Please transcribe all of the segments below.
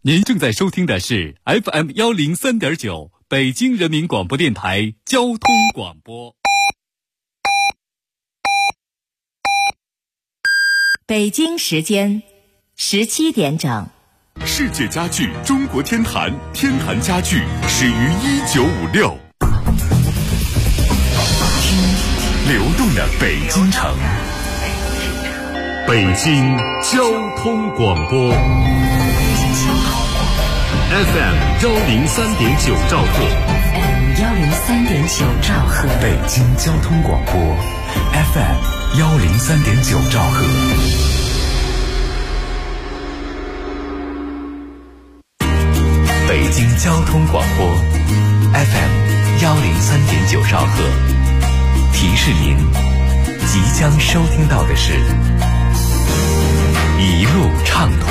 您正在收听的是 FM103.9 北京人民广播电台交通广播。 北京时间17点整。 世界家具中国天坛，天坛家具始于1956。听流动的北京城，北京交通广播 FM103.9 兆赫 ，FM103.9 兆赫， 北京交通广播 FM103.9 兆赫。北京交通广播 FM103.9 兆赫，提示您即将收听到的是一路畅通。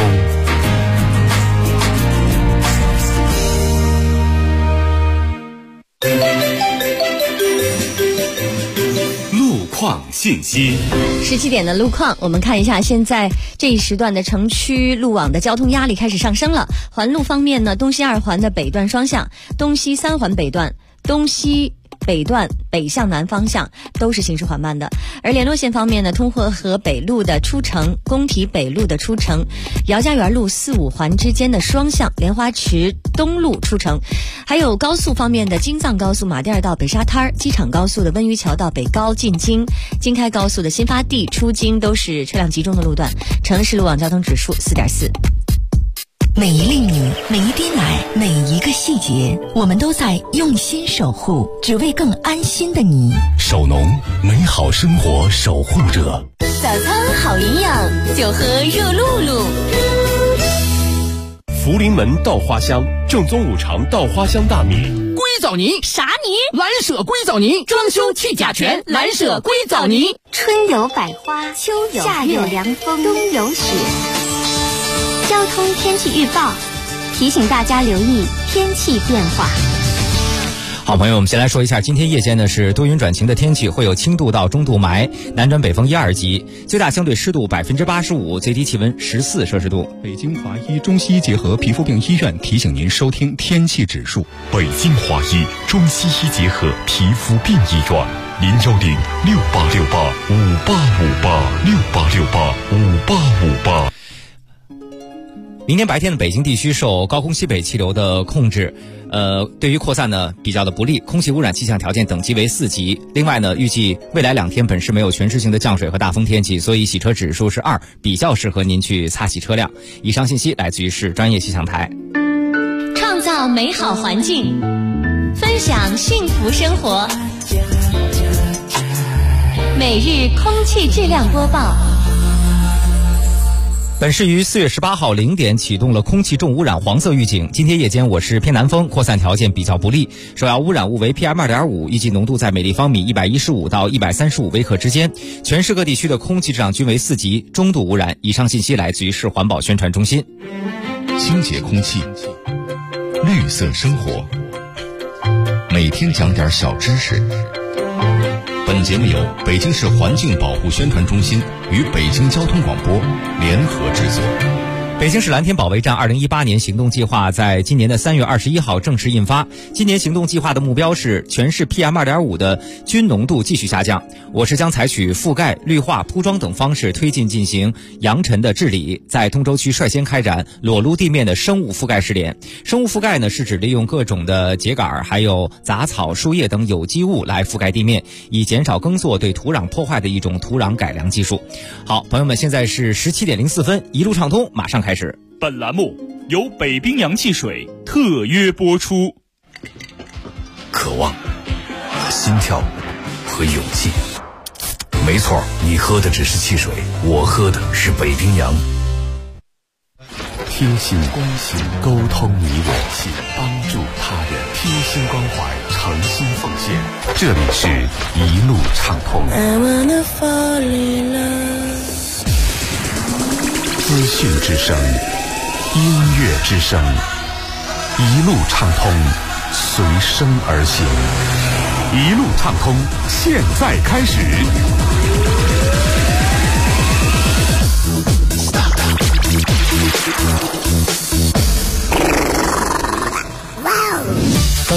路况信息 ，17点的路况，我们看一下现在这一时段的城区路网的交通压力开始上升了。环路方面呢，东西2环的北段双向，东西3环北段，东西北段北向南方向都是行驶缓慢的。而联络线方面呢，通惠河北路的出城，工体北路的出城，姚家园路4、5环之间的双向，莲花池东路出城。还有高速方面的京藏高速马甸儿到北沙滩，机场高速的温榆桥到北高进京，京开高速的新发地出京都是车辆集中的路段。城市路网交通指数4.4。 每一粒米，每一滴奶，每一个细节，我们都在用心守护，只为更安心的你。 首农，美好生活守护者。 早餐好营养，就喝热露露。 福临门稻花香，正宗5常稻花香大米。 硅藻泥啥泥？ 蓝舍硅藻泥，装修去甲醛，蓝舍硅藻泥。 春有百花，秋有夏有凉风，冬有雪。交通天气预报提醒大家留意天气变化。 好朋友，我们先来说一下，今天夜间呢是多云转晴的天气，会有轻度到中度霾，南转北风1、2级，最大相对湿度85%，最低气温14摄氏度。 北京华医中西医结合皮肤病医院提醒您收听天气指数。 北京华医中西医结合皮肤病医院，010-6868-5858，6868-5858。 明天白天的北京地区受高空西北气流的控制，对于扩散呢比较的不利，空气污染气象条件等级为4级。另外呢，预计未来2天本市没有全市性的降水和大风天气，所以洗车指数是2，比较适合您去擦洗车辆。以上信息来自于市专业气象台。 创造美好环境，分享幸福生活。每日空气质量播报。 本市于4月18号0点启动了空气重污染黄色预警。今天夜间我市偏南风，扩散条件比较不利，首要污染物为 PM2.5， 预计浓度在每立方米115到135微克之间。全市各地区的空气质量均为4级，中度污染。以上信息来自于市环保宣传中心。 清洁空气，绿色生活，每天讲点小知识。本节目由北京市环境保护宣传中心与北京交通广播联合制作。 北京市蓝天保卫战2018年行动计划在今年的3月21号正式印发。今年行动计划的目标是全市 PM2.5 的均浓度继续下降。我市将采取覆盖、绿化、铺装等方式推进行扬尘的治理，在通州区率先开展裸露地面的生物覆盖试点。生物覆盖呢，是指利用各种的秸秆还有杂草、树叶等有机物来覆盖地面，以减少耕作对土壤破坏的一种土壤改良技术。好，朋友们，现在是17点04分，一路畅通马上开始。 本栏目由北冰洋汽水特约播出。 渴望、心跳和勇气。没错，你喝的只是汽水，我喝的是北冰洋。贴心关心，沟通你我，帮助他人，贴心关怀，诚心奉献。这里是一路畅通。资讯之声，音乐之声，一路畅通，随声而行。一路畅通，现在开始。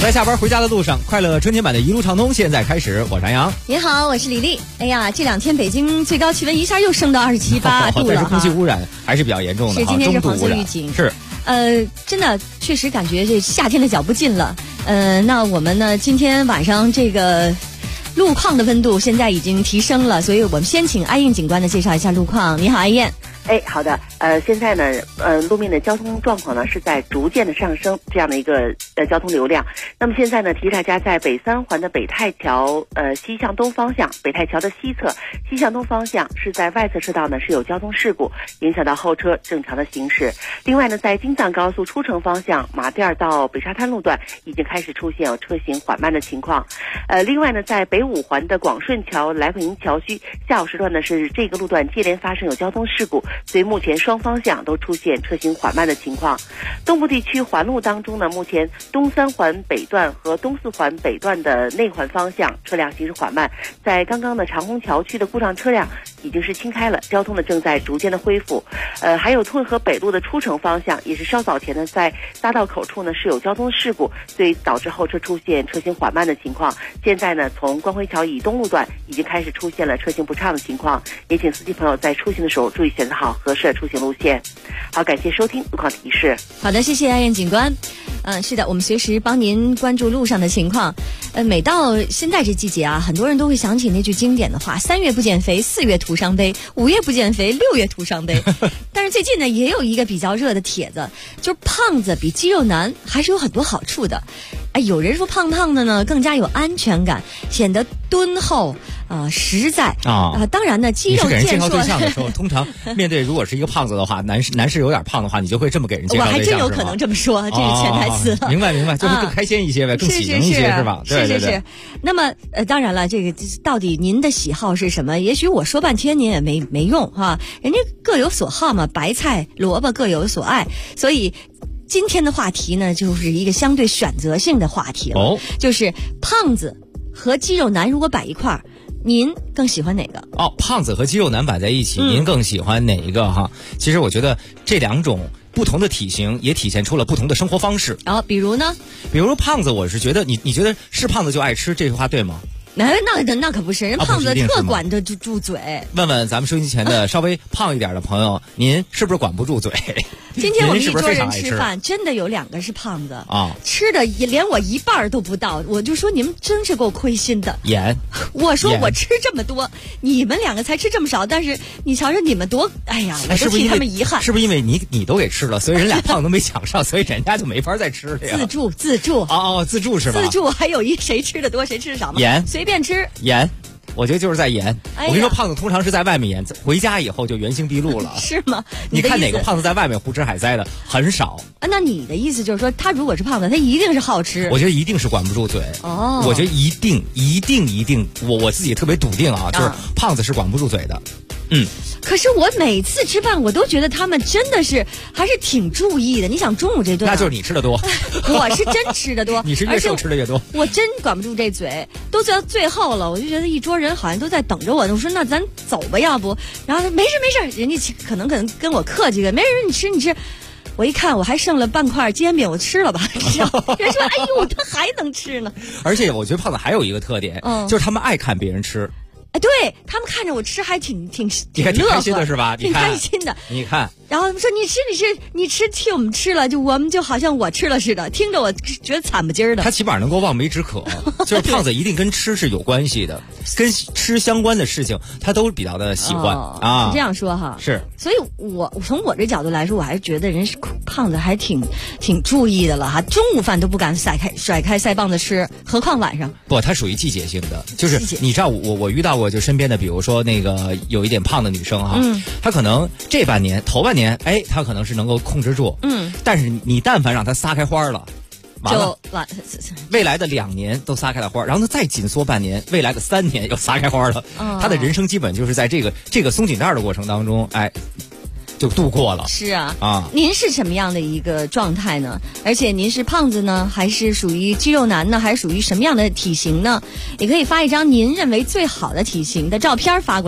在下班回家的路上，快乐春天版的一路畅通现在开始。我是杨洋， 你好，我是李丽。哎呀，这2天北京最高气温一下又升到27、8度了， 但是空气污染还是比较严重的。 是，今天是黄色预警。 是， 真的确实感觉这夏天的脚步近了。那我们呢，今天晚上这个路况的温度现在已经提升了，所以我们先请艾燕警官呢介绍一下路况。你好，艾燕。 好的，现在呢，路面的交通状况呢是在逐渐的上升，这样的一个交通流量。那么现在呢，提示大家在北三环的北太桥西向东方向，北太桥的西侧西向东方向是在外侧车道呢是有交通事故，影响到后车正常的行驶。另外呢，在京藏高速出城方向马甸到北沙滩路段已经开始出现有车行缓慢的情况。另外呢，在北五环的广顺桥来回营桥区下午时段呢是这个路段接连发生有交通事故，所以目前双方向都出现车行缓慢的情况。东部地区环路当中呢，目前东三环北段和东四环北段的内环方向车辆行驶缓慢，在刚刚的长虹桥区的故障车辆已经是清开了，交通呢正在逐渐的恢复。还有顿河北路的出城方向也是稍早前呢在大道口处呢是有交通事故，所以导致后车出现车行缓慢的情况。现在呢，从光辉桥以东路段已经开始出现了车行不畅的情况，也请司机朋友在出行的时候注意选择好合适的出行路线。好，感谢收听路况提示。 好的，谢谢艾燕警官。是的，我们随时帮您关注路上的情况。每到现在这季节啊，很多人都会想起那句经典的话：3月不减肥，4月徒伤悲；5月不减肥，6月徒伤悲。但是最近呢，也有一个比较热的帖子，就是胖子比肌肉男还是有很多好处的。有人说胖胖的呢更加有安全感，显得敦厚实在当然呢，肌肉健硕。 你是给人介绍对象的时候，通常面对如果是一个胖子的话，男士有点胖的话，你就会这么给人介绍对象。 我还真有可能这么说，这是潜台词了。 明白，就是更开心一些呗，更喜庆一些是吧？ 是。那么当然了，这个到底您的喜好是什么？也许我说半天您也没用哈，人家各有所好嘛，白菜萝卜各有所爱，所以。今天的话题呢，就是一个相对选择性的话题了，就是胖子和肌肉男如果摆一块儿，您更喜欢哪个？ 胖子和肌肉男摆在一起，您更喜欢哪一个哈？其实我觉得这两种不同的体型也体现出了不同的生活方式。 比如呢？ 比如胖子，我是觉得你觉得是胖子就爱吃，这句话对吗？ 那可不是，人胖子特管得住嘴。 问问咱们收音机前的稍微胖一点的朋友，您是不是管不住嘴？ 今天我们一桌人吃饭，真的有2个是胖子吃的连我一半都不到，我就说你们真是够亏心的。我说我吃这么多，你们2个才吃这么少，但是你瞧瞧你们多，哎呀，我都替他们遗憾。 是不是因为你都给吃了，所以人俩胖都没抢上，所以人家就没法再吃了呀？ 自助自助是吧？ 自助还有谁吃的多谁吃的少吗？随便吃盐。我觉得就是在盐。我跟你说，胖子通常是在外面盐，回家以后就原形毕露了。 是吗？ 你看哪个胖子在外面胡吃海塞的很少。 那你的意思就是说，他如果是胖子，他一定是好吃。 我觉得一定是管不住嘴。我觉得一定，我自己特别笃定就是胖子是管不住嘴的。 可是我每次吃饭，我都觉得他们真的是还是挺注意的。你想中午这顿， 那就是你吃的多。 我是真吃的多， 你是越瘦吃的越多。 我真管不住这嘴，都到最后了，我就觉得一桌人好像都在等着我。我说那咱走吧，要不？然后没事，人家可能跟我客气个，没事你吃。我一看我还剩了半块煎饼，我吃了吧。人说哎呦，他还能吃呢。 而且我觉得胖子还有一个特点，就是他们爱看别人吃。 对他们看着我吃还挺乐开心的是吧？ 挺开心的。 你看， 然后说你吃替我们吃了，我们就好像我吃了似的，听着我觉得惨不筋的。 他起码能够望梅止渴，就是胖子一定跟吃是有关系的，跟吃相关的事情他都比较的喜欢是这样说哈。 是， 所以我从我这角度来说，我还是觉得人是胖子还挺注意的了哈。中午饭都不敢甩开腮帮子吃，何况晚上。 不，它属于季节性的，就是你知道我遇到过就身边的，比如说那个有一点胖的女生哈，她可能头半年她可能是能够控制住，但是你但凡让她撒开花了，完了，未来的2年都撒开了花，然后呢再紧缩半年，未来的3年又撒开花了，她的人生基本就是在这个松紧带的过程当中，就度过了。 是啊，您是什么样的一个状态呢？而且您是胖子呢，还是属于肌肉男呢，还是属于什么样的体型呢？也可以发一张您认为最好的体型的照片发过来，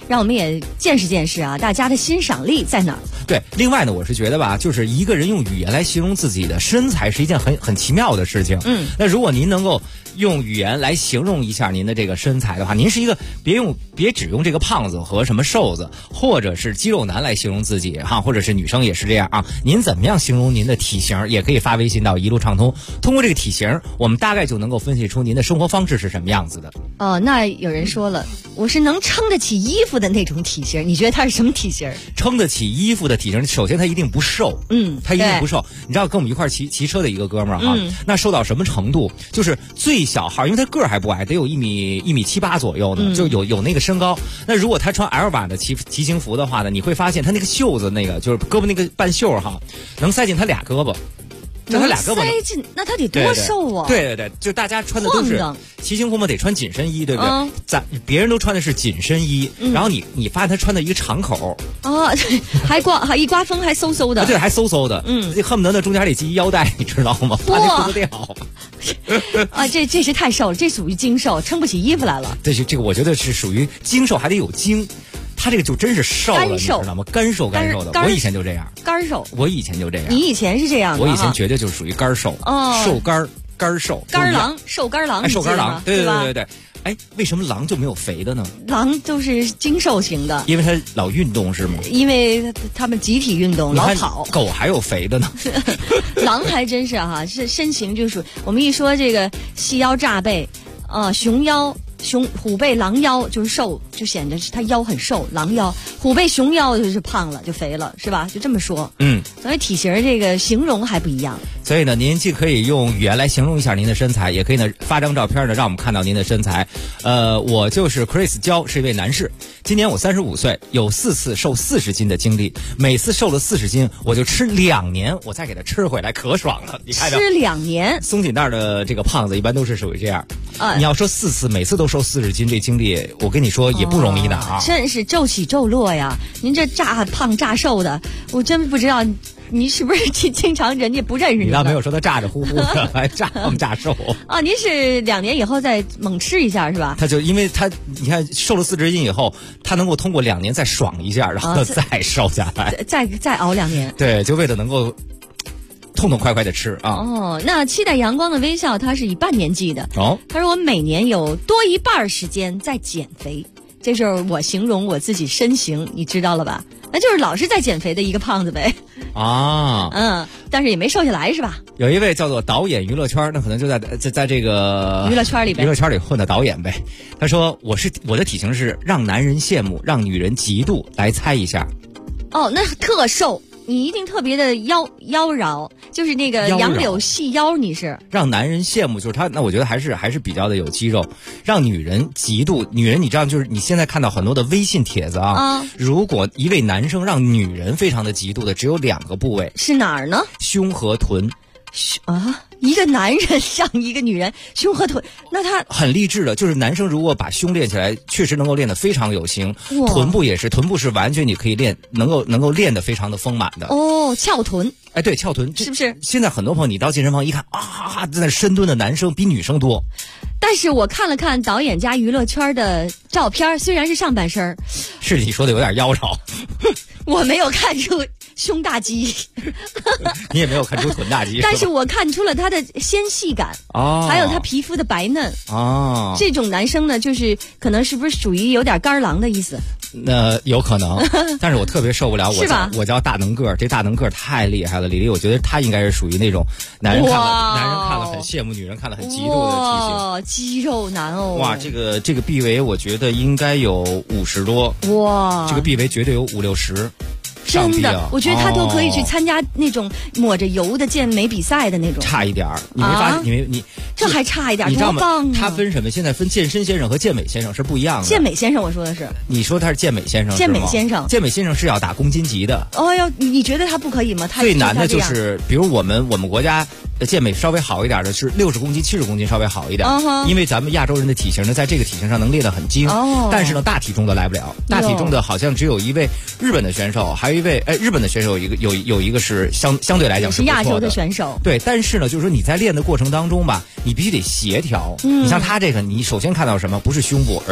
让我们也见识见识啊，大家的欣赏力在哪儿？ 对，另外呢，我是觉得吧，就是一个人用语言来形容自己的身材是一件很奇妙的事情。那如果您能够用语言来形容一下您的这个身材的话，您是一个别只用这个胖子和什么瘦子或者是肌肉男来形容自己哈，或者是女生也是这样啊。您怎么样形容您的体型，也可以发微信到一路畅通。通过这个体型，我们大概就能够分析出您的生活方式是什么样子的。 哦，那有人说了，我是能撑得起衣服的那种体型，你觉得他是什么体型？ 撑得起衣服的体型，首先他一定不瘦，他一定不瘦。你知道跟我们一块骑车的一个哥们儿哈，那瘦到什么程度？就是最小号，因为他个儿还不矮，得有1米7、8左右呢，就有那个身高。那如果他穿 L 版的骑行服的话呢，你会发现他那个袖子那个就是胳膊那个半袖哈，能塞进他俩胳膊。就他俩胳膊塞进，那他得多瘦啊！ 对，就大家穿的都是骑行服嘛，得穿紧身衣，对不对？别人都穿的是紧身衣，然后你发现他穿的一个长口啊，还一刮风还嗖嗖的， 对，还嗖嗖的，恨不得那中间得系腰带，你知道吗？怕那脱掉。 啊，这是太瘦了，这属于精瘦，撑不起衣服来了。 这个我觉得是属于精瘦，还得有精。他这个就真是瘦了，你知道吗？干瘦的。我以前就这样， 干瘦。 我以前就这样。 你以前是这样的？ 我以前绝对就是属于干瘦，瘦干瘦。 干狼，瘦干狼， 瘦干狼，对。哎，为什么狼就没有肥的呢？ 狼都是精瘦型的， 因为它老运动是吗？ 因为他们集体运动，老跑。 狗还有肥的呢。 狼还真是哈，是身形就属我们一说这个细腰炸背，熊腰。虎背狼腰就是瘦，就显得他腰很瘦；狼腰、虎背熊腰就是胖了，就肥了，是吧？就这么说。所以体型这个形容还不一样。 所以呢，您既可以用语言来形容一下您的身材，也可以呢发张照片呢，让我们看到您的身材。我就是 Chris 焦，是一位男士，今年我35岁，有4次瘦40斤的经历，每次瘦了40斤，我就吃2年，我再给他吃回来，可爽了。你看着， 吃2年， 松紧带的这个胖子一般都是属于这样。你要说4次，每次都瘦40斤，这经历我跟你说也不容易的啊！ 真是骤起骤落呀！您这炸胖炸瘦的，我真不知道你是不是经常人家不认识你。 你倒没有说他炸着呼呼的，还炸胖炸瘦啊！您是2年以后再猛吃一下是吧？ 他就因为他你看瘦了40斤以后，他能够通过2年再爽一下，然后再瘦下来， 再熬2年。 对，就为了能够痛痛快快的吃啊！ 那期待阳光的微笑，他是以半年计的。他说我每年有多一半时间在减肥，这就是我形容我自己身形，你知道了吧？那就是老是在减肥的一个胖子呗。但是也没瘦下来是吧？ 有一位叫做导演娱乐圈，那可能就在这个娱乐圈里混的导演呗。他说我的体型是让男人羡慕，让女人嫉妒，来猜一下。 那特瘦。你一定特别的妖娆，就是那个杨柳细腰，你是让男人羡慕，就是他。那我觉得还是比较的有肌肉，让女人嫉妒。女人你知道，就是你现在看到很多的微信帖子啊，如果一位男生让女人非常的嫉妒的，只有2个部位， 是哪儿呢？ 胸和臀。 一个男人让一个女人胸和臀，那他很励志的，就是男生如果把胸练起来，确实能够练得非常有型。臀部也是，臀部是完全你可以练，能够练得非常的丰满的。 翘臀。 哎，对，翘臀是不是？ 现在很多朋友你到健身房一看在那深蹲的男生比女生多。 但是我看了看导演家娱乐圈的照片，虽然是上半身， 是你说的有点妖娆， 我没有看出胸大肌， 你也没有看出臀大肌， 但是我看出了他的纤细感还有他皮肤的白嫩这种男生呢，就是可能是不是属于有点干狼的意思？ 那有可能，但是我特别受不了我叫大能个，这大能个太厉害了。李丽，我觉得他应该是属于那种男人看了很羡慕，女人看了很嫉妒的体型。 肌肉男哇，这个臂围我觉得应该有50多。 哇， 这个臂围绝对有50-60。 真的，我觉得他都可以去参加那种抹着油的健美比赛的那种。 差一点儿，你没发现？你这还差一点， 你知道吗？ 他分什么？现在分健身先生和健美先生是不一样的。 健美先生，我说的是。 你说他是健美先生？ 健美先生， 健美先生是要打公斤级的。 你觉得他不可以吗？他最难的就是，比如我们国家健美稍微好一点的是60公斤、70公斤稍微好一点，因为咱们亚洲人的体型呢，在这个体型上能练得很精。但是呢，大体重的来不了。大体重的好像只有一位日本的选手，还有一位日本的选手有一个是相对来讲是不错的， 亚洲的选手。 对，但是呢，就是说你在练的过程当中吧，你必须得协调。你像他这个，你首先看到什么？不是胸部，而是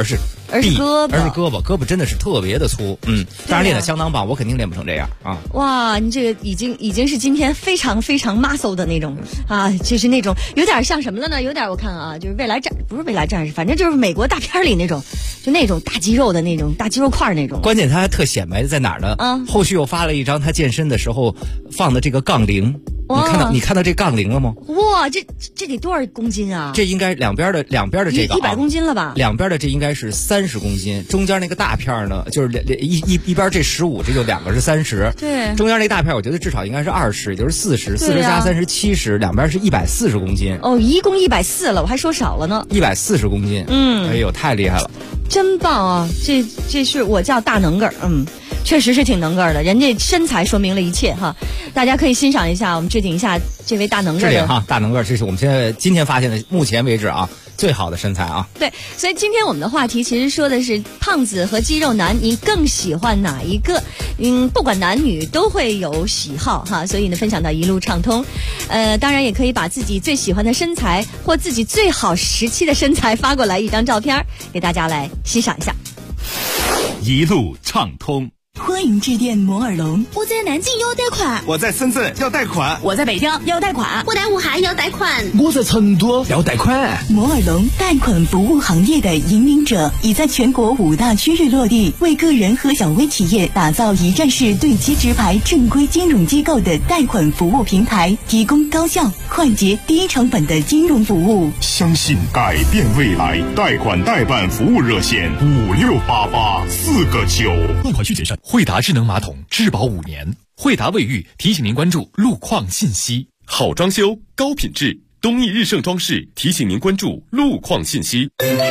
而是胳膊真的是特别的粗，当然练得相当棒，我肯定练不成这样啊。 哇，你这个已经是今天非常非常 muscle 的那种啊，就是那种有点像什么了呢？有点我看啊，就是不是未来战士，反正就是美国大片里那种，就那种大肌肉的那种大肌肉块那种。 关键他还特显摆在哪儿呢？后续又发了一张他健身的时候放的这个杠铃。你看到这杠铃了吗？ 哇，这得多少公斤啊？ 这应该两边的这个 100公斤了吧？ 两边的这应该是30公斤，中间那个大片呢，就是一边这15，这就两个是30。 对， 中间那大片我觉得至少应该是20，也就是40加30 70，两边是140公斤。 哦，一共140了，我还说少了呢。 140公斤，哎呦，太厉害了， 真棒啊！这是我叫大能个儿，确实是挺能个儿的，人家身材说明了一切哈。大家可以欣赏一下，我们置顶一下这位大能个儿的大能个儿，这是我们今天发现的目前为止最好的身材啊。 对，所以今天我们的话题其实说的是胖子和肌肉男，你更喜欢哪一个？不管男女都会有喜好哈，所以呢分享到一路畅通。当然也可以把自己最喜欢的身材或自己最好时期的身材发过来一张照片，给大家来欣赏一下。 一路畅通。 欢迎致电摩尔龙。 我在南京要贷款， 我在深圳要贷款， 我在北京要贷款， 我在武汉要贷款， 我在成都要贷款。 摩尔龙贷款服务行业的引领者，已在全国5大区域落地，为个人和小微企业打造一站式对接直排正规金融机构的贷款服务平台，提供高效、快捷、低成本的金融服务。 相信改变未来，贷款代办服务热线5688-4个9。 贷款需谨慎。惠达智能马桶质保5年。惠达卫浴提醒您关注路况信息。 好装修高品质，东义日盛装饰提醒您关注路况信息。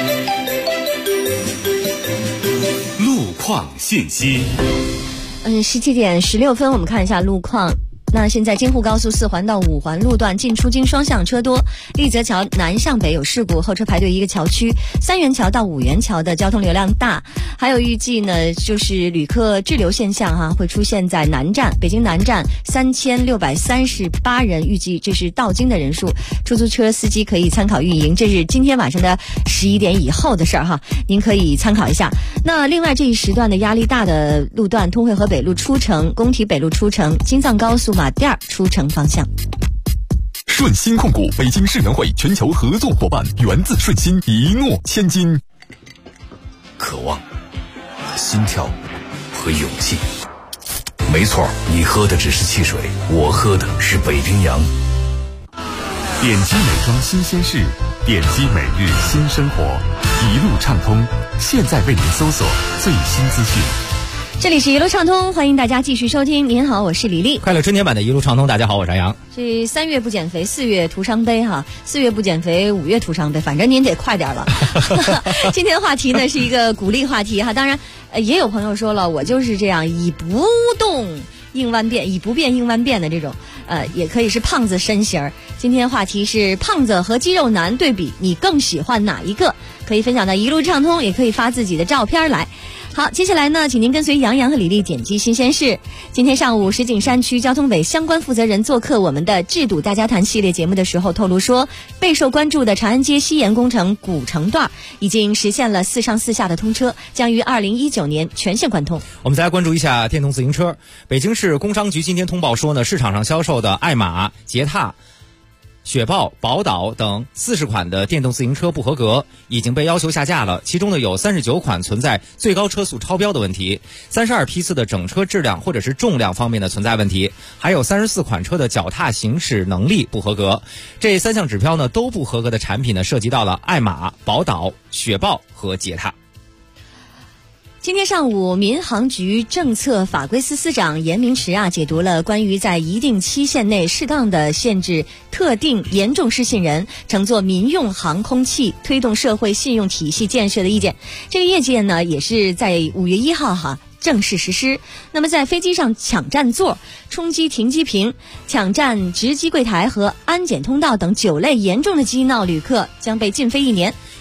路况信息。 17点16分，我们看一下路况。那现在京沪高速4环到5环路段进出京双向车多，立泽桥南向北有事故，后车排队一个桥区，三元桥到五元桥的交通流量大。还有预计呢，就是旅客滞留现象会出现在南站，北京南站3638人，预计这是到京的人数，出租车司机可以参考运营。这是今天晚上的11点以后的事儿您可以参考一下。那另外这一时段的压力大的路段，通惠河北路出城、工体北路出城、京藏高速马甸出城方向。 顺心控股北京世园会全球合作伙伴，源自顺心，一诺千金。 渴望、心跳和勇气。没错，你喝的只是汽水，我喝的是北冰洋。 点击美妆新鲜事，点击每日新生活，一路畅通。现在为您搜索最新资讯。 这里是一路畅通，欢迎大家继续收听。您好，我是李丽。 快乐春天版的一路畅通，大家好，我是杨。 这3月不减肥，4月徒伤悲4月不减肥，5月徒伤悲，反正您得快点了。今天的话题呢是一个鼓励话题当然也有朋友说了，我就是这样以不动应万变，以不变应万变的这种也可以是胖子身形。今天话题是胖子和肌肉男对比，你更喜欢哪一个？可以分享到一路畅通，也可以发自己的照片来。好，接下来呢，请您跟随杨洋和李丽点击新鲜事。今天上午，石景山区交通委相关负责人做客我们的治堵大家谈系列节目的时候透露说，备受关注的长安街西延工程古城段已经实现了4上4下的通车，将于2019年全线贯通。 我们再来关注一下电动自行车。北京市工商局今天通报说呢，市场上销售的爱玛、捷踏、雪豹、宝岛等40款的电动自行车不合格，已经被要求下架了。其中呢有39款存在最高车速超标的问题，32批次的整车质量或者是重量方面的存在问题，还有34款车的脚踏行驶能力不合格。这3项指标呢都不合格的产品呢，涉及到了爱玛、宝岛、雪豹和捷踏。 今天上午，民航局政策法规司司长严明池解读了关于在一定期限内适当的限制特定严重失信人乘坐民用航空器推动社会信用体系建设的意见。这个业界呢也是在5月1号正式实施。那么在飞机上抢占座、冲击停机坪、抢占值机柜台和安检通道等9类严重的机闹旅客将被禁飞1年。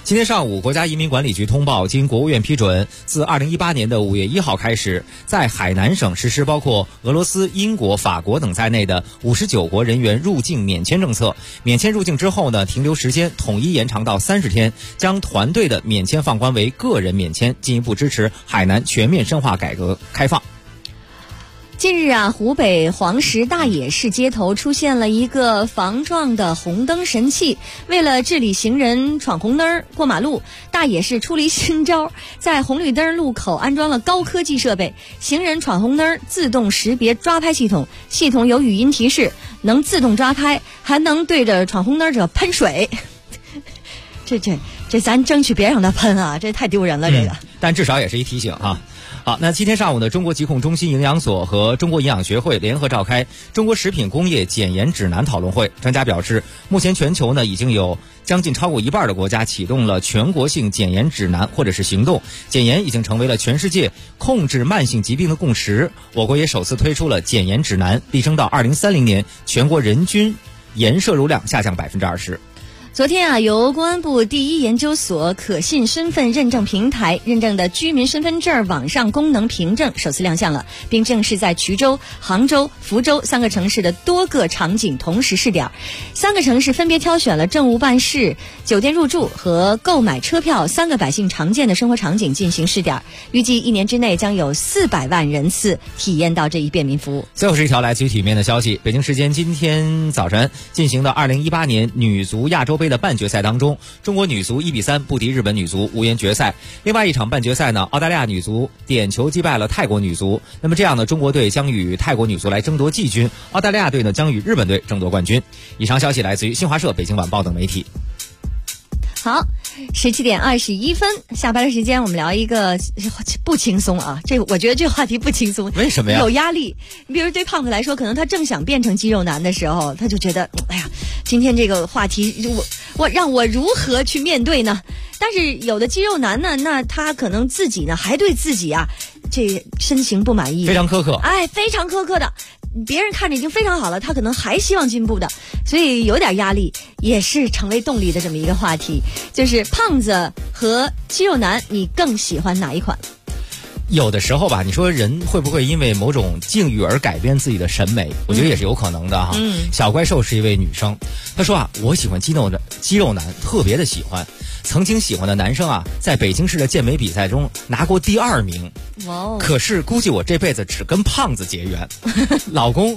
今天上午，国家移民管理局通报，经国务院批准，自2018年的5月1号开始，在海南省实施包括俄罗斯、英国、法国等在内的59国人员入境免签政策。免签入境之后呢，停留时间统一延长到30天，将团队的免签放宽为个人免签，进一步支持海南全面深化改革开放。 近日啊，湖北黄石大冶市街头出现了一个防撞的红灯神器。为了治理行人闯红灯过马路，大冶市出了一新招，在红绿灯路口安装了高科技设备，行人闯红灯自动识别抓拍系统，系统有语音提示，能自动抓拍，还能对着闯红灯者喷水。这咱争取别让他喷啊，这太丢人了这个。 但至少也是一提醒啊。好，那今天上午呢，中国疾控中心营养所和中国营养学会联合召开中国食品工业检验指南讨论会。专家表示，目前全球呢已经有将近超过一半的国家启动了全国性检验指南或者是行动，检验已经成为了全世界控制慢性疾病的共识。我国也首次推出了检验指南，力争到2030年全国人均盐摄入量下降20%。 昨天啊，由公安部第一研究所可信身份认证平台认证的居民身份证网上功能凭证首次亮相了，并正式在衢州、杭州、福州3个城市的多个场景同时试点。3个城市分别挑选了政务办事、酒店入住和购买车票3个百姓常见的生活场景进行试点，预计1年之内将有400万人次体验到这一便民服务。 最后是一条来自于体面的消息，北京时间今天早晨进行的2018年女足亚洲杯的半决赛当中，中国女足1-3不敌日本女足，无缘决赛。另外一场半决赛呢，澳大利亚女足点球击败了泰国女足。那么这样呢，中国队将与泰国女足来争夺季军，澳大利亚队呢将与日本队争夺冠军。以上消息来自于新华社、北京晚报等媒体。 好，17点21分，下班的时间我们聊一个不轻松啊，我觉得这个话题不轻松。 为什么呀？ 有压力。你比如对胖子来说，可能他正想变成肌肉男的时候，他就觉得，哎呀，今天这个话题我让我如何去面对呢？但是有的肌肉男呢，那他可能自己呢还对自己啊这身形不满意， 非常苛刻， 非常苛刻的。别人看着已经非常好了，他可能还希望进步的，所以有点压力也是成为动力的这么一个话题，就是胖子和肌肉男，你更喜欢哪一款？ 有的时候吧，你说人会不会因为某种境遇而改变自己的审美？我觉得也是有可能的哈。小怪兽是一位女生，她说啊，我喜欢肌肉男，特别的喜欢。曾经喜欢的男生啊，在北京市的健美比赛中拿过第2名。 哇！ 可是估计我这辈子只跟胖子结缘。老公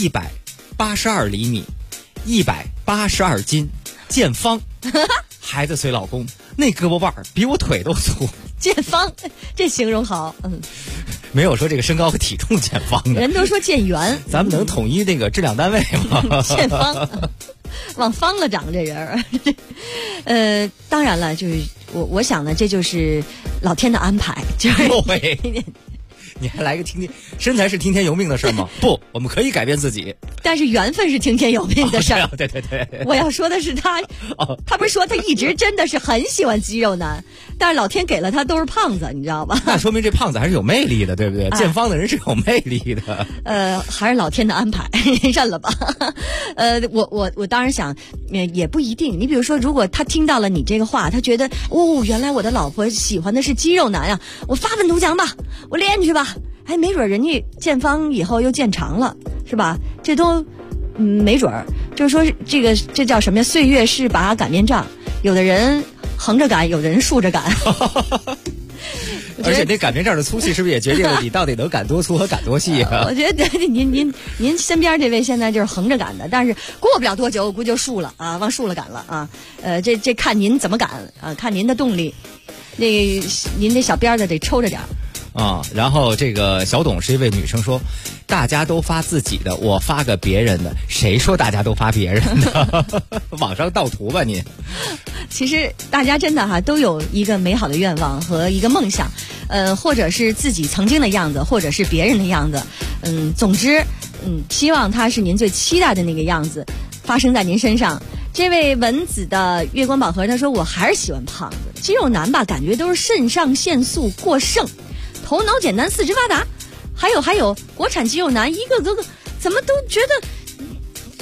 182厘米，182斤，见方。孩子随老公，那胳膊腕儿比我腿都粗。 见方，这形容好。 没有说这个身高和体重见方的， 人都说见圆。 咱们能统一那个质量单位吗？ 见方，往方了长这人。当然了，就是我想呢，这就是老天的安排。就是你还来个身材是听天由命的事吗？不，我们可以改变自己。 但是缘分是听天由命的事儿。 对。 我要说的是他不是说他一直真的是很喜欢肌肉男，但是老天给了他都是胖子，你知道吧？ 那说明这胖子还是有魅力的，对不对？见方的人是有魅力的。 还是老天的安排，认了吧。我当然想，也不一定。你比如说，如果他听到了你这个话，他觉得原来我的老婆喜欢的是肌肉男啊，我发愤图强吧，我练去吧。没准人家见方以后又见长了，是吧？这都没准儿。就是说这叫什么呀？岁月是把擀面杖，有的人横着擀，有的人竖着擀。 而且那擀面杖的粗细是不是也决定了你到底能擀多粗和擀多细啊？ 我觉得您身边这位现在就是横着擀的，但是过不了多久我估计就竖了啊，往竖了擀了啊。这看您怎么擀啊，看您的动力。您这小边的得抽着点儿。 然后这个小董是一位女生说，大家都发自己的，我发个别人的，谁说大家都发别人的？网上盗图吧你。 其实大家真的都有一个美好的愿望和一个梦想，或者是自己曾经的样子，或者是别人的样子，总之希望它是您最期待的那个样子发生在您身上。这位蚊子的月光宝盒他说，我还是喜欢胖子，肌肉男吧，感觉都是肾上腺素过剩，头脑简单，四肢发达，还有国产肌肉男一个个怎么都觉得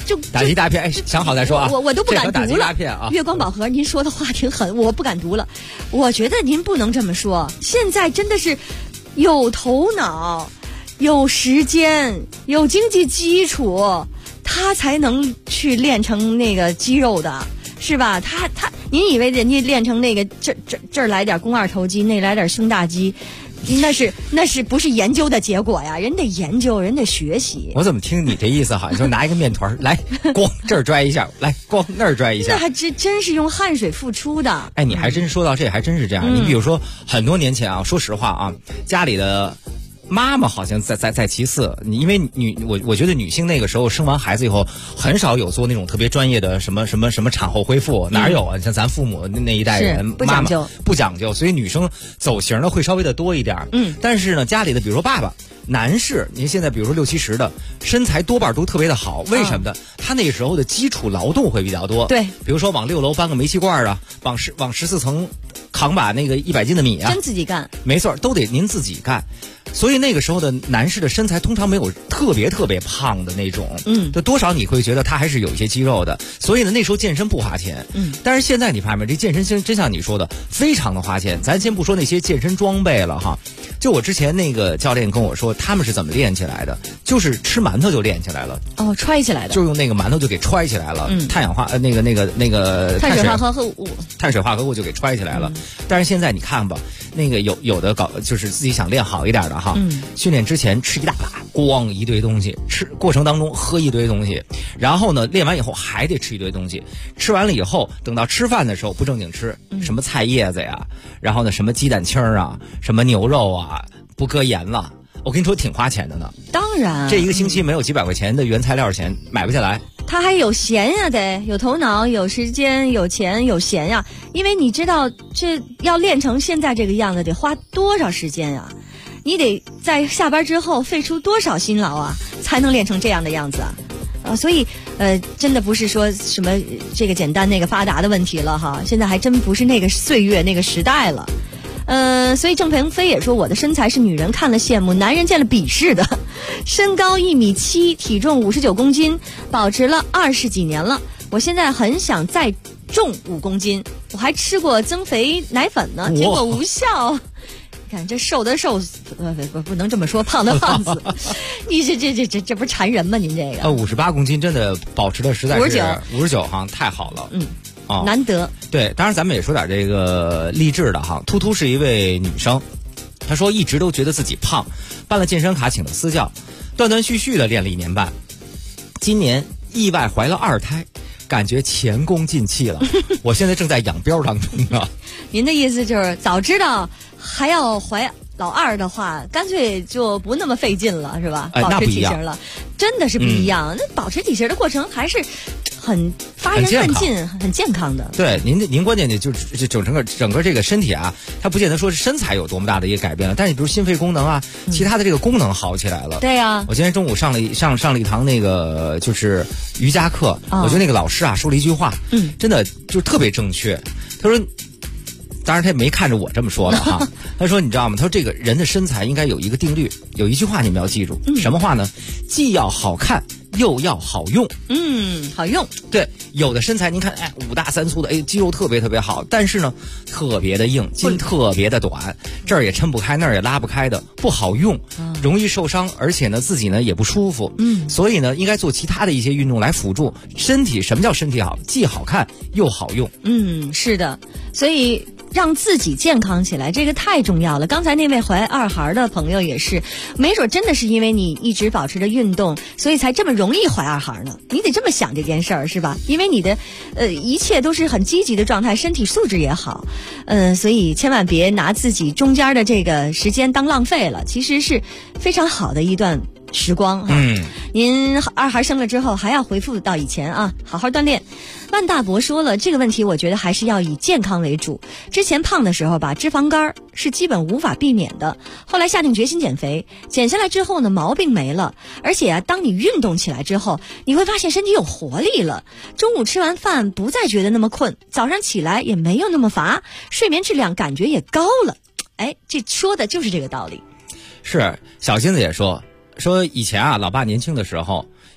就打击大片，想好再说啊。 我都不敢读了。 打击大片啊， 月光宝盒，您说的话挺狠，我不敢读了。我觉得您不能这么说，现在真的是有头脑、有时间、有经济基础，他才能去练成那个肌肉的，是吧？您以为人家练成那个这儿来点肱二头肌，那来点胸大肌？那是不是研究的结果呀？人得研究，人得学习。 我怎么听你这意思好像就拿一个面团来，咣这儿拽一下，来咣那儿拽一下。 那还真是用汗水付出的。 哎，你还真说到这，还真是这样。你比如说很多年前啊，说实话啊，家里的妈妈好像在其次，因为我觉得女性那个时候生完孩子以后，很少有做那种特别专业的什么产后恢复，哪有啊？像咱父母那一代人， 不讲究， 不讲究，所以女生走形的会稍微的多一点。但是呢，家里的比如说爸爸。男士，您现在比如说60、70的身材多半都特别的好，为什么呢？他那个时候的基础劳动会比较多。 对， 比如说往6楼搬个煤气罐啊，往14层扛把那个100斤的米啊， 真自己干。 没错，都得您自己干。所以那个时候的男士的身材通常没有特别胖的那种，就多少你会觉得他还是有一些肌肉的。所以呢，那时候健身不花钱，但是现在你发现没，这健身真像你说的，非常的花钱。咱先不说那些健身装备了哈，就我之前那个教练跟我说，他们是怎么练起来的，就是吃馒头就练起来了。 哦，揣起来的， 就用那个馒头就给揣起来了。碳氧化那个碳水化合物， 碳水化合物就给揣起来了。但是现在你看吧，那个有的搞就是自己想练好一点的哈，训练之前吃一大把，咣一堆东西，吃过程当中喝一堆东西，然后呢练完以后还得吃一堆东西，吃完了以后等到吃饭的时候不正经吃，什么菜叶子呀，然后呢什么鸡蛋清啊，什么牛肉啊，不搁盐了。我跟你说挺花钱的呢。 当然， 这一个星期没有几百块钱的原材料钱买不下来。 他还有闲呀，得有头脑、有时间、有钱、有闲呀。因为你知道，这要练成现在这个样子，得花多少时间呀？你得在下班之后费出多少辛劳啊，才能练成这样的样子啊？所以真的不是说什么这个简单那个发达的问题了哈。现在还真不是那个岁月那个时代了。所以郑鹏飞也说，我的身材是女人看了羡慕，男人见了鄙视的。身高1.7米，体重59公斤，保持了20几年了。我现在很想再重5公斤，我还吃过增肥奶粉呢，结果无效。看这瘦的瘦，不能这么说，胖的胖子。你这不是馋人吗？您这个 58公斤真的保持的实在是59哈，太好了。 难得。 对，当然咱们也说点这个励志的哈。突突是一位女生，她说一直都觉得自己胖，办了健身卡，请了私教，断断续续的练了1年半，今年意外怀了2胎，感觉前功尽弃了。我现在正在养膘当中呢。 您的意思就是早知道还要怀老2的话，干脆就不那么费劲了，是吧？保持体型了，真的是不一样。那保持体型的过程还是很发人奋进、很健康的。 对，您关键的就是整个这个身体啊，它不见得说是身材有多么大的一个改变了，但是比如心肺功能啊，其他的这个功能好起来了。 对呀， 我今天中午上了一堂那个就是瑜伽课，我觉得那个老师啊说了一句话，真的就特别正确。他说。当然他也没看着我这么说的哈，他说你知道吗？他说这个人的身材应该有一个定律，有一句话你们要记住，什么话呢？既要好看又要好用。 好用。 对，有的身材您看，5大3粗的，肌肉特别特别好，但是呢特别的硬，筋特别的短，这儿也抻不开，那儿也拉不开的，不好用，容易受伤，而且呢自己呢也不舒服。所以呢应该做其他的一些运动来辅助身体。什么叫身体好？既好看又好用。 是的，所以让自己健康起来，这个太重要了。刚才那位怀2孩的朋友也是，没准真的是因为你一直保持着运动，所以才这么容易怀2孩呢。你得这么想这件事儿，是吧？因为你的一切都是很积极的状态，身体素质也好，所以千万别拿自己中间的这个时间当浪费了，其实是非常好的一段时光哈。您2孩生了之后还要恢复到以前啊，好好锻炼。万大伯说了，这个问题我觉得还是要以健康为主。之前胖的时候吧，脂肪肝是基本无法避免的，后来下定决心减肥，减下来之后呢，毛病没了。而且啊，当你运动起来之后，你会发现身体有活力了，中午吃完饭不再觉得那么困，早上起来也没有那么乏，睡眠质量感觉也高了。这说的就是这个道理。 是，小金子也说以前啊，老爸年轻的时候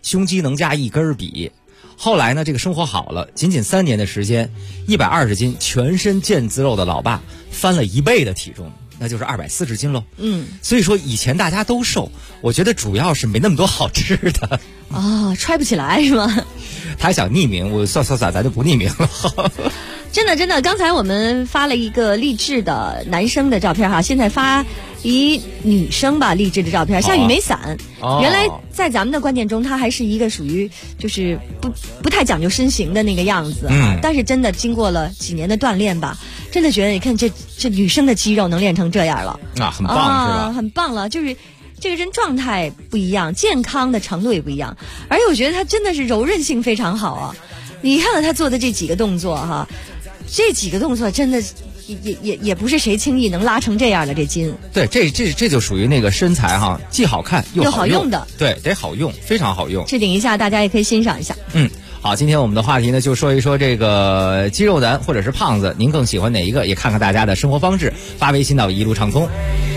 胸肌能加1根笔。后来呢，这个生活好了，仅仅3年的时间，120斤全身腱子肉的老爸翻了1倍的体重，那就是240斤喽。所以说以前大家都瘦，我觉得主要是没那么多好吃的。 揣不起来是吗？ 他想匿名，我算咱就不匿名了。 真的，刚才我们发了一个励志的男生的照片哈，现在发一女生吧励志的照片，下雨没伞。原来在咱们的观念中，她还是一个属于就是不太讲究身形的那个样子但是真的经过了几年的锻炼吧，真的觉得你看这女生的肌肉能练成这样了很棒是吧？ 很棒了，就是这个人状态不一样，健康的程度也不一样，而且我觉得她真的是柔韧性非常好啊。你看到她做的这几个动作哈，这几个动作真的也不是谁轻易能拉成这样的这筋。 对，这就属于那个身材哈，既好看又好用的。 对，得好用，非常好用。 置顶一下，大家也可以欣赏一下。 好，今天我们的话题呢，就说一说这个肌肉男或者是胖子，您更喜欢哪一个？也看看大家的生活方式，发微信到一路畅通。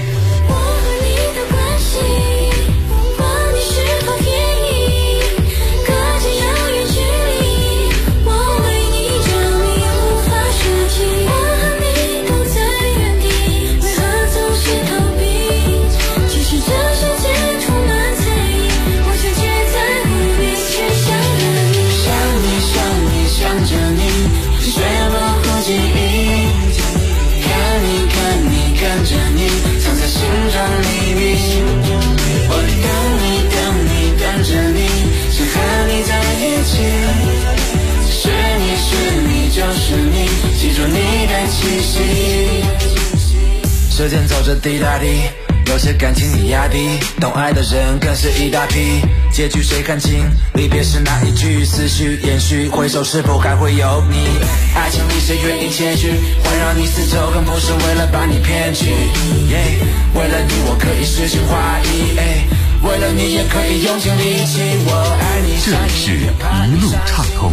时间走着滴答滴，有些感情你压低，懂爱的人更是一大批。结局谁看清？离别时那一句，思绪延续，回首是否还会有你？爱情里谁愿意谦虚，环绕你四周，更不是为了把你骗去。为了你我可以诗情画意，为了你也可以用尽力气。我爱你。 这里是一路畅通。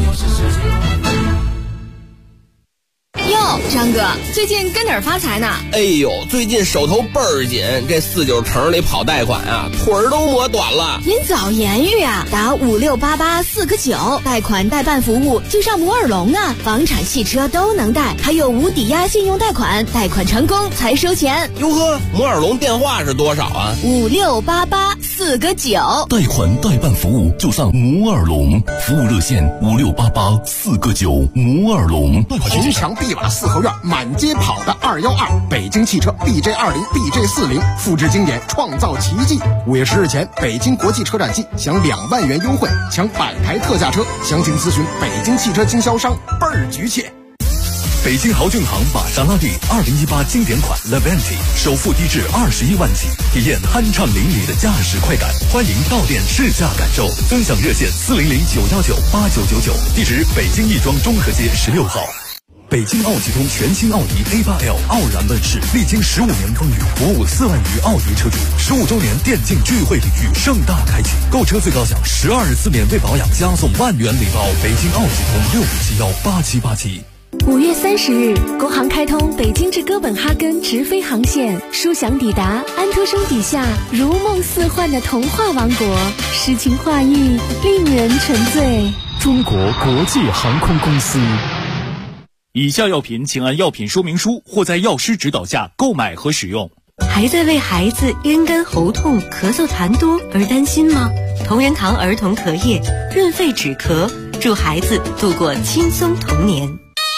哟，张哥，最近跟哪儿发财呢？ 哎呦，最近手头倍儿紧，这49城里跑贷款啊，腿儿都磨短了。 您早言语啊，打5688 49，贷款代办服务就上摩尔龙啊，房产、汽车都能贷，还有无抵押信用贷款，贷款成功才收钱。 哟呵，摩尔龙电话是多少啊 ？5688 49， 贷款代办服务就上摩尔龙，服务热线5688 49，摩尔龙。 红墙碧瓦四合院，满街跑的212，北京汽车 BJ20、BJ40，复制经典，创造奇迹。5月10日前，北京国际车展季享2万元优惠，抢100台特价车，详情咨询北京汽车经销商，倍儿局切。 北京豪骏行玛莎拉蒂2018经典款 Levante 首付低至21万起，体验酣畅淋漓的驾驶快感。欢迎到店试驾感受，分享热线400-919-8999，地址北京亦庄中和街16号。北京奥汽通全新奥迪 A8L 傲然问世，历经15年风雨，服务4万余奥迪车主。15周年电竞聚会礼遇盛大开启，购车最高享12次免费保养，加送1万元礼包。北京奥汽通65718787。 5月30日，国航开通北京至哥本哈根直飞航线，舒享抵达安徒生笔下如梦似幻的童话王国，诗情画意，令人沉醉。 中国国际航空公司。 以下药品请按药品说明书或在药师指导下购买和使用。 还在为孩子咽干喉痛、咳嗽痰多而担心吗？同仁堂儿童咳液润肺止咳，助孩子度过轻松童年。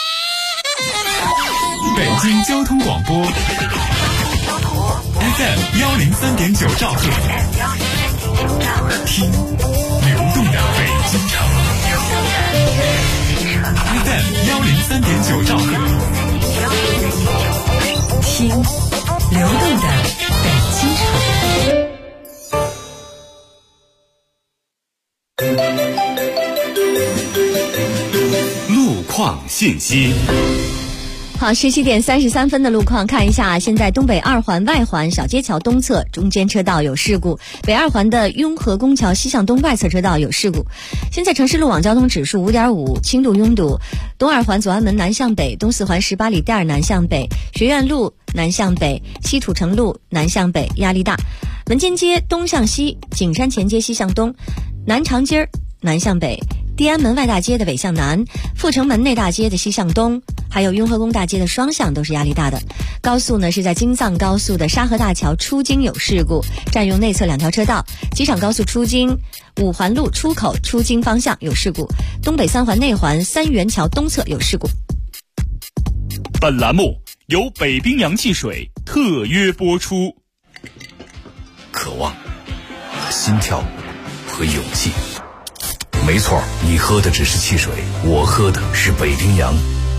北京交通广播 FM 103.9兆赫，听流动的北京城。FM 103.9兆赫， 听流动的北京城。路况信息。 好，17点33分的路况，看一下，现在东北2环外环小街桥东侧中间车道有事故，北2环的雍和宫桥西向东外侧车道有事故。现在城市路网交通指数5.5，轻度拥堵。东2环左安门南向北，东4环18里店南向北，学院路南向北，西土城路南向北压力大。文间街东向西，景山前街西向东， 南长街南向北，地安门外大街的北向南，阜成门内大街的西向东，还有雍和宫大街的双向都是压力大的。高速呢是在京藏高速的沙河大桥出京有事故，占用内侧2条车道。机场高速出京五环路出口出京方向有事故，东北3环内环三元桥东侧有事故。 本栏目由北冰洋汽水特约播出。 渴望、心跳和勇气。没错，你喝的只是汽水，我喝的是北冰洋。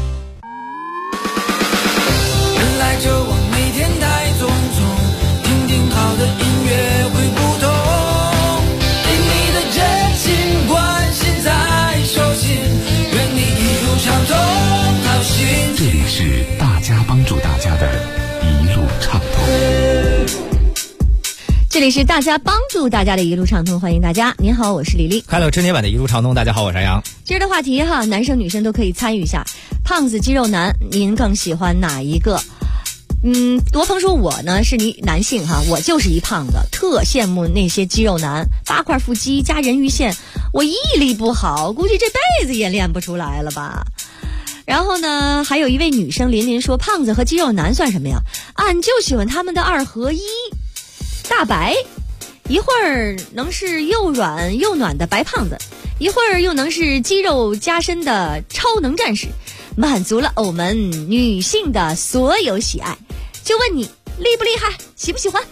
人来就往，每天带种种，听听好的音乐会不同。给你的真心关心在手心，愿你一路畅通，好心情。 这里是大家帮助大家的一路畅通。 这里是大家帮助大家的一路畅通，欢迎大家。您好，我是李丽。 快乐春节版的一路畅通，大家好，我是杨洋。 今儿的话题哈，男生女生都可以参与一下。胖子肌肉男，您更喜欢哪一个？罗鹏说我呢是你男性哈，我就是一胖子，特羡慕那些肌肉男，8块腹肌加人鱼线，我毅力不好，估计这辈子也练不出来了吧。然后呢，还有一位女生琳琳说，胖子和肌肉男算什么呀？俺就喜欢他们的2合1。大白，一会儿能是又软又暖的白胖子，一会儿又能是肌肉加深的超能战士，满足了我们女性的所有喜爱。就问你厉不厉害，喜不喜欢？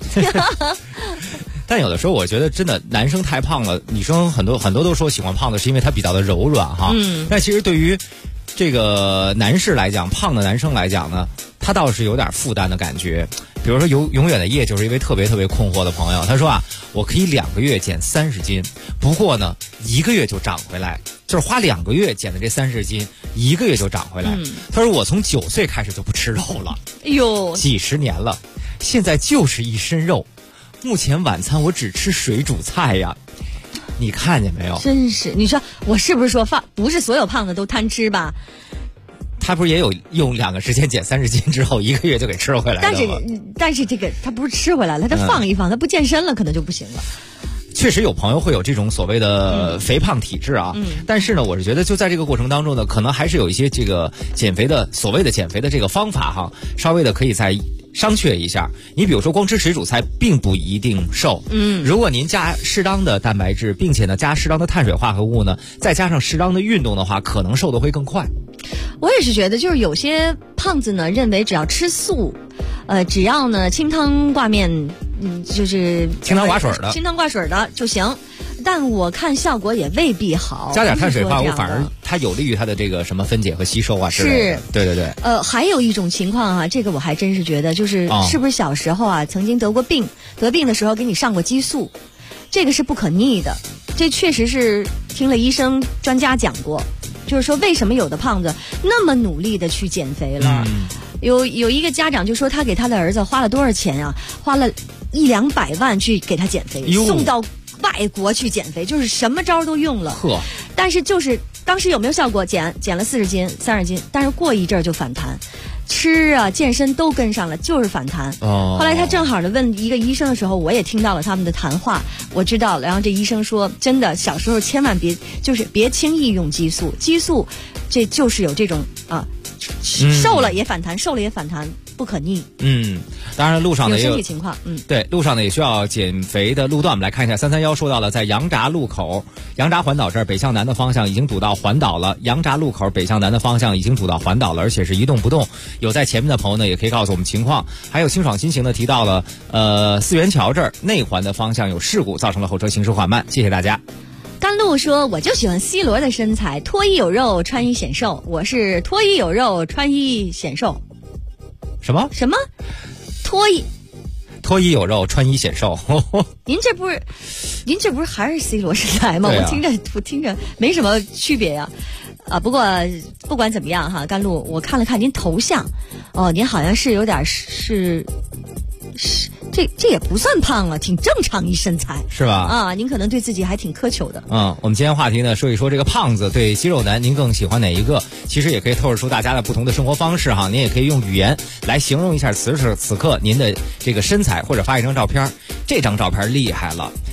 但有的时候我觉得真的男生太胖了，女生很多都说喜欢胖子是因为他比较的柔软哈。但其实对于这个男士来讲，胖的男生来讲呢，他倒是有点负担的感觉。比如说永远的夜就是一位特别困惑的朋友，他说啊，我可以2个月减30斤，不过呢1个月就长回来，就是花2个月减的这30斤，1个月就长回来。他说我从9岁开始就不吃肉了， 哎呦， 几十年了，现在就是一身肉，目前晚餐我只吃水煮菜呀。你看见没有？ 真是，你说我是不是说不是所有胖子都贪吃吧？ 他不是也有用2个时间减30斤之后1个月就给吃回来了吗？ 但是这个他不是吃回来了，他放一放，他不健身了可能就不行了。 确实有朋友会有这种所谓的肥胖体质啊，但是呢，我是觉得就在这个过程当中呢，可能还是有一些这个所谓的减肥的这个方法哈，稍微的可以再商榷一下。你比如说光吃水煮菜并不一定瘦，如果您加适当的蛋白质，并且呢加适当的碳水化合物呢，再加上适当的运动的话，可能瘦的会更快。 我也是觉得，就是有些胖子呢认为只要吃素，只要呢清汤挂面，就是清汤挂水的就行。但我看效果也未必好， 加点碳水化合物反而它有利于它的这个什么分解和吸收啊之类的。是，对。 还有一种情况啊，这个我还真是觉得，就是是不是小时候啊曾经得病的时候给你上过激素，这个是不可逆的。这确实是听了医生专家讲过，就是说为什么有的胖子那么努力的去减肥了。有一个家长就说他给他的儿子花了多少钱啊，花了100-200万去给他减肥，送到外国去减肥，就是什么招都用了。但是就是当时有没有效果？减了40斤、30斤，但是过一阵儿就反弹，吃啊健身都跟上了，就是反弹。后来他正好的问一个医生的时候，我也听到了他们的谈话，我知道了。然后这医生说，真的小时候千万别轻易用激素，这就是有这种瘦了也反弹，不可逆。 当然路上呢也有身体情况。 对，路上呢也需要减肥的路段。我们来看一下331说到了，在杨闸路口杨闸环岛这儿北向南的方向已经堵到环岛了，杨闸路口北向南的方向已经堵到环岛了，而且是一动不动。有在前面的朋友呢也可以告诉我们情况。还有清爽心情呢提到了四元桥这儿内环的方向有事故，造成了后车行驶缓慢。谢谢大家。 甘露说，我就喜欢 C 罗的身材，脱衣有肉穿衣显瘦。我是脱衣有肉穿衣显瘦。什么脱衣有肉穿衣显瘦？您这不是还是 C 罗身材吗？我听着没什么区别呀。不过不管怎么样哈，甘露，我看了看您头像，您好像是有点是这也不算胖了，挺正常一身材， 是吧？ 您可能对自己还挺苛求的。 我们今天话题呢说一说这个胖子对肌肉男，您更喜欢哪一个？其实也可以透露出大家的不同的生活方式哈。您也可以用语言来形容一下此时此刻您的这个身材，或者发一张照片。这张照片厉害了，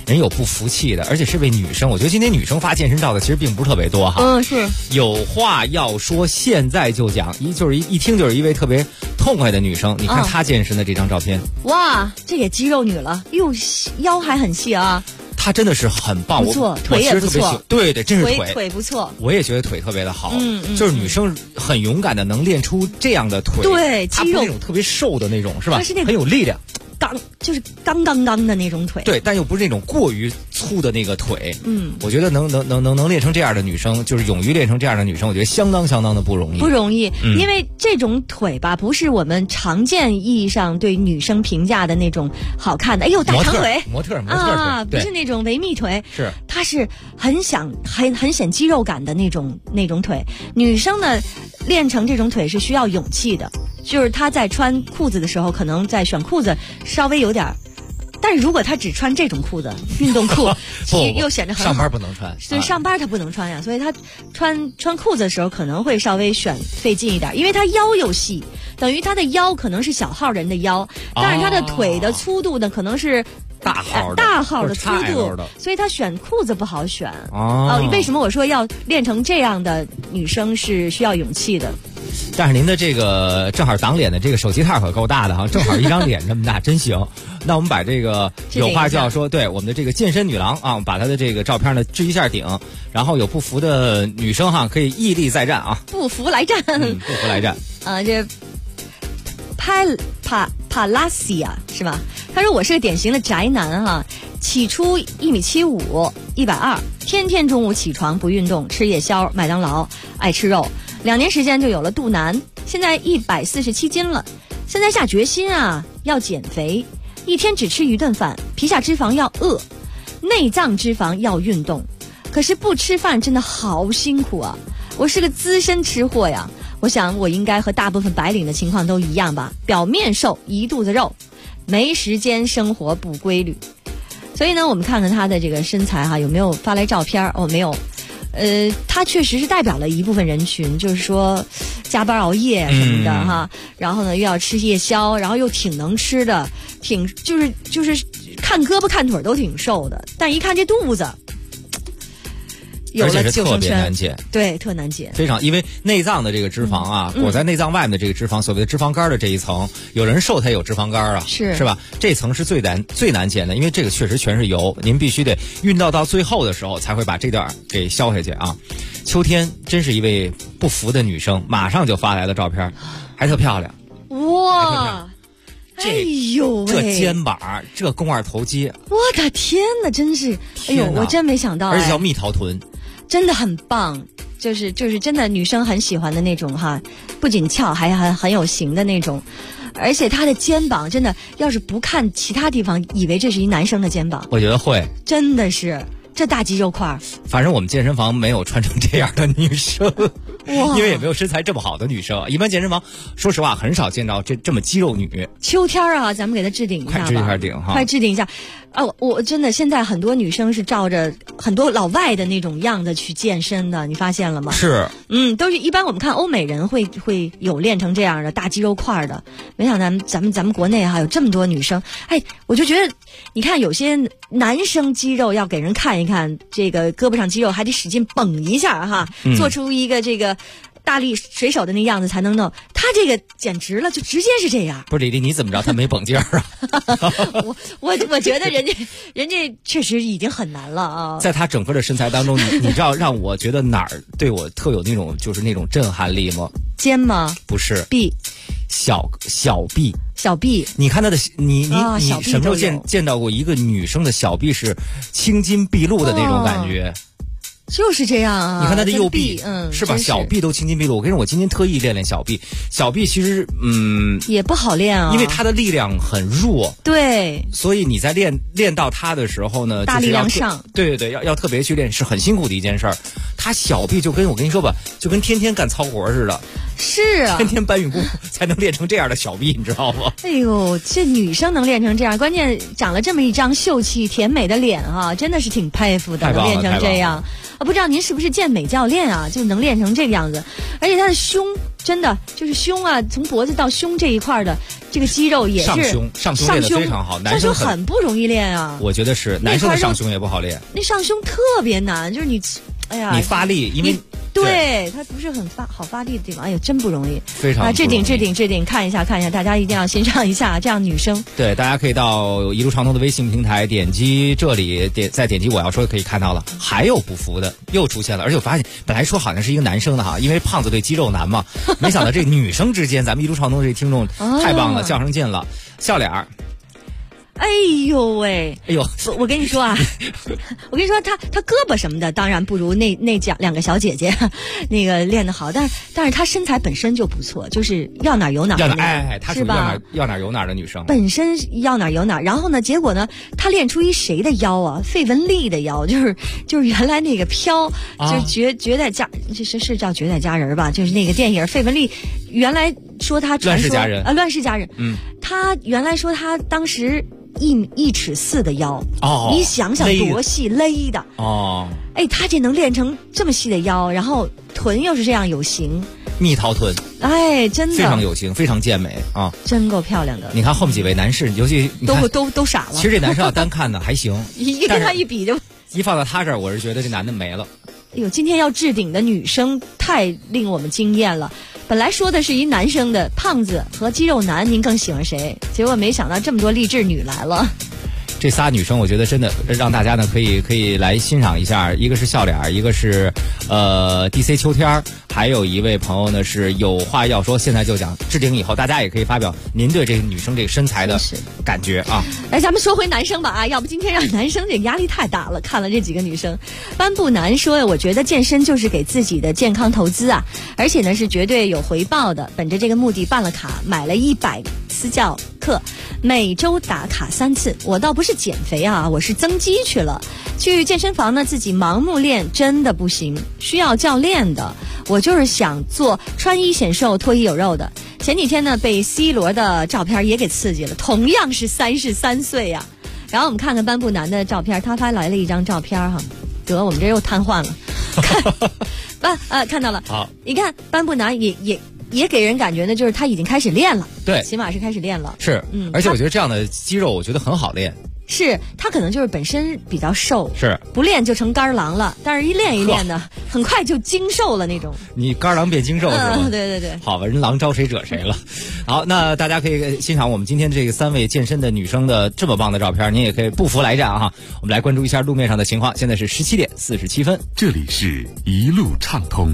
人有不服气的，而且是位女生。我觉得今天女生发健身照的其实并不是特别多哈。 是。 有话要说，现在就讲，一听就是一位特别痛快的女生。你看她健身的这张照片， 哇，这也肌肉女了，哟，腰还很细啊。 她真的是很棒， 不错，腿也不错， 对，真是腿不错， 我也觉得腿特别的好。就是女生很勇敢的能练出这样的腿， 对， 她不是那种特别瘦的那种，是吧？ 她是那种很有力量。 就是刚的那种腿， 对，但又不是那种过于粗的那个腿。我觉得能练成这样的女生，就是勇于练成这样的女生，我觉得相当的不容易。 不容易，因为这种腿吧，不是我们常见意义上对女生评价的那种好看的。哎呦，大长腿， 模特啊，不是那种维密腿， 是它是很显肌肉感的那种腿。女生呢，练成这种腿是需要勇气的。就是她在穿裤子的时候，可能在选裤子稍微有点，但是如果她只穿这种裤子，运动裤，又显得很好。 上班不能穿， 对，上班她不能穿呀，所以她穿裤子的时候可能会稍微费劲一点，因为她腰又细，等于她的腰可能是小号人的腰，但是她的腿的粗度呢可能是大号的粗度，所以她选裤子不好选。为什么我说要练成这样的女生是需要勇气的？ 但是您的这个正好挡脸的这个手机套可够大的哈，正好一张脸这么大，真行。那我们把这个有话就要说，对我们的这个健身女郎啊，把她的这个照片呢置一下顶，然后有不服的女生哈可以屹立再战啊， 不服来战， 不服来战。 这帕拉西亚是吧？他说我是个典型的宅男哈，起初1.75米，120，天天中午起床不运动，吃夜宵，麦当劳，爱吃肉。2年时间就有了肚腩，现在147斤了。现在下决心啊，要减肥，一天只吃1顿饭，皮下脂肪要饿，内脏脂肪要运动。可是不吃饭真的好辛苦啊！我是个资深吃货呀，我想我应该和大部分白领的情况都一样吧，表面瘦，一肚子肉，没时间，生活不规律。所以呢，我们看看他的这个身材哈，有没有发来照片？没有。他确实是代表了一部分人群，就是说加班熬夜什么的哈，然后呢又要吃夜宵，然后又挺能吃的，就是看胳膊看腿都挺瘦的，但一看这肚子，有了救生圈， 而且是特别难减， 对，特难减， 非常，因为内脏的这个脂肪啊，裹在内脏外面的这个脂肪，所谓的脂肪肝的这一层，有人瘦他有脂肪肝啊，是吧？这层是最难减的，因为这个确实全是油，您必须得运到最后的时候才会把这段给消下去啊。秋天真是一位不服的女生，马上就发来了照片，还特漂亮， 哇！哎呦喂， 这肩膀，这肱二头肌， 我的天哪，真是，哎呦，我真没想到， 而且叫蜜桃臀， 真的很棒，就是真的女生很喜欢的那种哈，不仅翘还很有型的那种，而且她的肩膀真的，要是不看其他地方，以为这是一男生的肩膀， 我觉得会， 真的是这大肌肉块。 反正我们健身房没有穿成这样的女生，因为也没有身材这么好的女生。一般健身房，说实话很少见到这么肌肉女。 秋天啊，咱们给她置顶一下吧， 快置一下顶哈， 快置顶一下。我真的现在很多女生是照着很多老外的那种样子去健身的，你发现了吗？ 是， 都是一般我们看欧美人会有练成这样的大肌肉块的，没想到咱们国内哈有这么多女生。哎，我就觉得，你看有些男生肌肉要给人看一看，这个胳膊上肌肉还得使劲绷一下哈，做出一个这个大力水手的那样子才能弄。他这个简直了，就直接是这样。 不是李丽，你怎么着他没绷劲儿啊？ 我觉得人家确实已经很难了啊。 在他整个的身材当中，你知道让我觉得哪儿对我特有那种就是那种震撼力吗？ 肩吗？ 不是， 臂， 小臂。 小臂， 你看她的你什么时候见到过一个女生的小臂是青筋毕露的那种感觉？ 就是这样啊！ 你看她的右臂，是吧？ 是小臂都青筋毕露。我跟你说，我今天特意练小臂。小臂其实， 也不好练啊， 因为她的力量很弱。 对， 所以你在练到她的时候呢， 大力量上， 对，要特别去练，是很辛苦的一件事儿。她小臂就跟我跟你说吧，就跟天天干操活似的。 是啊， 天天搬运工才能练成这样的小臂，你知道吗？ 哎呦，这女生能练成这样，关键长了这么一张秀气甜美的脸啊，真的是挺佩服的，能练成这样。不知道您是不是健美教练啊，就能练成这个样子，而且她的胸真的就是胸啊，从脖子到胸这一块的这个肌肉也是上胸练得非常好， 男生很不容易练啊。 我觉得是男生的上胸也不好练， 那上胸特别难，就是你，哎呀， 你发力，因为对它不是很好发力的地方，哎呀，真不容易， 非常置顶，看一下，大家一定要欣赏一下这样女生。 对，大家可以到一路畅通的微信平台，点击这里，再点击我要说的可以看到了，还有不服的又出现了，而且我发现本来说好像是一个男生的哈，因为胖子对肌肉男嘛，没想到这女生之间，咱们一路畅通这听众太棒了，较上劲了，笑脸儿。 哎呦喂！ 哎呦， 我跟你说啊，他胳膊什么的当然不如那两个小姐姐那个练得好，但是他身材本身就不错，就是要哪有哪的， 她属于要哪有哪的女生， 本身要哪有哪。然后呢，结果呢，他练出一谁的腰啊？费雯丽的腰，就是原来那个飘，就绝代佳，是叫绝代佳人吧？就是那个电影费雯丽原来说他乱世佳人啊，乱世佳人，他原来说他当时。1.4尺的腰你想想多细勒的哎，他这能练成这么细的腰，然后臀又是这样有型， 蜜桃臀， 哎，真的非常有型，非常健美啊， 真够漂亮的。 你看后面几位男士，尤其都傻了。 其实这男生要单看呢还行， 一跟他一比就一放到他这儿，我是觉得这男的没了。 哎呦，今天要置顶的女生太令我们惊艳了。本来说的是一男生的胖子和肌肉男，您更喜欢谁？结果没想到这么多励志女来了。 这仨女生，我觉得真的让大家呢可以来欣赏一下，一个是笑脸，一个是DC 秋天，还有一位朋友呢是有话要说，现在就讲。置顶以后，大家也可以发表您对这个女生这个身材的感觉啊。 来，咱们说回男生吧啊，要不今天让男生这个压力太大了。看了这几个女生，颁布男说，我觉得健身就是给自己的健康投资啊，而且呢是绝对有回报的。本着这个目的办了卡，买了100私教课，每周打卡3次。我倒不是减肥啊，我是增肌去了。去健身房呢，自己盲目练真的不行，需要教练的。我就是想做穿衣显瘦脱衣有肉的。前几天呢被 C 罗的照片也给刺激了，同样是33岁呀。然后我们看看颁布男的照片，他发来了一张照片哈，得我们这又瘫痪了。看到了， 好， 你看颁布男也给人感觉呢，就是他已经开始练了， 对， 起码是开始练了， 是，而且我觉得这样的肌肉，我觉得很好练。 是他可能就是本身比较瘦， 是不练就成干狼了，但是一练的很快就精瘦了那种。 你干狼变精瘦是吗？ 对。 好吧，人狼招谁惹谁了。好，那大家可以欣赏我们今天这个3位健身的女生的这么棒的照片，您也可以不服来战啊！我们来关注一下路面上的情况，现在是17点47分， 这里是一路畅通。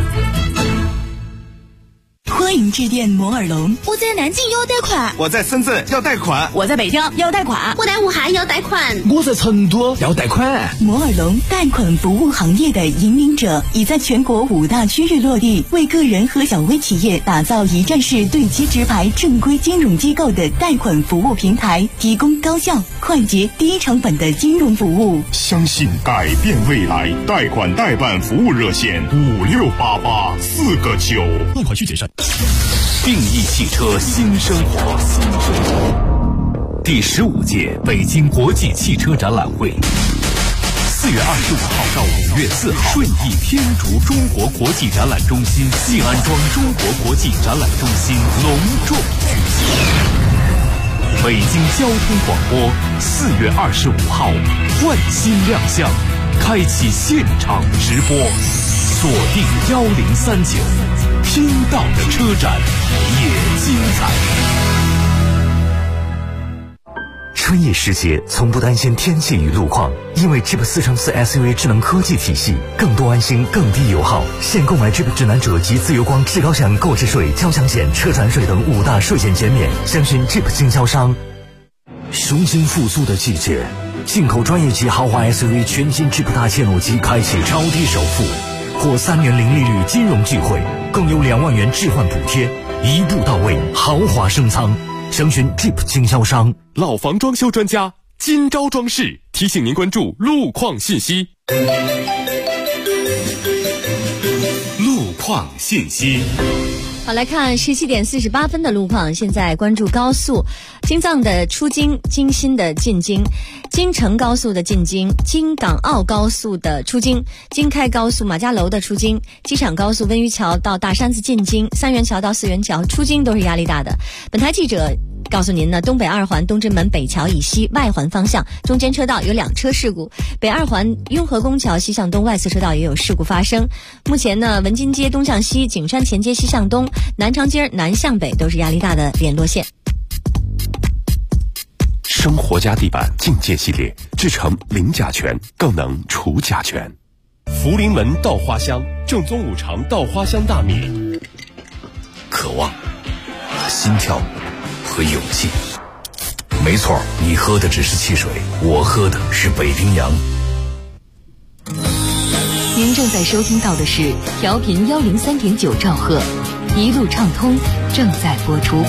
欢迎致电摩尔龙。 我在南京要贷款， 我在深圳要贷款， 我在北京要贷款，我在武汉要贷款， 我在成都要贷款。 摩尔龙贷款服务行业的引领者，已在全国5大区域落地，为个人和小微企业打造一站式对接直排正规金融机构的贷款服务平台，提供高效、快捷、低成本的金融服务。 相信改变未来，贷款代办服务热线5688 4个9， 贷款需谨慎。 定义汽车新生活，第15届北京国际汽车展览会，4月25号到5月4号，顺义天竺中国国际展览中心西安庄中国国际展览中心隆重举行。北京交通广播4月25号换新亮相，开启现场直播，锁定1039，听到的车展也精彩。 春意时节从不担心天气与路况，因为 Jeep 4乘4 SUV 智能科技体系，更多安心，更低油耗。现购买 Jeep 智囊者及自由光至高享购置税、交强险、车船税等5大税险减免，详询 Jeep 经销商。雄心复苏的季节，进口专业级豪华 SUV 全新 Jeep 大切诺基开启超低首付，获3年零利率金融聚会，更有2万元置换补贴，一步到位，豪华升舱。详询 Jeep 经销商。 老房装修专家金招装饰提醒您关注路况信息。 路况信息。 好，来看17点48分的路况。现在关注高速，京藏的出京，京新的进京，京承高速的进京，京港澳高速的出京，京开高速马家楼的出京，机场高速温榆桥到大山子进京，三元桥到四元桥出京都是压力大的。本台记者告诉您呢，东北二环东直门北桥以西外环方向中间车道有2车事故，北二环雍和宫桥西向东外侧车道也有事故发生。目前呢，文津街东向西、景山前街西向东、南长街南向北都是压力大的联络线。 生活家地板境界系列制成零甲醛，更能除甲醛。 福临门稻花香正宗五常稻花香大米， 渴望、心跳和勇气。没错，你喝的只是汽水，我喝的是北冰洋。 您正在收听到的是调频103.9兆赫，一路畅通正在播出。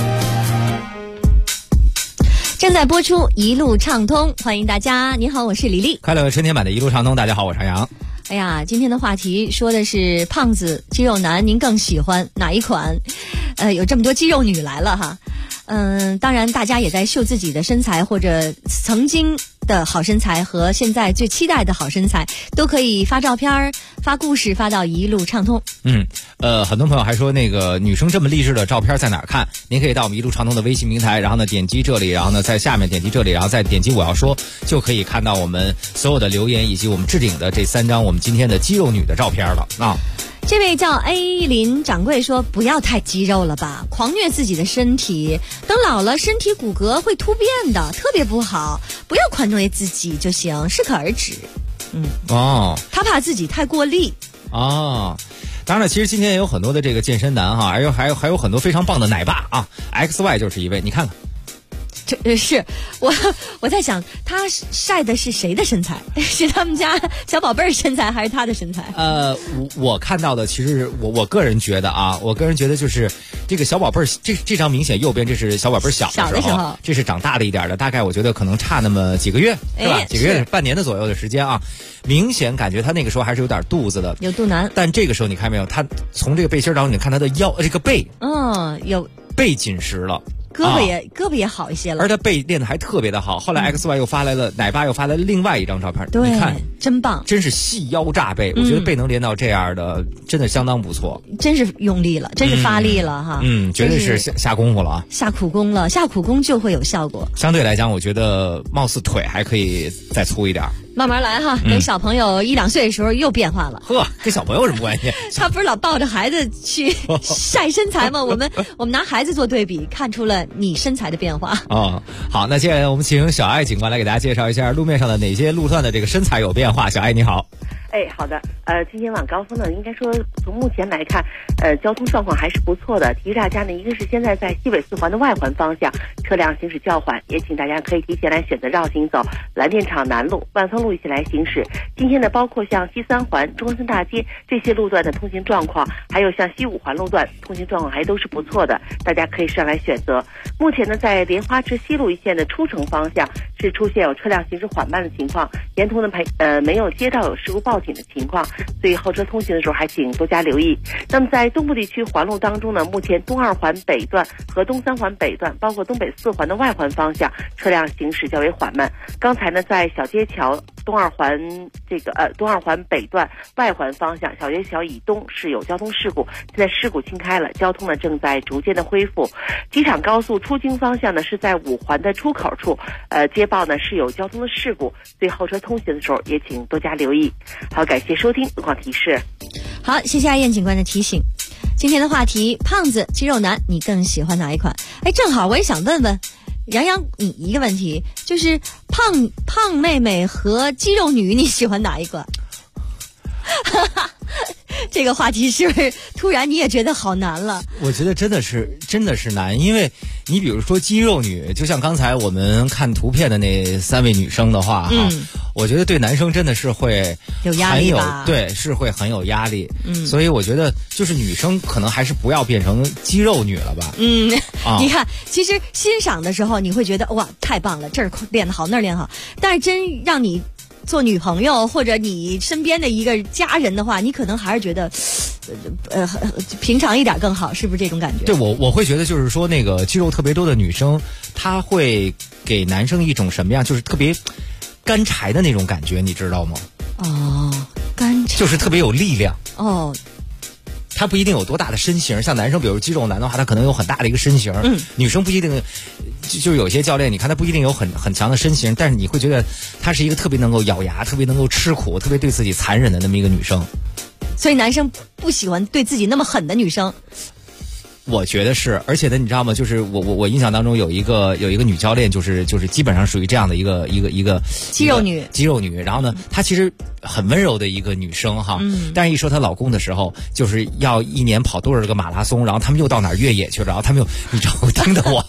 一路畅通，欢迎大家。你好，我是李丽。 快乐春天版的一路畅通，大家好，我是杨洋。 哎呀，今天的话题说的是胖子肌肉男，您更喜欢哪一款？有这么多肌肉女来了哈。当然大家也在秀自己的身材，或者曾经的好身材和现在最期待的好身材，都可以发照片发故事发到一路畅通。 很多朋友还说那个女生这么励志的照片在哪儿看？您可以到我们一路畅通的微信平台，然后呢点击这里，然后呢在下面点击这里，然后再点击我要说，就可以看到我们所有的留言以及我们置顶的这3张我们今天的肌肉女的照片了啊。 这位叫 A 林掌柜说，不要太肌肉了吧，狂虐自己的身体，等老了身体骨骼会突变的，特别不好，不要狂虐自己就行，适可而止。他怕自己太过力。 当然了，其实今天也有很多的这个健身男哈，还有很多非常棒的奶爸啊 ，XY 就是一位，你看看。 是我在想，他晒的是谁的身材？是他们家小宝贝儿身材，还是他的身材？ 我看到的，其实我个人觉得就是这个小宝贝儿，这张明显右边这是小宝贝儿小的时候，这是长大了一点的，大概我觉得可能差那么几个月，是吧？几个月半年的左右的时间啊，明显感觉他那个时候还是有点肚子的， 有肚腩。 但这个时候你看没有，他从这个背心当中，你看他的腰，这个背， 有背紧实了。 胳膊也好一些了， 而他背练得还特别的好。后来 XY 又发来了，奶爸又发来了另外一张照片， 对， 你看真棒， 真是细腰炸背。我觉得背能练到这样的，真的相当不错， 真是用力了，真是发力了哈。 绝对是下功夫了啊， 下苦功了，下苦功就会有效果。 相对来讲，我觉得貌似腿还可以再粗一点。 慢慢来哈，等小朋友1-2岁的时候又变化了。 跟小朋友有什么关系？ 他不是老抱着孩子去晒身材吗？我们拿孩子做对比，看出了你身材的变化。 好，那接下来我们请小爱警官来给大家介绍一下路面上的哪些路段的这个身材有变化。小爱你好。 好的，今天晚高峰呢，应该说从目前来看，交通状况还是不错的。提示大家呢，一个是现在在西北4环的外环方向车辆行驶较缓，也请大家可以提前来选择绕行走蓝电厂南路、万丰路一起来行驶。今天呢，包括像西3环、中关村大街这些路段的通行状况，还有像西5环路段通行状况还都是不错的，大家可以上来选择。目前呢，在莲花至西路一线的出城方向是出现有车辆行驶缓慢的情况，沿途呢没有接到有事故报警的情况，所以后车通行的时候还请多加留意。那么在东部地区环路当中呢，目前东2环北段和东3环北段，包括东北4环的外环方向车辆行驶较为缓慢。刚才呢，在小街桥东2环北段外环方向小街桥以东是有交通事故，现在事故清开了，交通呢正在逐渐的恢复。机场高速出京方向呢是在5环的出口处，接报呢是有交通的事故，所以后车通行的时候也请多加留意。好，感谢收听路况提示。 好，谢谢阿燕警官的提醒。今天的话题，胖子肌肉男，你更喜欢哪一款？正好我也想问问杨洋你一个问题，就是胖妹妹和肌肉女你喜欢哪一款？这个话题是不是突然你也觉得好难了？ 我觉得真的是难，因为你比如说肌肉女，就像刚才我们看图片的那3位女生的话我觉得对男生真的是会有压力吧？ 对，是会很有压力。所以我觉得就是女生可能还是不要变成肌肉女了吧。 你看，其实欣赏的时候你会觉得哇太棒了，这儿练得好那儿练好，但是真让你做女朋友或者你身边的一个家人的话，你可能还是觉得平常一点更好，是不是这种感觉？ 对，我会觉得就是说那个肌肉特别多的女生，她会给男生一种什么样，就是特别干柴的那种感觉，你知道吗？ 哦，干柴就是特别有力量哦。 他不一定有多大的身形，像男生比如肌肉男的话，他可能有很大的一个身形，女生不一定，就有些教练你看他不一定有很强的身形，但是你会觉得他是一个特别能够咬牙、特别能够吃苦、特别对自己残忍的那么一个女生。 所以男生不喜欢对自己那么狠的女生。 我觉得是，而且呢，你知道吗？就是我印象当中有一个女教练，就是基本上属于这样的一个肌肉女， 然后呢，她其实很温柔的一个女生哈，但是一说她老公的时候，就是要一年跑多少个马拉松，然后他们又到哪儿越野去了，然后他们又，你知道我听得我。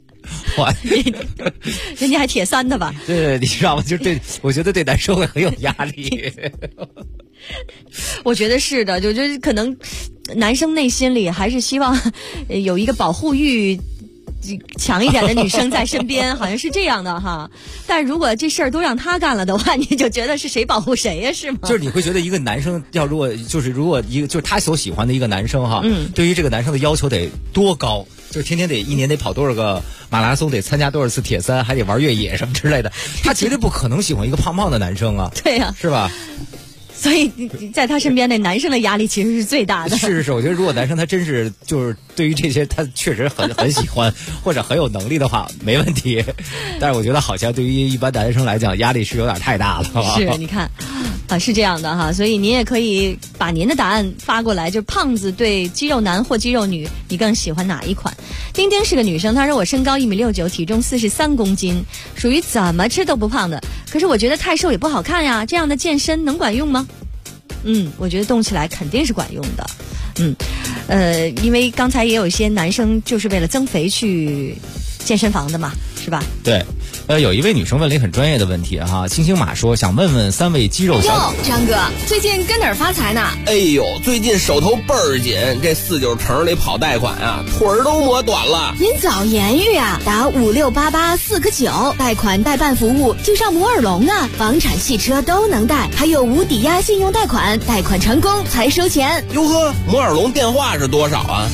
人家还铁三的吧？ 对，你知道吗？就对，我觉得对男生会很有压力。 我觉得是的，就可能男生内心里还是希望有一个保护欲强一点的女生在身边，好像是这样的哈。但如果这事儿都让他干了的话，你就觉得是谁保护谁呀？是吗？ 就是你会觉得一个男生如果一个就是他所喜欢的一个男生哈，对于这个男生的要求得多高？就是天天一年得跑多少个马拉松，得参加多少次铁三，还得玩越野什么之类的，他绝对不可能喜欢一个胖胖的男生啊。 对呀， 是吧？ 所以在他身边那男生的压力其实是最大的。 是，我觉得如果男生他真是就是对于这些他确实很喜欢或者很有能力的话，没问题。但是我觉得好像对于一般男生来讲，压力是有点太大了。 是，你看啊，是这样的哈，所以您也可以把您的答案发过来，就是胖子对肌肉男或肌肉女，你更喜欢哪一款？丁丁是个女生，她说我身高1.69米，体重43公斤，属于怎么吃都不胖的。可是我觉得太瘦也不好看呀，这样的健身能管用吗？我觉得动起来肯定是管用的。因为刚才也有一些男生就是为了增肥去健身房的嘛，是吧？ 对。有一位女生问了一个很专业的问题哈，星星马说想问问3位肌肉小姐。 张哥最近跟哪儿发财呢？ 哎呦，最近手头倍儿紧，这49城里跑贷款啊，腿儿都磨短了。 您早言语啊，打56884个9，贷款代办服务就上摩尔龙啊，房产汽车都能贷，还有无抵押信用贷款，贷款成功才收钱。 哟呵，摩尔龙电话是多少啊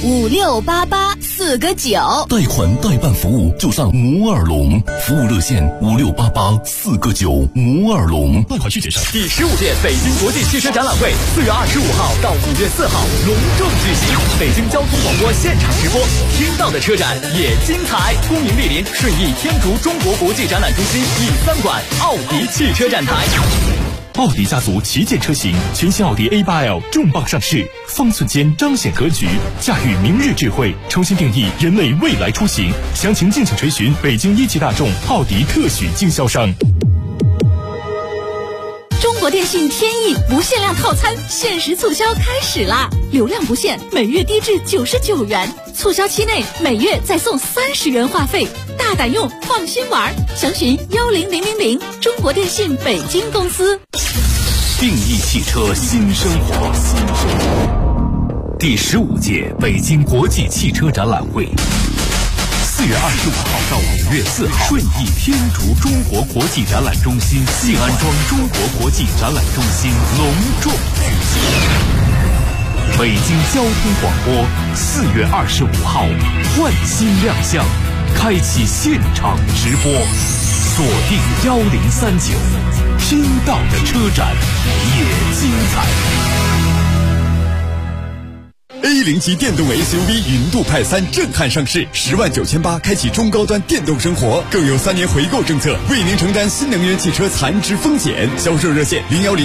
？56884个9， 贷款代办服务就上摩尔龙，服务热线56884个9，摩尔龙。贷款细节上。 第15届北京国际汽车展览会4月25号到5月4号隆重举行，北京交通广播现场直播，听到的车展也精彩。恭迎莅临顺义天竺中国国际展览中心E3馆奥迪汽车展台。 奥迪家族旗舰车型，全新奥迪 A8L 重磅上市，方寸间彰显格局，驾驭明日智慧，重新定义人类未来出行。详情敬请垂询北京一汽大众奥迪特许经销商。 中国电信天翼不限量套餐限时促销开始啦！流量不限，每月低至99元，促销期内每月再送30元话费，大胆用，放心玩。详询10000，中国电信北京公司。 定义汽车新生活。第15届北京国际汽车展览会，4月25号到5月4号，顺义天竺中国国际展览中心西安庄中国国际展览中心隆重举行。北京交通广播4月25号换新亮相，开启现场直播，锁定1039，听到的车展也精彩。 A0级电动 SUV 云度派3震撼上市，10.98万开启中高端电动生活，更有3年回购政策，为您承担新能源汽车残值风险。销售热线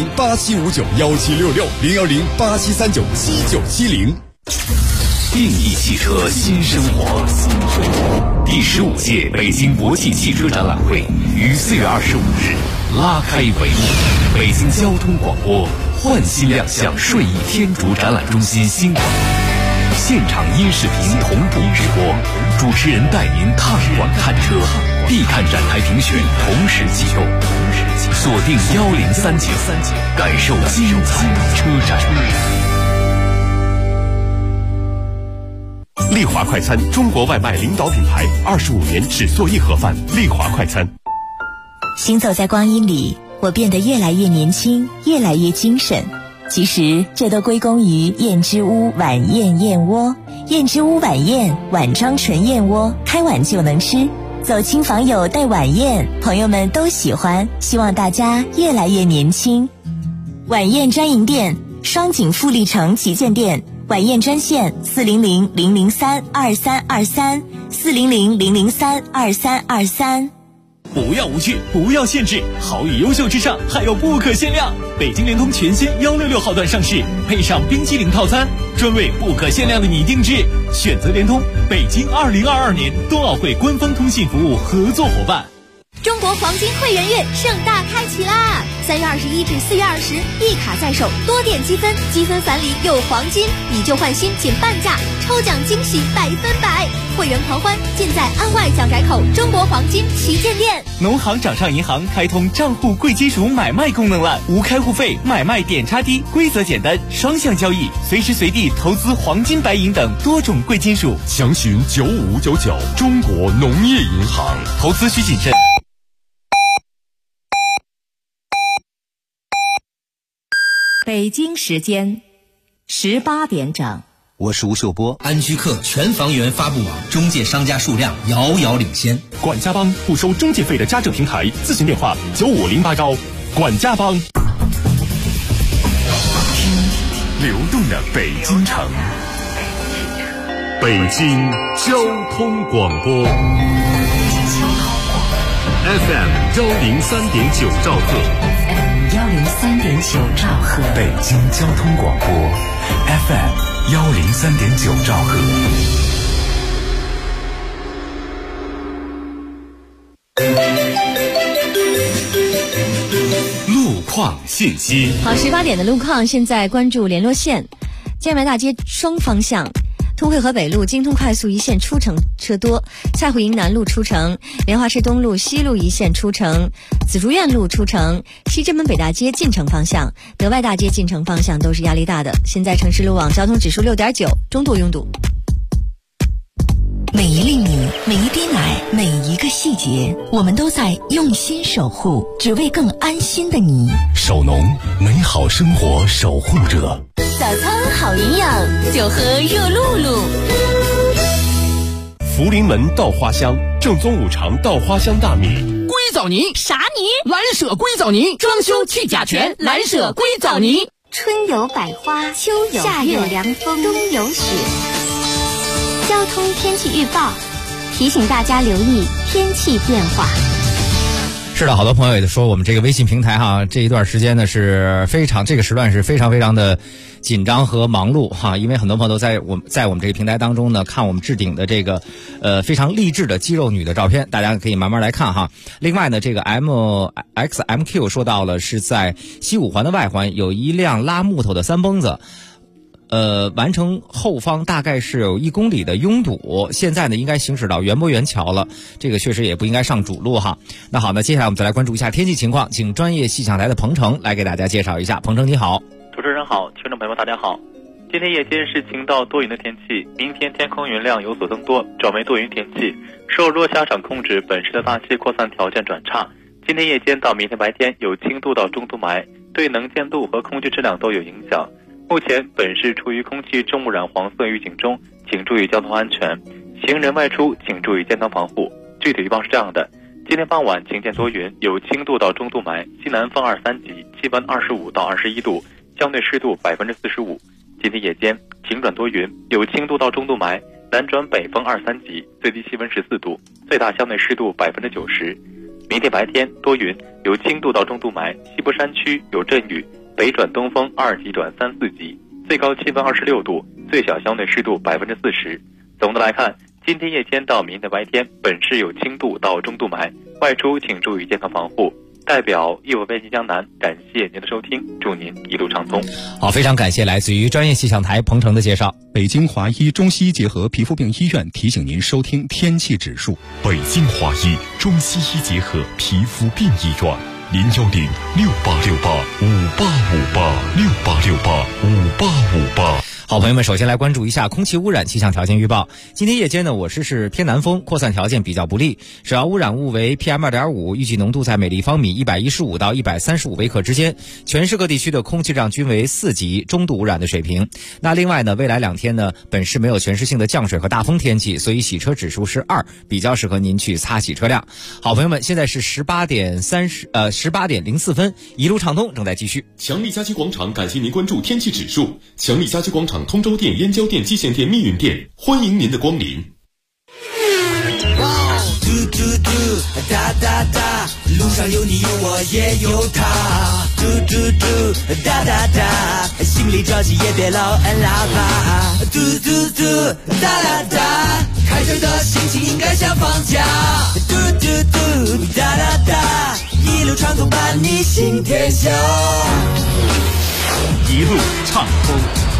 01087591766，01087397970。 定义汽车新生活。第15届北京国际汽车展览会于4月25日拉开帷幕，北京交通广播换新亮相顺义天竺展览中心新馆，现场音视频同步直播，主持人带您看馆看车，必看展台评选同时启动，锁定1039，感受精彩车展。 丽华快餐，中国外卖领导品牌，25年只做一盒饭。丽华快餐。 行走在光阴里， 我变得越来越年轻，越来越精神。其实这都归功于燕之屋晚宴燕窝。燕之屋晚宴，碗装纯燕窝，开碗就能吃。走亲访友带晚宴，朋友们都喜欢，希望大家越来越年轻。晚宴专营店，双井富力城旗舰店，晚宴专线400-003-2323，400-003-2323。 不要无趣，不要限制，好与优秀之上还有不可限量。北京联通全新166号段上市，配上冰淇淋套餐，专为不可限量的你定制。选择联通，北京2022年冬奥会官方通信服务合作伙伴。 中国黄金会员月盛大开启啦！3月21至4月20，一卡在手，多店积分，积分返礼有黄金，以旧换新减半价，抽奖惊喜100%，会员狂欢尽在安外蒋宅口中国黄金旗舰店。 农行掌上银行开通账户贵金属买卖功能了，无开户费，买卖点差低，规则简单，双向交易，随时随地投资黄金、白银等多种贵金属。 详询9599中国农业银行。 投资需谨慎。 北京时间18点整。 我是吴秀波。安居客全房源发布网中介商家数量遥遥领先。 管家帮不收中介费的家政平台，咨询电话9508管家帮。 流动的北京城，北京交通广播 FM 103.9兆赫。 103.9兆赫， 北京交通广播 FM 103.9兆赫。 路况信息。 好，18点的路况，现在关注联络线，建外大街双方向。通惠河北路京通快速一线出城车多，蔡湖营南路出城，莲花市东路西路一线出城，紫竹院路出城，西直门北大街进城方向，德外大街进城方向都是压力大的。现在城市路网交通指数6.9，中度拥堵。 每一粒米，每一滴奶，每一个细节，我们都在用心守护，只为更安心的你。 首农，美好生活守护者。 早餐好营养，就喝热露露。 福临门稻花香，正宗5常稻花香大米。 硅藻泥啥泥？蓝舍硅藻泥，装修去甲醛，蓝舍硅藻泥。 春有百花，秋有夏有凉风，冬有雪。交通天气预报提醒大家留意天气变化。 是的，好多朋友也说我们这个微信平台哈，这一段时间呢是非常，这个时段是非常非常的紧张和忙碌哈，因为很多朋友都在我们这个平台当中呢看我们置顶的这个非常励志的肌肉女的照片，大家可以慢慢来看哈。另外呢，这个 MXMQ 说到了是在西五环的外环有一辆拉木头的三蹦子。完成后方大概是有1公里的拥堵，现在呢应该行驶到园博园桥了，这个确实也不应该上主路哈。那好，那接下来我们再来关注一下天气情况，请专业气象台的彭程来给大家介绍一下。彭程你好。 主持人好，听众朋友们大家好。今天夜间是晴到多云的天气，明天天空云量有所增多，转为多云天气，受弱下场控制本市的大气扩散条件转差。今天夜间到明天白天有轻度到中度霾，对能见度和空气质量都有影响。目前本市处于空气重污染黄色预警中，请注意交通安全，行人外出请注意健康防护。具体预报是这样的：今天傍晚晴间多云，有轻度到中度霾，西南风2、3级，气温25到21度，相对湿度45%。今天夜间晴转多云，有轻度到中度霾，南转北风2、3级，最低气温14度，最大相对湿度90%。明天白天多云，有轻度到中度霾，西部山区有阵雨，北转东风2级转3、4级，最高气温26度，最小相对湿度40%。总的来看，今天夜间到明天白天，本市有轻度到中度霾，外出请注意健康防护。代表义务编辑江南，感谢您的收听，祝您一路畅通。 好，非常感谢来自于专业气象台彭程的介绍。 北京华医中西医结合皮肤病医院提醒您收听天气指数。 北京华医中西医结合皮肤病医院，01068685858，68685858。 好朋友们，首先来关注一下空气污染气象条件预报。今天夜间呢，我市是偏南风，扩散条件比较不利，首要污染物为 PM2.5， 预计浓度在每立方米115到135微克之间，全市各地区的空气质量均为4级中度污染的水平。那另外呢，未来2天呢，本市没有全市性的降水和大风天气，所以洗车指数是2，比较适合您去擦洗车辆。好朋友们，现在是18点04分，一路畅通正在继续。 强力家居广场感谢您关注天气指数。强力家居广场通州店、燕郊店、蓟县店、密云店，欢迎您的光临。 哒哒哒，路上有你有我也有他，嘟嘟嘟，哒哒哒，心里着急也别老按喇叭，嘟嘟嘟，哒哒哒，开车的心情应该像放假，嘟嘟嘟，哒哒哒，一路畅通伴你行天下， 一路畅通。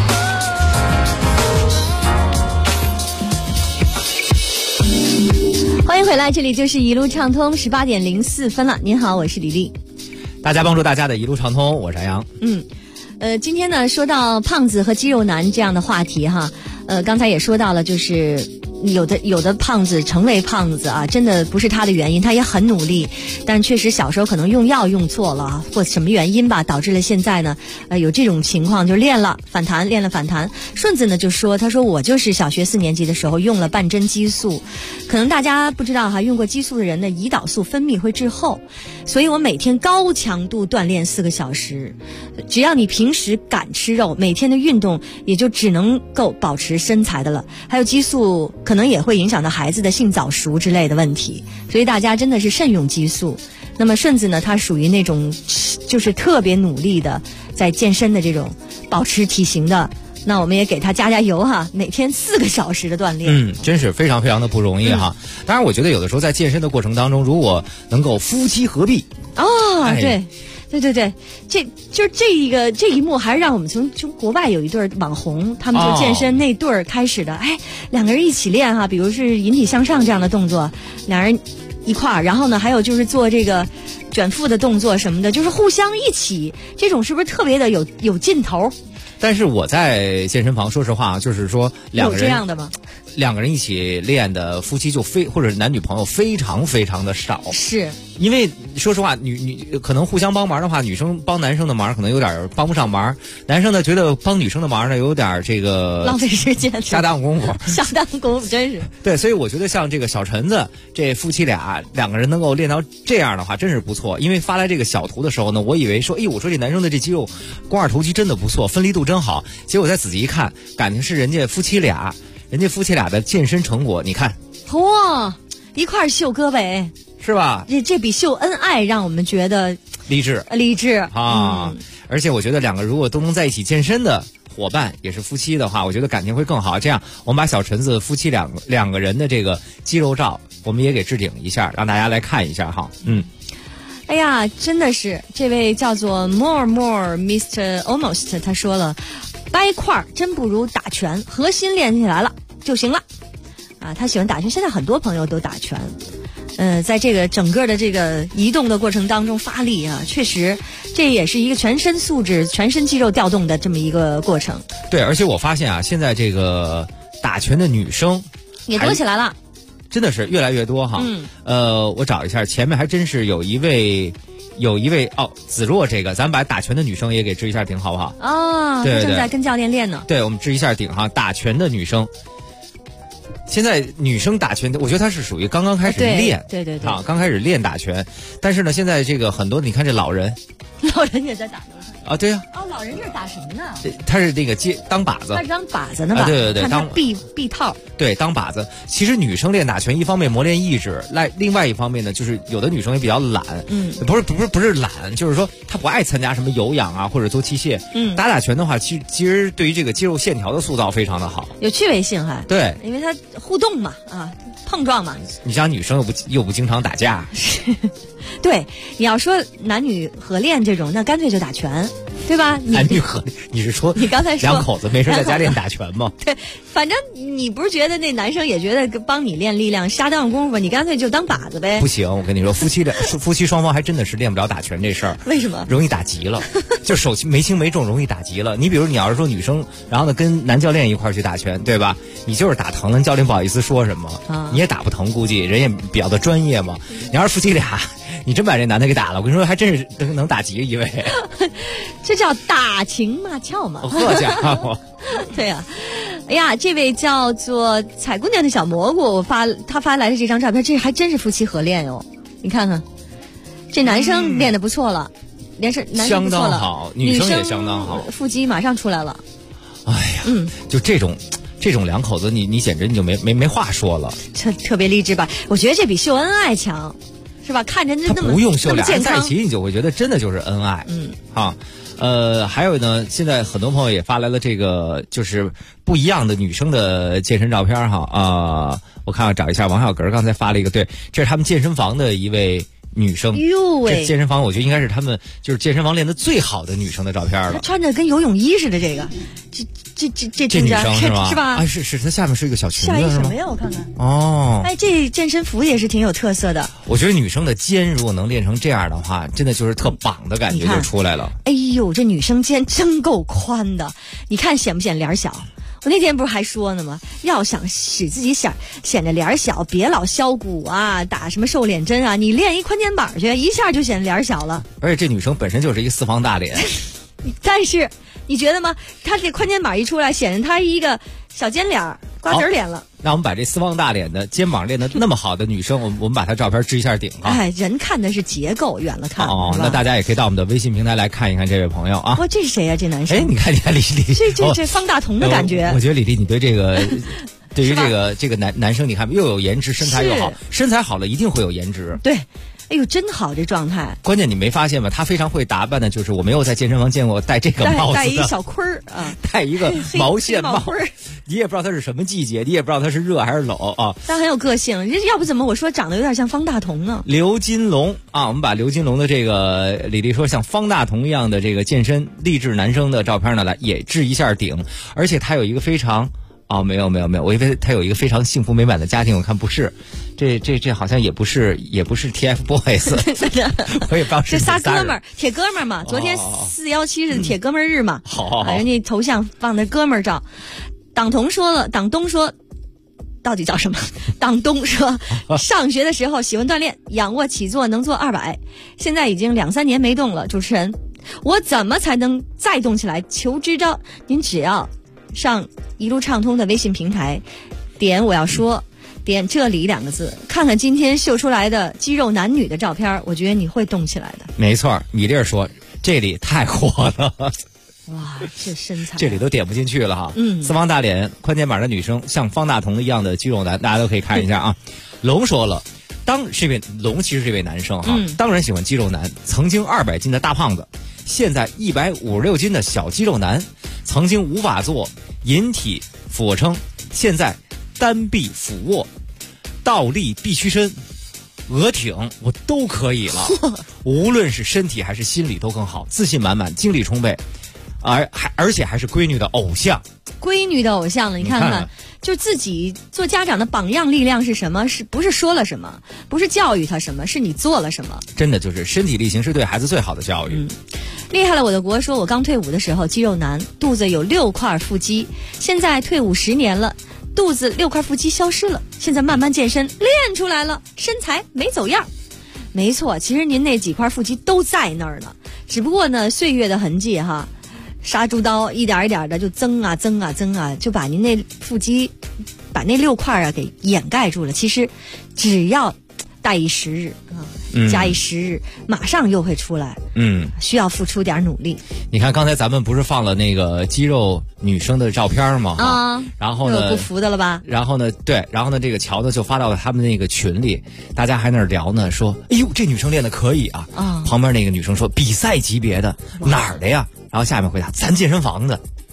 欢迎回来，这里就是一路畅通，18点04分了。您好，我是李丽。 大家帮助大家的一路畅通，我是安阳。 今天呢，说到胖子和肌肉男这样的话题哈，刚才也说到了，就是有的胖子成为胖子啊，真的不是他的原因，他也很努力，但确实小时候可能用药用错了，或什么原因吧，导致了现在呢，有这种情况，就练了反弹。顺子呢就说，他说我就是小学4年级的时候用了半针激素，可能大家不知道哈，用过激素的人的胰岛素分泌会滞后，所以我每天高强度锻炼4个小时，只要你平时敢吃肉，每天的运动也就只能够保持身材的了。还有激素可能也会影响到孩子的性早熟之类的问题，所以大家真的是慎用激素。那么顺子呢，他属于那种就是特别努力的在健身的这种保持体型的，那我们也给他加油哈，每天4个小时的锻炼。 真是非常非常的不容易哈。当然我觉得有的时候在健身的过程当中，如果能够夫妻合璧对，这一幕还是让我们从国外有一对网红，他们就健身那对儿开始的，两个人一起练哈，比如是引体向上这样的动作，两人一块儿，然后呢还有就是做这个卷腹的动作什么的，就是互相一起，这种是不是特别的有劲头？ 但是我在健身房，说实话，就是说有这样的吗？ 两个人一起练的夫妻或者是男女朋友非常非常的少， 是因为说实话，可能互相帮忙的话，女生帮男生的忙可能有点帮不上忙，男生呢觉得帮女生的忙呢有点这个浪费时间， 瞎耽误功夫， 真是对，所以我觉得像这个小陈子这夫妻两个人能够练到这样的话，真是不错。因为发来这个小图的时候呢，我以为说，我说这男生的这肌肉肱二头肌真的不错，分离度真好。结果再仔细一看，感情是人家夫妻俩的健身成果，你看， 哇，一块秀胳膊， 是吧？ 这比秀恩爱让我们觉得励志啊！而且我觉得两个如果都能在一起健身的伙伴，也是夫妻的话，我觉得感情会更好。这样，我们把小陈子夫妻两个人的这个肌肉照，我们也给置顶一下，让大家来看一下哈。 哎呀，真的是这位叫做 More Mr. Almost， 他说了，掰块真不如打拳，核心练起来了就行了啊。他喜欢打拳，现在很多朋友都打拳。在这个整个的这个移动的过程当中发力啊，确实这也是一个全身素质、全身肌肉调动的这么一个过程。 对，而且我发现啊，现在这个打拳的女生也多起来了。 真的是越来越多哈。我找一下，前面还真是有一位子若，这个咱们把打拳的女生也给置一下顶好不好？ 对，正在跟教练练呢。 对，我们置一下顶哈，打拳的女生。现在女生打拳，我觉得她是属于刚刚开始练， 对啊，刚开始练打拳。但是呢，现在这个很多，你看这老人也在打啊，对呀。 老人这是打什么呢？ 他是那个当靶子， 他是当靶子呢吧？ 对， 看他臂套。 对，当靶子。其实女生练打拳，一方面磨练意志，另外一方面呢，就是有的女生也比较懒，不是懒，就是说她不爱参加什么有氧啊或者做器械。打拳的话，其实对于这个肌肉线条的塑造非常的好， 有趣味性还。 对， 因为它互动嘛，碰撞嘛。 你想女生又不经常打架。 对，你要说男女合练这种，那干脆就打拳。 对吧？ 男女合力，你是说你刚才说两口子没事在家练打拳吗？ 对，反正你不是觉得那男生也觉得帮你练力量瞎当功夫，你干脆就当靶子呗。 不行，我跟你说，夫妻双方还真的是练不了打拳这事儿。 为什么？ 容易打急了，就手没轻没重，容易打急了。你比如你要是说女生，然后呢跟男教练一块儿去打拳，对吧？你就是打疼了，教练不好意思说什么，你也打不疼，估计人也比较的专业嘛。你要是夫妻俩，你真把这男的给打了，我跟你说，还真是能打急一位。 这叫打情骂俏嘛。 好家伙！ 对呀，哎呀，这位叫做彩姑娘的小蘑菇，他发来的这张照片，这还真是夫妻合练哟。你看看，这男生练得不错了，男生相不错了， 当好，女生也相当好， 腹肌马上出来了。 哎呀，就这种两口子，你简直你就没话说了。 特别励志吧？我觉得这比秀恩爱强，是吧？看着那么不用秀， 俩人在一起，你就会觉得真的就是恩爱。还有呢，现在很多朋友也发来了这个就是不一样的女生的健身照片哈我看看找一下，王小格刚才发了一个，对，这是他们健身房的一位女生。 哟喂， 这健身房我觉得应该是他们就是健身房练得最好的女生的照片了。 她穿着跟游泳衣似的，这个这女生是吧？ 是吧？ 哎，是它下面是一个小裙子， 下一什么呀？我看看。 哦， 哎，这健身服也是挺有特色的。 我觉得女生的肩如果能练成这样的话，真的就是特绑的感觉就出来了。 哎呦，这女生肩真够宽的，你看显不显脸小？我那天不是还说呢吗？要想使自己显着脸小，别老削骨啊，打什么瘦脸针啊，你练一宽肩膀去，一下就显脸小了。 而且这女生本身就是一个四方大脸， 但是你觉得吗？她这宽肩膀一出来，显得她一个小尖脸、瓜子脸了。 那我们把这四方大脸的肩膀练得那么好的女生，我们把她照片置一下顶啊！ 哎，人看的是结构，远了看。 那大家也可以到我们的微信平台来看一看这位朋友啊。 哇，这是谁呀？这男生？ 哎，你看李， 这方大同的感觉。 我觉得李丽，你对这个。对于这个男生，你看又有颜值，身材又好，身材好了一定会有颜值。 对，哎呦，真好这状态。 关键你没发现吗？他非常会打扮的，就是我没有在健身房见过戴这个帽子的， 戴一小盔儿啊， 戴一个毛线帽，你也不知道他是什么季节，你也不知道他是热还是冷啊。 但很有个性，要不怎么我说长得有点像方大同呢？ 刘金龙啊，我们把刘金龙的这个李丽说像方大同一样的这个健身励志男生的照片呢，来也置一下顶，而且他有一个非常。没有，我以为他有一个非常幸福美满的家庭，我看不是，这好像也不是 TFBOYS， 我也不知道是这仨哥们儿，铁哥们儿嘛。昨天417是铁哥们儿日嘛， 好， 人家头像放的哥们儿照。党东说，到底叫什么？党东说，上学的时候喜欢锻炼，仰卧起坐能做200，现在已经2-3年没动了。主持人，我怎么才能再动起来？求支招！您只要上一路畅通的微信平台，点我要说，点这里2个字，看看今天秀出来的肌肉男女的照片，我觉得你会动起来的。 没错，米粒说这里太火了。 哇，这身材， 这里都点不进去了哈。四方大脸、宽肩膀的女生，像方大同一样的肌肉男，大家都可以看一下啊。龙说了，龙其实是一位男生哈，当然喜欢肌肉男，曾经200斤的大胖子，现在156斤的小肌肉男，曾经无法做引体俯卧撑，现在单臂俯卧、倒立臂屈伸、额挺，我都可以了。无论是身体还是心理都更好，自信满满，精力充沛。而且还是闺女的偶像，了，你看看，就自己做家长的榜样力量是什么？不是说了什么，不是教育他什么，是你做了什么？真的就是身体力行是对孩子最好的教育。厉害了我的国说，我刚退伍的时候肌肉男，肚子有6块腹肌，现在退伍10年了，肚子6块腹肌消失了，现在慢慢健身练出来了，身材没走样。没错，其实您那几块腹肌都在那儿呢，只不过呢岁月的痕迹哈。杀猪刀一点一点的就增啊，就把您那腹肌，把那6块啊给掩盖住了。其实，只要待一时日啊，加一时日，马上又会出来。需要付出点努力。你看刚才咱们不是放了那个肌肉女生的照片吗？然后呢，不服的了吧？然后呢，这个乔呢就发到了他们那个群里，大家还那儿聊呢，说，哎呦，这女生练的可以啊。旁边那个女生说，比赛级别的，哪儿的呀？然后下面回答，咱健身房的。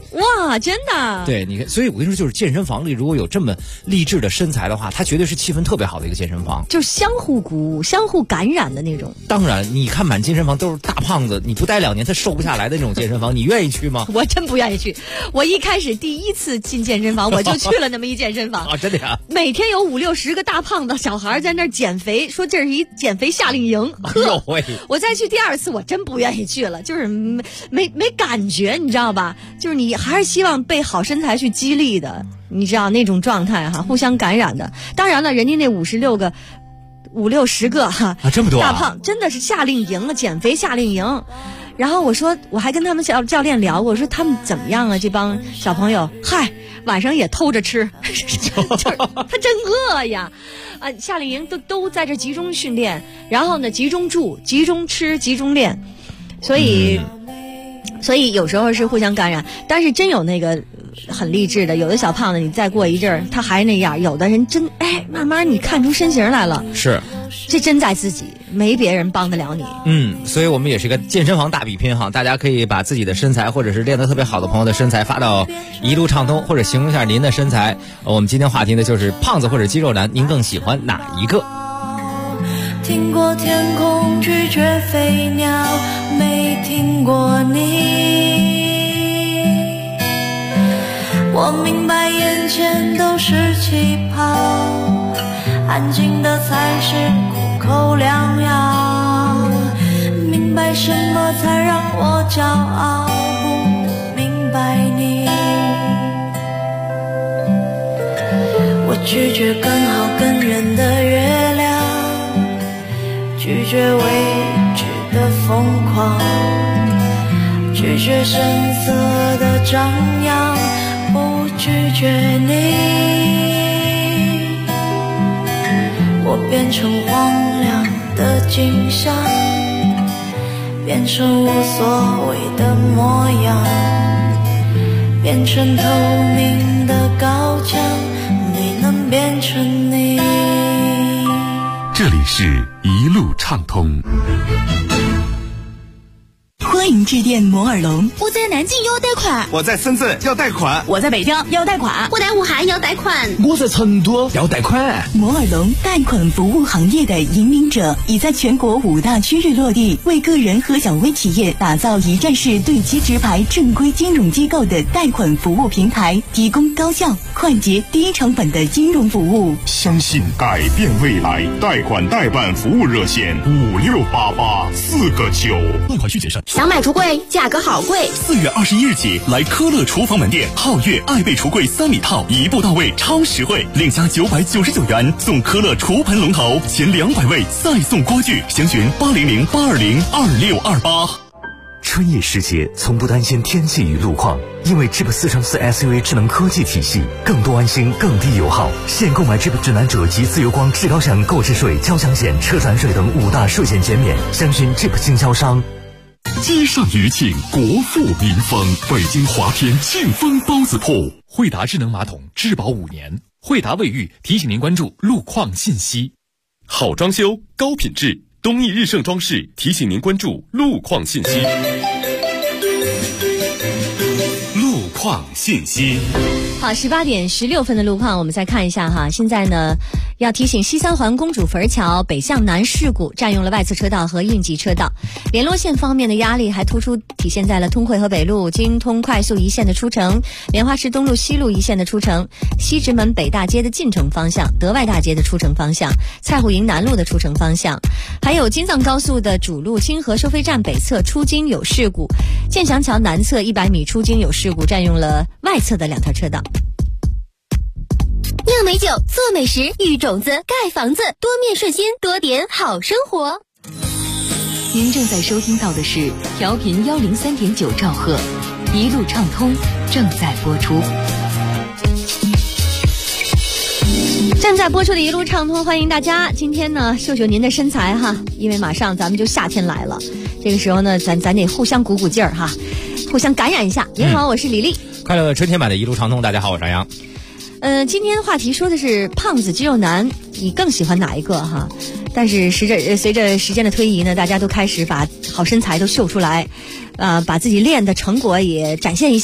哇，真的？ 对，你看，所以我跟你说，就是健身房里如果有这么励志的身材的话，它绝对是气氛特别好的一个健身房， 就是相互鼓舞、相互感染的那种。 当然，你看满健身房都是大胖子，你不待2年他瘦不下来的那种健身房，你愿意去吗？ 我真不愿意去。我一开始第一次进健身房，我就去了那么一健身房啊，真的呀？ 每天有50、60个大胖子小孩在那儿减肥，说这是一减肥夏令营。呵，我再去第2次，我真不愿意去了，就是没感觉，你知道吧？就是你还是希望被好身材去激励的，你知道那种状态哈，互相感染的。当然了，人家那56个、50、60个哈， 这么多大胖，真的是夏令营啊，减肥夏令营。然后我说，我还跟他们教练聊，我说他们怎么样啊？这帮小朋友，嗨，晚上也偷着吃，就是他真饿呀！啊，夏令营都在这集中训练，然后呢，集中住、集中吃、集中练，所以有时候是互相感染。但是真有那个很励志的，有的小胖子，你再过一阵儿，他还那样；有的人真慢慢你看出身形来了， 是， 这真在自己，没别人帮得了你。 所以我们也是一个健身房大比拼哈，大家可以把自己的身材或者是练得特别好的朋友的身材发到一路畅通，或者形容一下您的身材。我们今天话题呢就是胖子或者肌肉男，您更喜欢哪一个？ 听过天空拒绝飞鸟，没听过你。我明白眼前都是气泡，安静的才是苦口良药。明白什么才让我骄傲，不明白你。我拒绝更好更圆的月亮，拒绝未知的疯狂，拒绝声色的张扬，不拒绝你。我变成荒凉的景象，变成无所谓的模样，变成透明的高墙，没能变成你。 这里是一路畅通。 欢迎致电摩尔龙。 我在南京要贷款， 我在深圳要贷款， 我在北京要贷款， 我在武汉要贷款， 我在成都要贷款。 摩尔龙贷款服务行业的引领者，已在全国5大区域落地，为个人和小微企业打造一站式对接直排正规金融机构的贷款服务平台，提供高效、快捷、低成本的金融服务。 相信改变未来，贷款代办服务热线5688-4个9。 贷款需谨慎。 想买橱柜，价格好贵。 4月21日起，来科乐厨房门店皓月爱贝橱柜3米套，一步到位，超实惠，另加999元送科乐厨盆龙头，前200位再送锅具。详询800-820-2628。 春夜时节从不担心天气与路况，因为 Jeep 4×4 SUV 智能科技体系，更多安心，更低油耗。现购买 Jeep 指南者及自由光至高享购置税、交强险、车船税等5大税险减免。详询 Jeep 经销商。 积善余庆，国富民丰。北京华天庆丰包子铺， 惠达智能马桶质保5年。惠达卫浴提醒您关注路况信息。 好装修，高品质，东义日盛装饰提醒您关注路况信息。 路况信息。 好，18点16分的路况，我们再看一下哈。现在呢，要提醒西三环公主坟桥北向南事故占用了外侧车道和应急车道。联络线方面的压力还突出体现在了通惠河北路、京通快速一线的出城、莲花池东路西路一线的出城、西直门北大街的进城方向、德外大街的出城方向、蔡户营南路的出城方向，还有京藏高速的主路清河收费站北侧出京有事故，建祥桥南侧100米出京有事故，占用了外侧的2条车道。 酿美酒，做美食，育种子，盖房子，多面顺心，多点好生活。 您正在收听到的是调频103.9兆赫，一路畅通正在播出。 正在播出的一路畅通，欢迎大家。今天呢，秀秀您的身材哈，因为马上咱们就夏天来了，这个时候呢，咱得互相鼓鼓劲儿哈，互相感染一下。您好，我是李丽。 快乐春天版的一路畅通，大家好，我是张扬。 今天话题说的是胖子肌肉男，你更喜欢哪一个哈？但是随着时间的推移呢，大家都开始把好身材都秀出来，把自己练的成果也展现一下。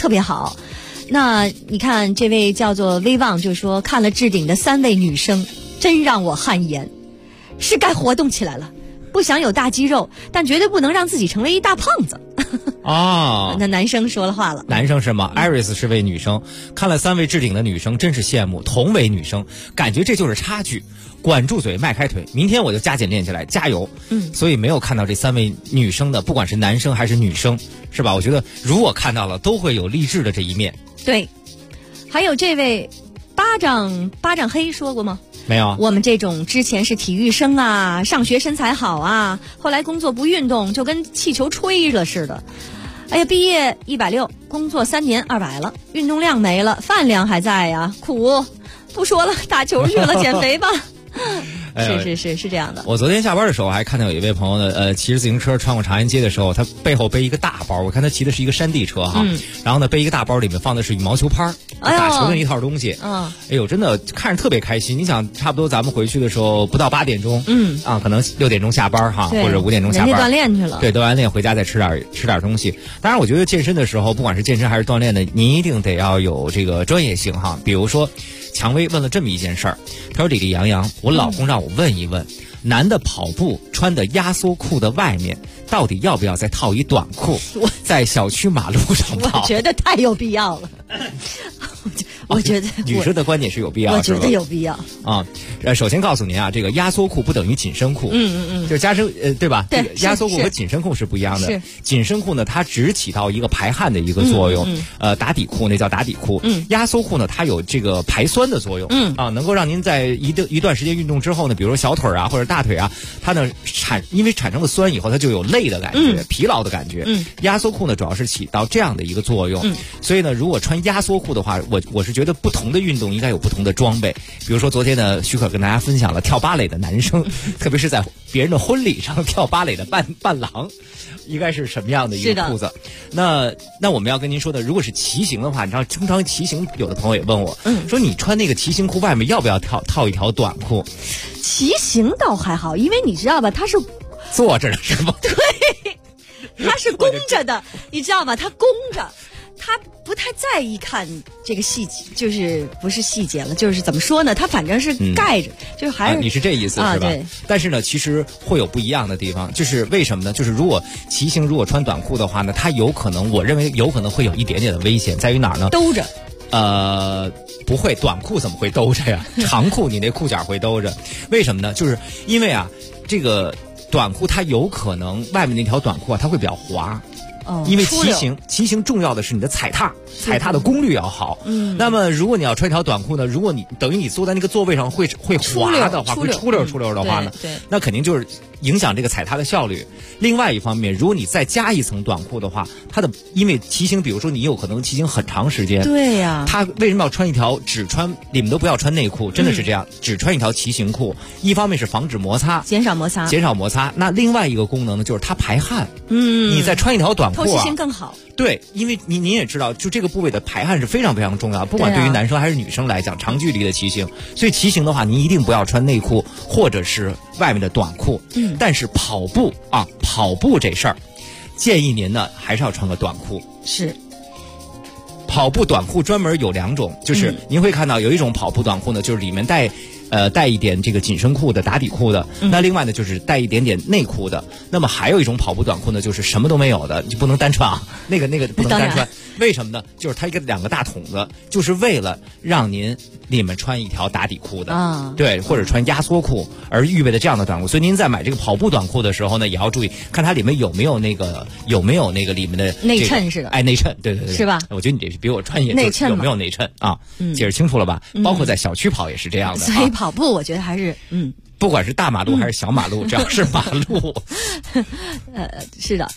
特别好。那你看这位叫做威望就说，看了置顶的3位女生，真让我汗颜，是该活动起来了。不想有大肌肉，但绝对不能让自己成为一大胖子。 啊， 那男生说了话了。 男生是吗？Iris 是位女生，看了3位置顶的女生，真是羡慕。同为女生，感觉这就是差距。管住嘴，迈开腿，明天我就加紧练起来，加油！所以没有看到这3位女生的，不管是男生还是女生，是吧？我觉得如果看到了，都会有励志的这一面。 对，还有这位巴掌黑说过吗？ 没有。 我们这种之前是体育生啊，上学身材好啊，后来工作不运动，就跟气球吹了似的。哎呀，毕业160，工作3年200了，运动量没了，饭量还在呀，苦。不说了，打球去了，减肥吧。是这样的。 我昨天下班的时候还看到有一位朋友呢，骑着自行车穿过长安街的时候，他背后背一个大包，我看他骑的是一个山地车哈，然后呢背一个大包，里面放的是羽毛球拍，打球的一套东西。哎呦，真的看着特别开心。你想，差不多咱们回去的时候不到8点钟，可能6点钟下班哈，或者5点钟下班， 人家锻炼去了。 对，锻完炼回家再吃点东西。当然，我觉得健身的时候，不管是健身还是锻炼的，你一定得要有这个专业性哈。比如说，蔷薇问了这么一件事儿，他说：“李丽杨洋，我老公让我问一问，男的跑步穿的压缩裤的外面，到底要不要再套一短裤，在小区马路上跑？” 我觉得太有必要了。我觉得女生的观点是有必要， 我觉得有必要啊。首先告诉您啊，这个压缩裤不等于紧身裤，就加深对吧？ 对， 压缩裤和紧身裤是不一样的。紧身裤呢，它只起到一个排汗的一个作用，打底裤那叫打底裤。压缩裤呢，它有这个排酸的作用，能够让您在一段时间运动之后呢，比如说小腿啊或者大腿啊，它呢因为产生了酸以后，它就有累的感觉，疲劳的感觉。压缩裤呢，主要是起到这样的一个作用。所以呢，如果穿压缩裤的话，我是觉得不同的运动应该有不同的装备。比如说昨天呢，许可跟大家分享了跳芭蕾的男生，特别是在别人的婚礼上跳芭蕾的伴郎，应该是什么样的一个裤子？那我们要跟您说的，如果是骑行的话，你知道经常骑行，有的朋友也问我，说你穿那个骑行裤外面要不要套一条短裤？ 骑行倒还好，因为你知道吧，它是坐着的是吗？ 对，它是弓着的，你知道吧？它弓着。他不太在意看这个细节，就是不是细节了，就是怎么说呢？他反正是盖着，就是还是你是这意思是吧？ 对。 但是呢，其实会有不一样的地方，就是为什么呢？就是如果骑行如果穿短裤的话呢，它有可能，我认为有可能会有一点点的危险，在于哪儿呢？ 兜着。 不会，短裤怎么会兜着呀？长裤你那裤脚会兜着，为什么呢？就是因为啊，这个短裤它有可能外面那条短裤啊，它会比较滑。因为骑行重要的是你的踩踏的功率要好。那么如果你要穿一条短裤呢，如果你等于你坐在那个座位上会滑的话，会出溜的话呢，那肯定就是影响这个踩踏的效率。另外一方面，如果你再加一层短裤的话，因为骑行，比如说你有可能骑行很长时间， 对呀， 他为什么要穿一条你们都不要穿内裤，真的是这样，只穿一条骑行裤，一方面是防止摩擦， 减少摩擦。 那另外一个功能呢，就是它排汗。你再穿一条短裤透气性更好。 对，因为您也知道，就这个部位的排汗是非常非常重要，不管对于男生还是女生来讲，长距离的骑行，所以骑行的话，您一定不要穿内裤或者是外面的短裤。但是跑步这事儿，建议您呢还是要穿个短裤。 是。 跑步短裤专门有2种，就是您会看到有一种跑步短裤呢，就是里面带一点这个紧身裤的打底裤的，那另外呢就是带一点点内裤的。那么还有一种跑步短裤呢，就是什么都没有的，就不能单穿啊，那个不能单穿。为什么呢？就是它2个大筒子，就是为了让你们穿一条打底裤的，对，或者穿压缩裤而预备的这样的短裤。所以您在买这个跑步短裤的时候呢，也要注意看它里面有没有那个里面的内衬似的， 内衬，对， 是吧？ 我觉得你这比我专业， 内衬有没有内衬啊？解释清楚了吧？包括在小区跑也是这样的。 所以跑步我觉得还是不管是大马路还是小马路，只要是马路， 是的。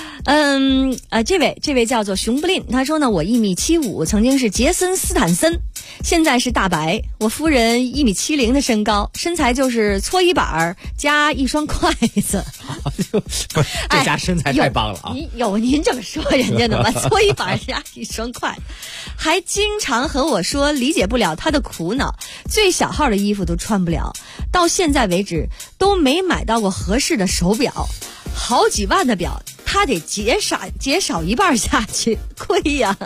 这位叫做熊不吝，他说呢，我1.75米，曾经是杰森斯坦森，现在是大白。我夫人1.70米的身高，身材就是搓衣板加一双筷子。 不是，这家身材太棒了啊！ 您这么说人家的吗？搓衣板加一双筷子，还经常和我说理解不了他的苦恼，最小号的衣服都穿不了，到现在为止都没买到过合适的手表，好几万的表他得减少一半下去，亏呀。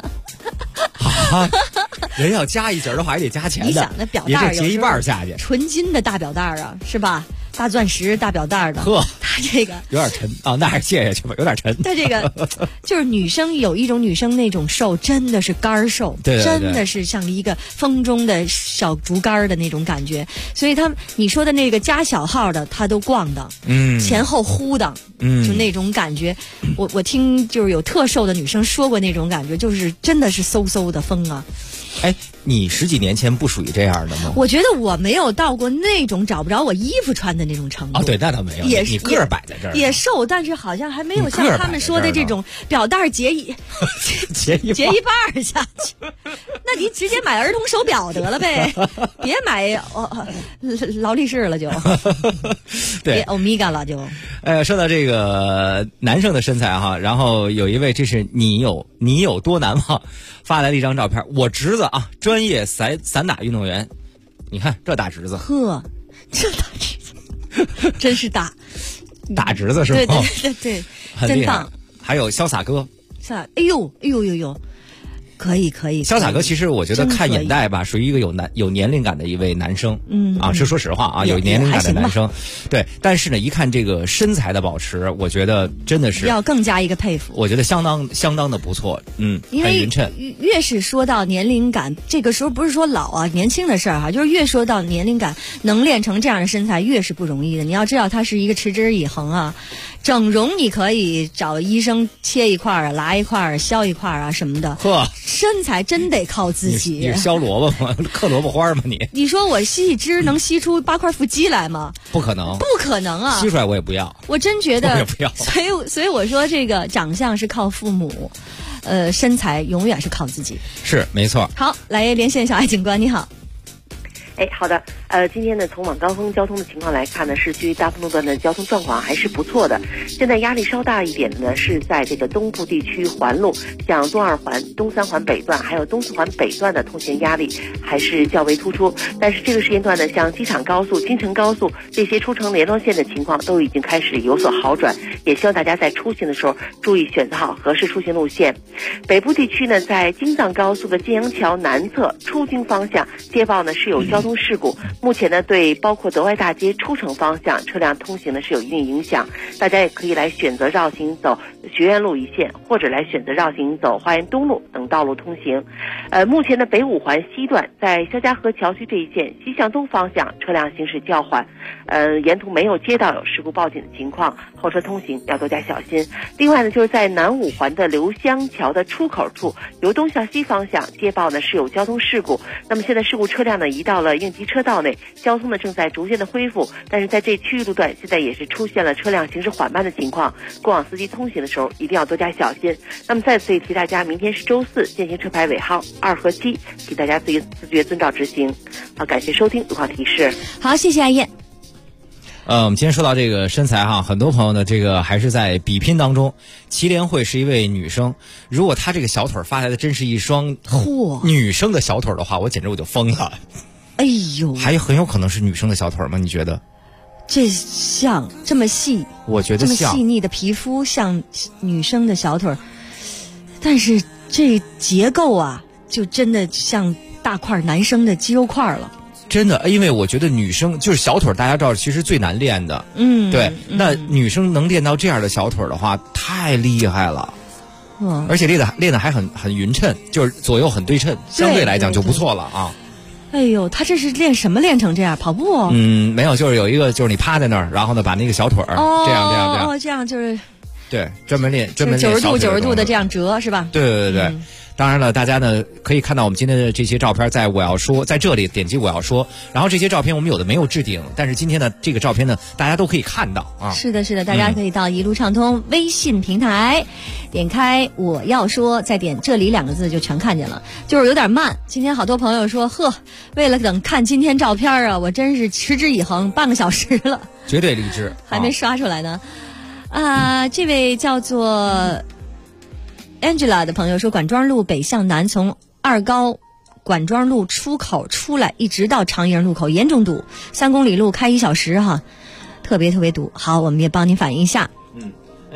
啊，人要加一节的话还得加钱的。 你想那表带也是结一半下去， 纯金的大表带啊，是吧？大钻石大表带的， 呵， 它这个有点沉啊，那还是借下去吧，有点沉。 它这个就是女生有一种女生那种瘦，真的是干瘦， 对， 真的是像一个风中的小竹竿的那种感觉。所以你说的那个加小号的，它都逛荡，前后呼荡，就那种感觉。我听就是有特瘦的女生说过那种感觉，就是真的是嗖嗖的风啊。 哎，你10几年前不属于这样的吗？ 我觉得我没有到过那种找不着我衣服穿的那种程度。 对，那倒没有。你个儿摆在这儿， 也瘦，但是好像还没有像他们说的这种表带结一半下去。那你直接买儿童手表得了呗，别买劳力士了就， 对， 别欧米伽了就。 说到这个男生的身材哈，然后有一位，这是你有多难忘发来了一张照片，我侄子啊，专业散打运动员，你看这大侄子， 呵，这大侄子真是大侄子是吧？ 对， 真棒。 还有潇洒哥， 哎呦，可以。 潇洒哥其实我觉得看眼袋吧，属于一个有年龄感的一位男生，是说实话啊，有年龄感的男生，对。但是呢，一看这个身材的保持，我觉得真的是要更加一个佩服。 我觉得相当的不错，很匀称。 越是说到年龄感，这个时候不是说老啊年轻的事儿哈，就是越说到年龄感，能练成这样的身材越是不容易的。你要知道，它是一个持之以恒啊。整容你可以找医生切一块儿、拉一块儿、削一块儿啊什么的。 呵， 身材真得靠自己。 你是削萝卜吗？嗑萝卜花吗？ 你说我吸一支能吸出8块腹肌来吗？ 不可能， 不可能啊！ 吸出来我也不要。 我真觉得， 我也不要。 所以我说这个长相是靠父母，身材永远是靠自己。 是没错。 好，来连线小爱警官，你好。 好的，今天呢，从晚高峰交通的情况来看呢，市区大部路段的交通状况还是不错的。现在压力稍大一点的呢，是在这个东部地区环路，像东2环、东3环北段，还有东4环北段的通行压力还是较为突出。但是这个时间段呢，像机场高速、京承高速这些出城联络线的情况都已经开始有所好转，也希望大家在出行的时候注意选择好合适出行路线。北部地区呢，在京藏高速的金阳桥南侧出京方向接报呢是有交通事故，目前呢对包括德外大街出城方向车辆通行呢是有一定影响，大家也可以来选择绕行走学院路一线，或者来选择绕行走花园东路等道路通行。目前的北5环西段在肖家河桥区这一线西向东方向车辆行驶较缓，沿途没有接到有事故报警的情况，后车通行要多加小心。另外呢，就是在南5环的刘香桥的出口处，由东向西方向接报呢是有交通事故，那么现在事故车辆呢移到了应急车道内，交通呢正在逐渐的恢复，但是在这区域路段现在也是出现了车辆行驶缓慢的情况，过往司机通行的时候一定要多加小心。那么在此也提大家，明天是周4，限行车牌尾号2和7，请大家自觉遵照执行。好，感谢收听路况提示。 好，谢谢阿燕。 我们今天说到这个身材哈，很多朋友呢这个还是在比拼当中。祁连慧是一位女生，如果她这个小腿发来的真是一双女生的小腿的话，我简直我就疯了。 哎呦， 还很有可能是女生的小腿吗？你觉得？ 这像这么细， 我觉得像这么细腻的皮肤像女生的小腿，但是这结构啊，就真的像大块男生的肌肉块了。 真的，因为我觉得女生就是小腿，大家知道其实最难练的。对，那女生能练到这样的小腿的话，太厉害了。而且练的还很匀称，就是左右很对称，相对来讲就不错了啊。 哎呦，他这是练什么练成这样？跑步？ 没有，就是有一个，就是你趴在那儿，然后呢把那个小腿儿这样就是对，专门练 90度的这样折是吧？ 对。当然了，大家呢可以看到我们今天的这些照片，在我要说，在这里点击我要说，然后这些照片我们有的没有置顶，但是今天的这个照片呢，大家都可以看到啊。 是的，大家可以到一路畅通微信平台，点开我要说，再点这里2个字就全看见了，就是有点慢。今天好多朋友说，为了等看今天照片啊，我真是持之以恒半个小时了， 绝对励志， 还没刷出来呢。这位叫做Angela 的朋友说，管庄路北向南从2高管庄路出口出来，一直到长营路口严重堵，3公里路开1小时哈，特别堵。好，我们也帮您反映一下。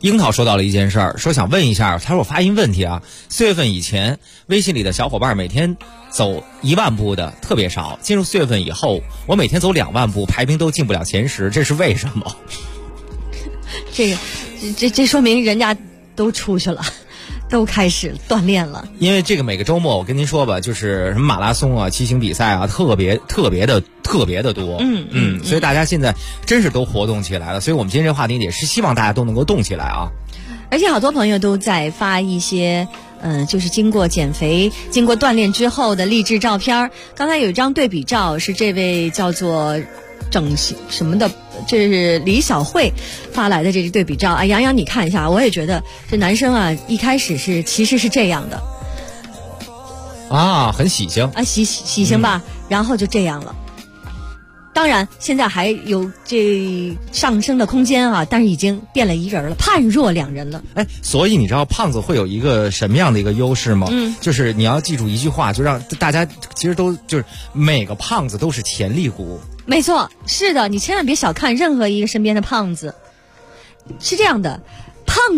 樱桃说到了一件事儿，说想问一下，他说我发音问题啊，4月份以前微信里的小伙伴每天走1万步的特别少，进入4月份以后，我每天走2万步，排名都进不了前10，这是为什么？ 这说明人家都出去了，都开始锻炼了。 因为这个每个周末我跟您说吧，就是什么马拉松啊、骑行比赛啊，特别的多。所以大家现在真是都活动起来了。所以我们今天这个话题也是希望大家都能够动起来啊。 而且好多朋友都在发一些就是经过减肥、经过锻炼之后的励志照片。刚才有一张对比照，是这位叫做整形什么的，这是李小慧发来的这个对比照。哎，杨洋你看一下，我也觉得这男生啊，一开始其实是这样的啊，很喜庆啊，喜庆吧，然后就这样了。当然现在还有这上升的空间啊，但是已经变了一人了，判若两人了。 哎，所以你知道胖子会有一个什么样的一个优势吗？就是你要记住一句话，就让大家其实都就是每个胖子都是潜力股。 没错，是的，你千万别小看任何一个身边的胖子。是这样的，胖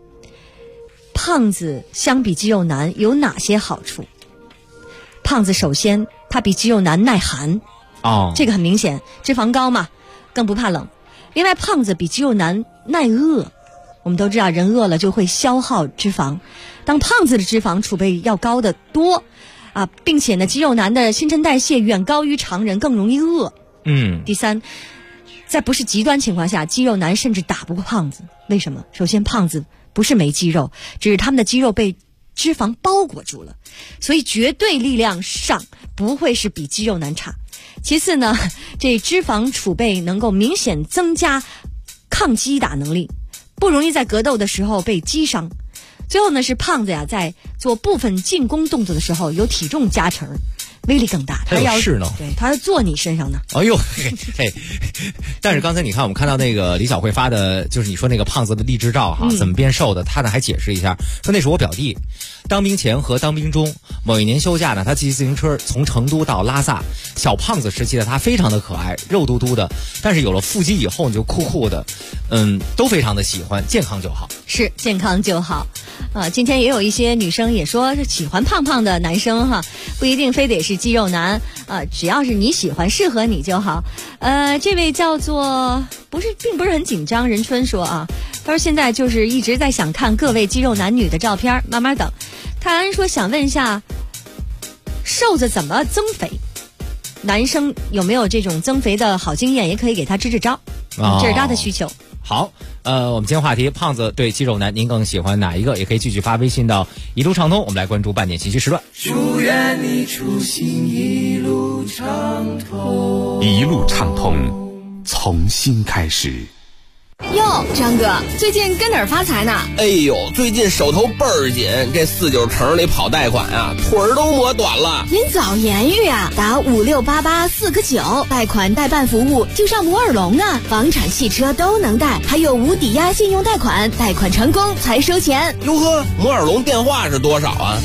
子相比肌肉男有哪些好处？胖子首先他比肌肉男耐寒。这个很明显，脂肪高嘛，更不怕冷。另外，胖子比肌肉男耐饿。我们都知道，人饿了就会消耗脂肪，当胖子的脂肪储备要高得多啊，并且呢，肌肉男的新陈代谢远高于常人，更容易饿。第三，在不是极端情况下，肌肉男甚至打不过胖子。为什么？首先，胖子不是没肌肉，只是他们的肌肉被脂肪包裹住了，所以绝对力量上不会是比肌肉男差。其次呢，这脂肪储备能够明显增加抗击打能力，不容易在格斗的时候被击伤。最后呢，是胖子呀，在做部分进攻动作的时候有体重加成，威力更大。 他有势呢， 对，他要坐你身上呢。 哎呦，嘿，但是刚才你看，我们看到那个李小慧发的，就是你说那个胖子的励志照哈，怎么变瘦的？他呢还解释一下，说那是我表弟，当兵前和当兵中，某一年休假呢，他骑自行车从成都到拉萨。小胖子时期的他非常的可爱，肉嘟嘟的，但是有了腹肌以后你就酷酷的，都非常的喜欢，健康就好。 是健康就好。今天也有一些女生也说是喜欢胖胖的男生哈，不一定非得是肌肉男只要是你喜欢适合你就好。这位叫做并不是很紧张，任春说啊，他说现在就是一直在想看各位肌肉男女的照片，慢慢等。泰安说想问一下，瘦子怎么增肥？男生有没有这种增肥的好经验，也可以给他支支招，这是他的需求。 好，我们今天话题，胖子对肌肉男您更喜欢哪一个？也可以继续发微信到一路畅通，我们来关注半点信息时段。 祝愿你出行一路畅通， 一路畅通，从新开始。 哟，张哥，最近跟哪儿发财呢？ 哎呦，最近手头倍儿紧，这49城里跑贷款啊，腿儿都磨短了。 您早言语啊，打5688-4个9，贷款代办服务就上摩尔龙啊，房产、汽车都能贷，还有无抵押信用贷款，贷款成功才收钱。 哟呵，摩尔龙电话是多少啊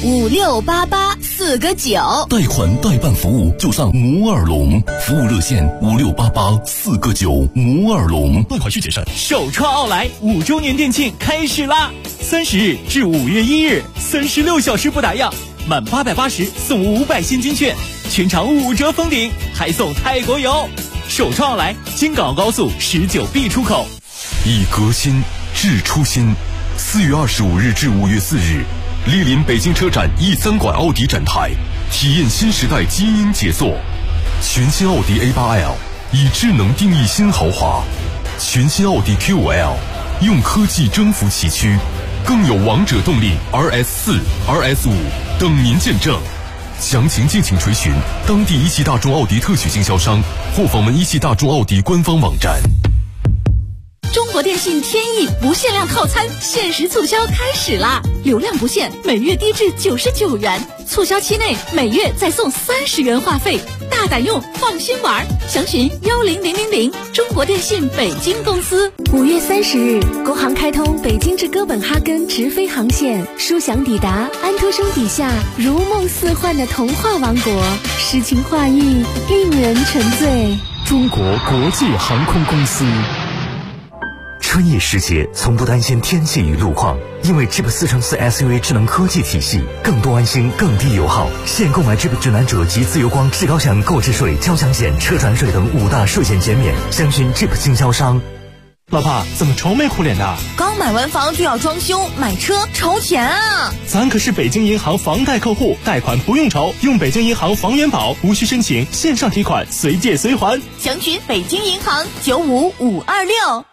？5688-4个9， 贷款代办服务就上摩尔龙，服务热线5688-4个9，摩尔龙，贷款需谨慎。 首创奥莱5周年店庆开始啦！30日至5月1日，36小时不打烊，满880送500现金券，全场5折封顶，还送泰国游。首创奥莱京港澳高速19B 出口。 以革新治初心。4月25日至5月4日，莅临北京车展E3馆奥迪展台，体验新时代基因杰作。全新奥迪 A8L 以智能定义新豪华。全新奥迪 Q5L 用科技征服崎岖，更有王者动力 RS4、RS5 等您见证。详情敬请垂询当地一汽大众奥迪特许经销商或访问一汽大众奥迪官方网站。 中国电信天翼不限量套餐限时促销开始啦！流量不限，每月低至99元，促销期内每月再送30元话费，大胆用，放心玩。详询10000，中国电信北京公司。 5月30日，国航开通北京至哥本哈根直飞航线，舒享抵达安徒生笔下如梦似幻的童话王国，诗情画意，令人沉醉。 中国国际航空公司。 春意时节，从不担心天气与路况，因为 Jeep 4乘4 SUV 智能科技体系，更多安心，更低油耗。现购买 Jeep 指南者及自由光至高享购置税、交强险、车船税等5大税险减免，详询 Jeep 经销商。 老婆，怎么愁眉苦脸的？ 刚买完房就要装修，买车愁钱啊！ 咱可是北京银行房贷客户，贷款不用愁，用北京银行房源宝，无需申请，线上提款，随借随还。 详询北京银行95526。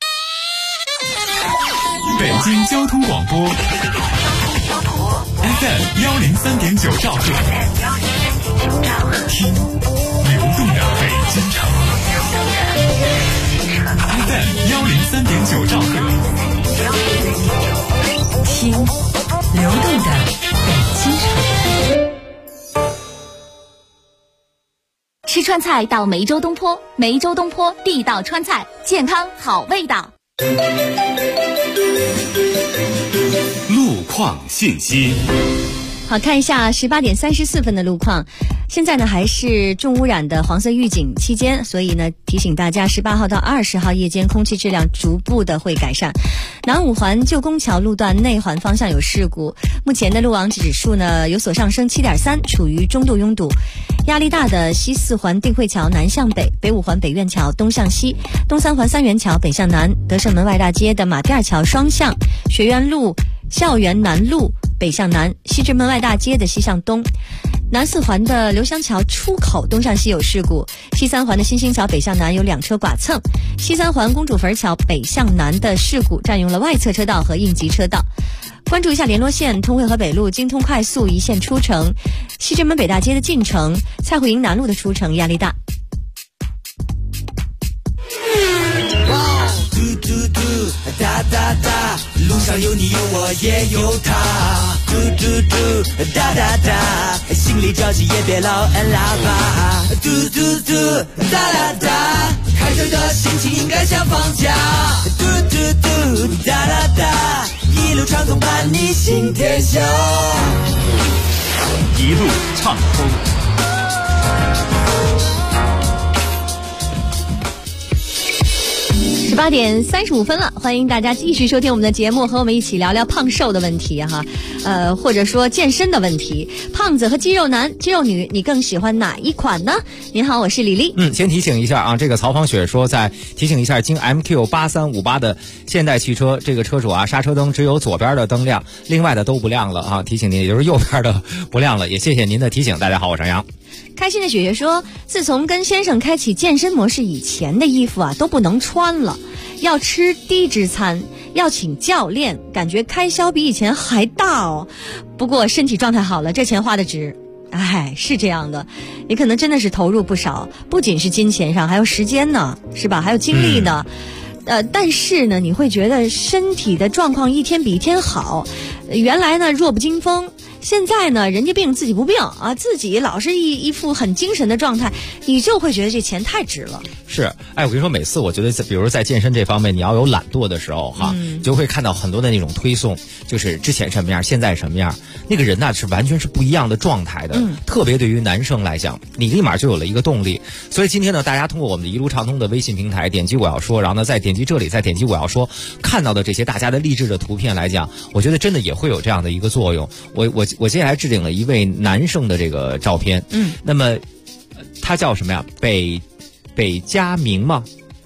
北京交通广播 FM 103.9兆赫，听流动的北京城。FM 103.9兆赫， 听流动的北京城。 吃川菜到梅州东坡，梅州东坡地道川菜，健康好味道。 路况信息。 好，看一下18点34分的路况。现在呢还是重污染的黄色预警期间，所以呢提醒大家18号到20号夜间空气质量逐步的会改善。南五环旧宫桥路段内环方向有事故，目前的路网指数呢有所上升 7.3， 处于中度拥堵。压力大的西四环定慧桥南向北，北五环北苑桥东向西，东三环三元桥北向南，德胜门外大街的马甸桥双向，学院路校园南路北向南，西直门外大街的西向东。南四环的刘香桥出口东向西有事故，西三环的新兴桥北向南有2车剐蹭，西三环公主坟桥北向南的事故占用了外侧车道和应急车道。关注一下联络线，通惠河北路京通快速一线出城，西直门北大街的进城，蔡慧营南路的出城压力大。 哒哒哒，路上有你有我也有他，嘟嘟嘟，哒哒哒，心里着急也别老按喇叭，嘟嘟嘟，哒哒哒，开车的心情应该像放假，嘟嘟嘟，哒哒哒，一路畅通伴你行天下， 一路畅通。 18点35分了，欢迎大家继续收听我们的节目，和我们一起聊聊胖瘦的问题哈，或者说健身的问题。胖子和肌肉男、肌肉女，你更喜欢哪一款呢？您好，我是李丽。 先提醒一下啊，这个曹芳雪说，在提醒一下，经 MQ8358的现代汽车，这个车主啊，刹车灯只有左边的灯亮，另外的都不亮了啊。提醒您，也就是右边的不亮了，也谢谢您的提醒。大家好，我是杨洋。 开心的雪雪说，自从跟先生开启健身模式以前的衣服啊都不能穿了，要吃低脂餐，要请教练，感觉开销比以前还大哦。不过身体状态好了，这钱花的值。哎，是这样的，你可能真的是投入不少，不仅是金钱上，还有时间呢，是吧？还有精力呢。但是呢，你会觉得身体的状况一天比一天好。原来呢弱不禁风，现在呢人家病自己不病啊，自己老是一副很精神的状态，你就会觉得这钱太值了。 是，我跟你说，每次我觉得比如在健身这方面，你要有懒惰的时候哈，就会看到很多的那种推送，就是之前什么样，现在什么样，那个人呢是完全是不一样的状态的。特别对于男生来讲，你立马就有了一个动力。所以今天呢，大家通过我们的一路畅通的微信平台，点击我要说，然后呢再点击这里，再点击我要说，看到的这些大家的励志的图片来讲，我觉得真的也会有这样的一个作用。我接下来置顶了一位男生的这个照片，那么他叫什么呀？北佳明吗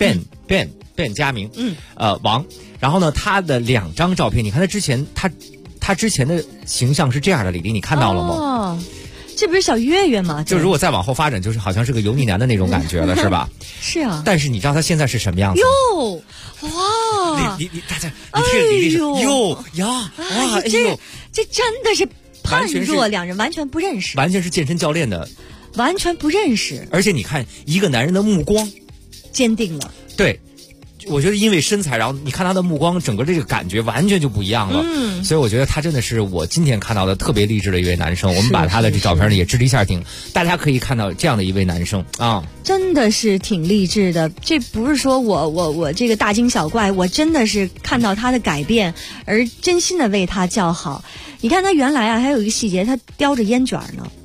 ？Ben 佳明，王。然后呢，他的2张照片，你看他之前的形象是这样的，李丽，你看到了吗？ 哦，这不是小月月吗？ 就如果再往后发展，就是好像是个油腻男的那种感觉了，是吧？ 是啊。 但是你知道他现在是什么样子？ 哟，哇！ 你大家，你听李丽哟呀，哇，哎呦， 这真的是判若两人，完全不认识， 完全是健身教练的。 完全不认识， 而且你看一个男人的目光坚定了。 对，我觉得因为身材，然后你看他的目光，整个这个感觉完全就不一样了。所以我觉得他真的是我今天看到的特别励志的一位男生。我们把他的这照片呢也置了一下顶，大家可以看到这样的一位男生啊， 真的是挺励志的。这不是说我这个大惊小怪，我真的是看到他的改变而真心的为他叫好。你看他原来啊还有一个细节，他叼着烟卷呢。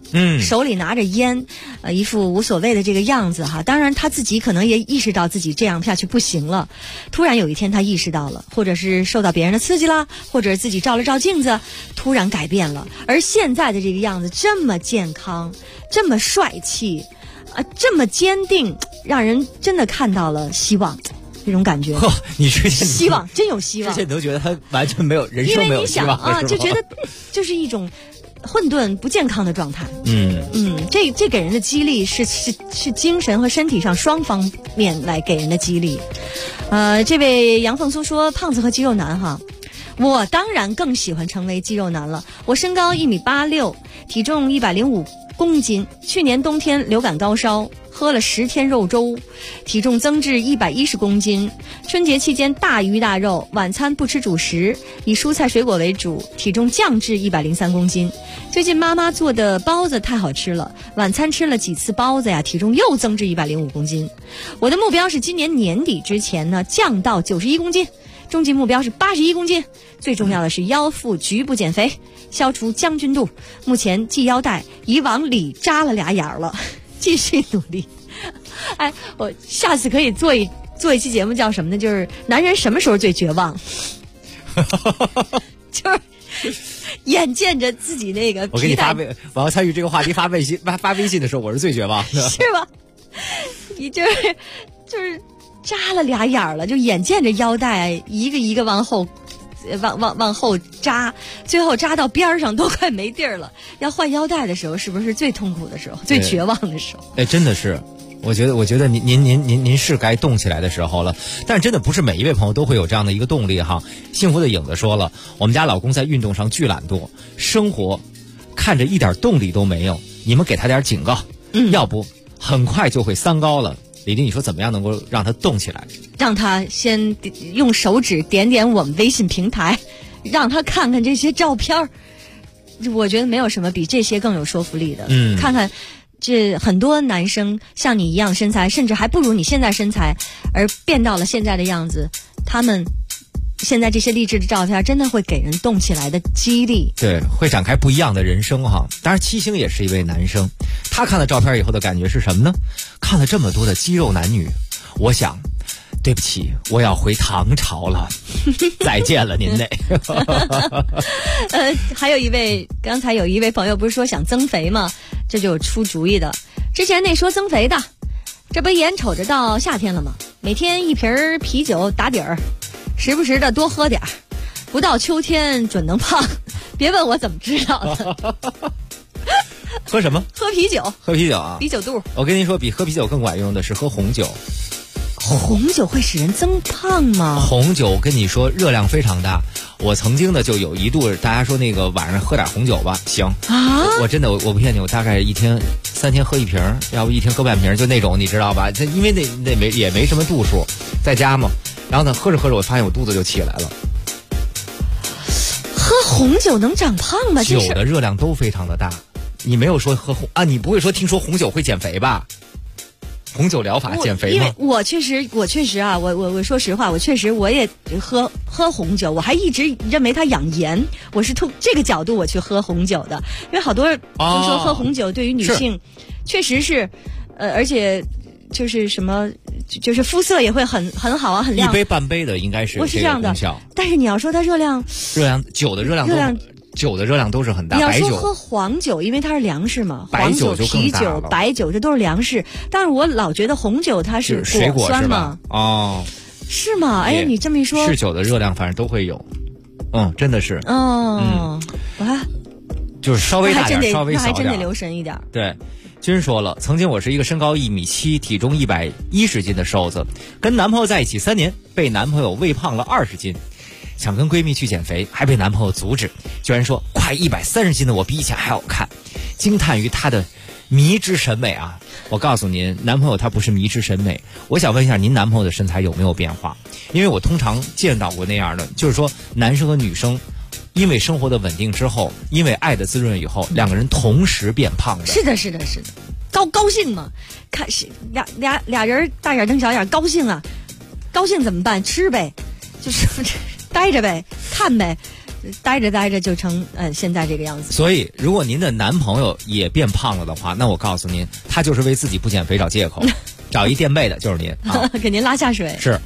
手里拿着烟，一副无所谓的这个样子哈。当然他自己可能也意识到自己这样下去不行了。突然有一天他意识到了，或者是受到别人的刺激啦，或者自己照了照镜子，突然改变了。而现在的这个样子这么健康，这么帅气，这么坚定，让人真的看到了希望。这种感觉， 你之前希望真有希望， 之前都觉得他完全没有人生没有希望啊，就觉得就是一种混沌不健康的状态。这给人的激励是精神和身体上双方面来给人的激励。这位杨凤苏说，胖子和肌肉男哈，我当然更喜欢成为肌肉男了。我身高1.86米，体重105公斤，去年冬天流感高烧，喝了10天肉粥，体重增至110公斤。春节期间大鱼大肉，晚餐不吃主食，以蔬菜水果为主，体重降至103公斤。最近妈妈做的包子太好吃了，晚餐吃了几次包子呀，体重又增至105公斤。我的目标是今年年底之前呢降到91公斤，终极目标是81公斤。最重要的是腰腹局部减肥，消除将军肚。目前系腰带已往里扎了2眼了，继续努力。哎，我下次可以做一期节目，叫什么呢？就是男人什么时候最绝望？就是眼见着自己那个， 我给你发我要参与这个话题发微信的时候，我是最绝望的， 是吧？你就是扎了2眼了，就眼见着腰带一个一个往后扎，最后扎到边上都快没地儿了。要换腰带的时候，是不是最痛苦的时候，最绝望的时候？ 哎，真的是。我觉得您是该动起来的时候了，但是真的不是每一位朋友都会有这样的一个动力哈。幸福的影子说了，我们家老公在运动上巨懒惰，生活看着一点动力都没有，你们给他点警告，要不很快就会3高了。李丽，你说怎么样能够让他动起来？ 让他先用手指点点我们微信平台，让他看看这些照片。我觉得没有什么比这些更有说服力的。看看这很多男生像你一样身材，甚至还不如你现在身材，而变到了现在的样子，他们现在这些励志的照片真的会给人动起来的激励， 对，会展开不一样的人生哈。当然七星也是一位男生，他看了照片以后的感觉是什么呢？看了这么多的肌肉男女，我想对不起，我要回唐朝了，再见了您嘞。 还有一位，刚才有一位朋友不是说想增肥吗？这就有出主意的。之前那说增肥的，这不眼瞅着到夏天了吗？每天1瓶啤酒打底儿，时不时的多喝点儿，不到秋天准能胖。别问我怎么知道的。 喝什么？ 喝啤酒。 喝啤酒啊？ 啤酒肚。 我跟您说，比喝啤酒更管用的是喝红酒。 红酒会使人增胖吗？ 红酒跟你说热量非常大，我曾经的就有一度大家说那个晚上喝点红酒吧，行啊，我真的我不骗你，我大概3天喝1瓶，要不1天喝半瓶，就那种你知道吧？因为那也没什么度数，在家嘛。然后呢，喝着喝着我发现我肚子就起来了。 喝红酒能长胖吗？ 酒的热量都非常的大，你没有说你不会说听说红酒会减肥吧？红酒疗法减肥吗？ 因为我确实啊，我说实话，我也喝红酒，我还一直认为它养颜，我是从这个角度我去喝红酒的，因为好多人都说喝红酒对于女性确实是，而且就是什么，就是肤色也会很好啊，很亮。 1杯半杯的应该是这样的，但是你要说它酒的热量都是很大。 你要说喝黄酒，因为它是粮食嘛，黄酒、啤酒、白酒这都是粮食。但是我老觉得红酒它是果酸嘛， 哦， 是吗？哎，你这么一说， 是酒的热量反正都会有，真的是，就是稍微大点，稍微小点， 还真得留神一点。 对，君说了，曾经我是一个身高1.7米，体重110斤的瘦子，跟男朋友在一起3年，被男朋友喂胖了20斤。想跟闺蜜去减肥，还被男朋友阻止，居然说快130斤的我比以前还好看，惊叹于他的迷之审美啊！我告诉您，男朋友他不是迷之审美。我想问一下，您男朋友的身材有没有变化？因为我通常见到过那样的，就是说男生和女生因为生活的稳定之后，因为爱的滋润以后，2个人同时变胖的。 是的，高兴嘛，看是俩人大眼瞪小眼，高兴啊，高兴怎么办？吃呗，就是待着呗，看呗， 待着待着就成现在这个样子。 所以，如果您的男朋友也变胖了的话，那我告诉您，他就是为自己不减肥找借口，找一垫背的就是您， 给您拉下水。 是。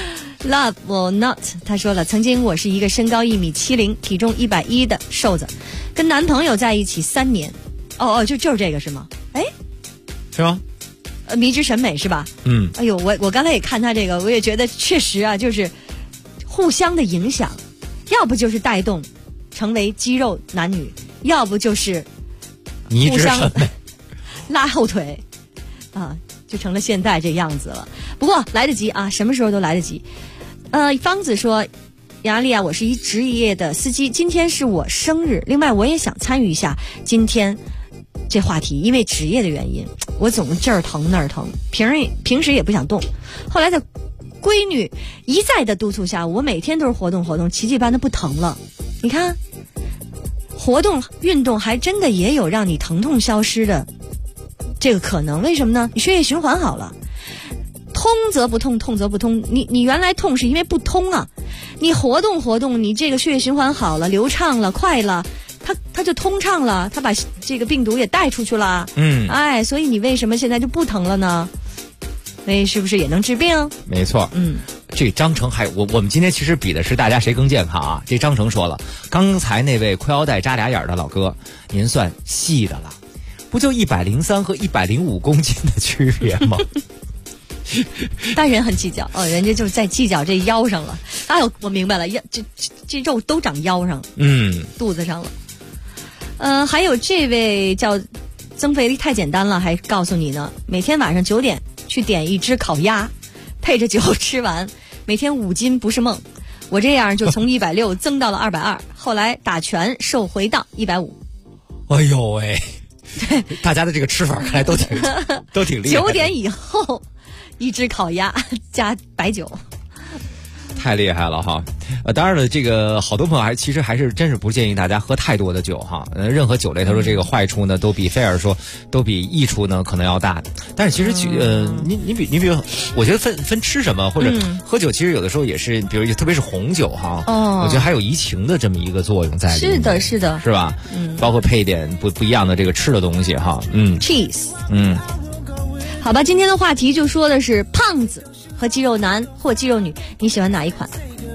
Love or not， 他说了，曾经我是一个身高1.70米、体重110的瘦子，跟男朋友在一起3年。就是这个是吗？哎， 是吗？ 迷之审美是吧？ 嗯。 哎呦，我刚才也看他这个，我也觉得确实啊，就是互相的影响，要不就是带动成为肌肉男女，要不就是互相拉后腿啊，就成了现在这样子了。不过来得及啊，什么时候都来得及。方子说，杨丽啊，我是一职业的司机，今天是我生日，另外我也想参与一下今天这话题，因为职业的原因，我总这儿疼那儿疼，平时也不想动，后来在闺女一再的督促下，我每天都是活动，奇迹般的不疼了。你看，活动运动还真的也有让你疼痛消失的这个可能。为什么呢？你血液循环好了，通则不痛，痛则不通。你原来痛是因为不通啊，你活动，你这个血液循环好了，流畅了，快了，它就通畅了，它把这个病毒也带出去了。所以你为什么现在就不疼了呢？所以是不是也能治病？ 没错。这张成我们今天其实比的是大家谁更健康啊。这张成说了，刚才那位裤腰带扎俩眼的老哥，您算细的了，不就103和105公斤的区别吗？ 但人很计较人家就在计较这腰上了。我明白了，这肉都长腰上了，肚子上了。还有这位叫增肥太简单了，还告诉你呢，每天晚上9点去点一只烤鸭，配着酒吃完，每天5斤不是梦。我这样就从160增到了220，后来打拳瘦回到150。 哎呦喂，大家的这个吃法看来都挺厉害。 9点以后一只烤鸭加白酒， 太厉害了哈。当然了，这个好多朋友其实还是真是不建议大家喝太多的酒哈。任何酒类他说这个坏处呢都比菲尔说都比益处呢可能要大。但是其实你比如我觉得分吃什么或者喝酒，其实有的时候也是，比如特别是红酒哈，我觉得还有怡情的这么一个作用在里面。 是的， 是吧？包括配一点不一样的这个吃的东西哈。 cheese。好吧，今天的话题就说的是胖子和肌肉男或肌肉女，你喜欢哪一款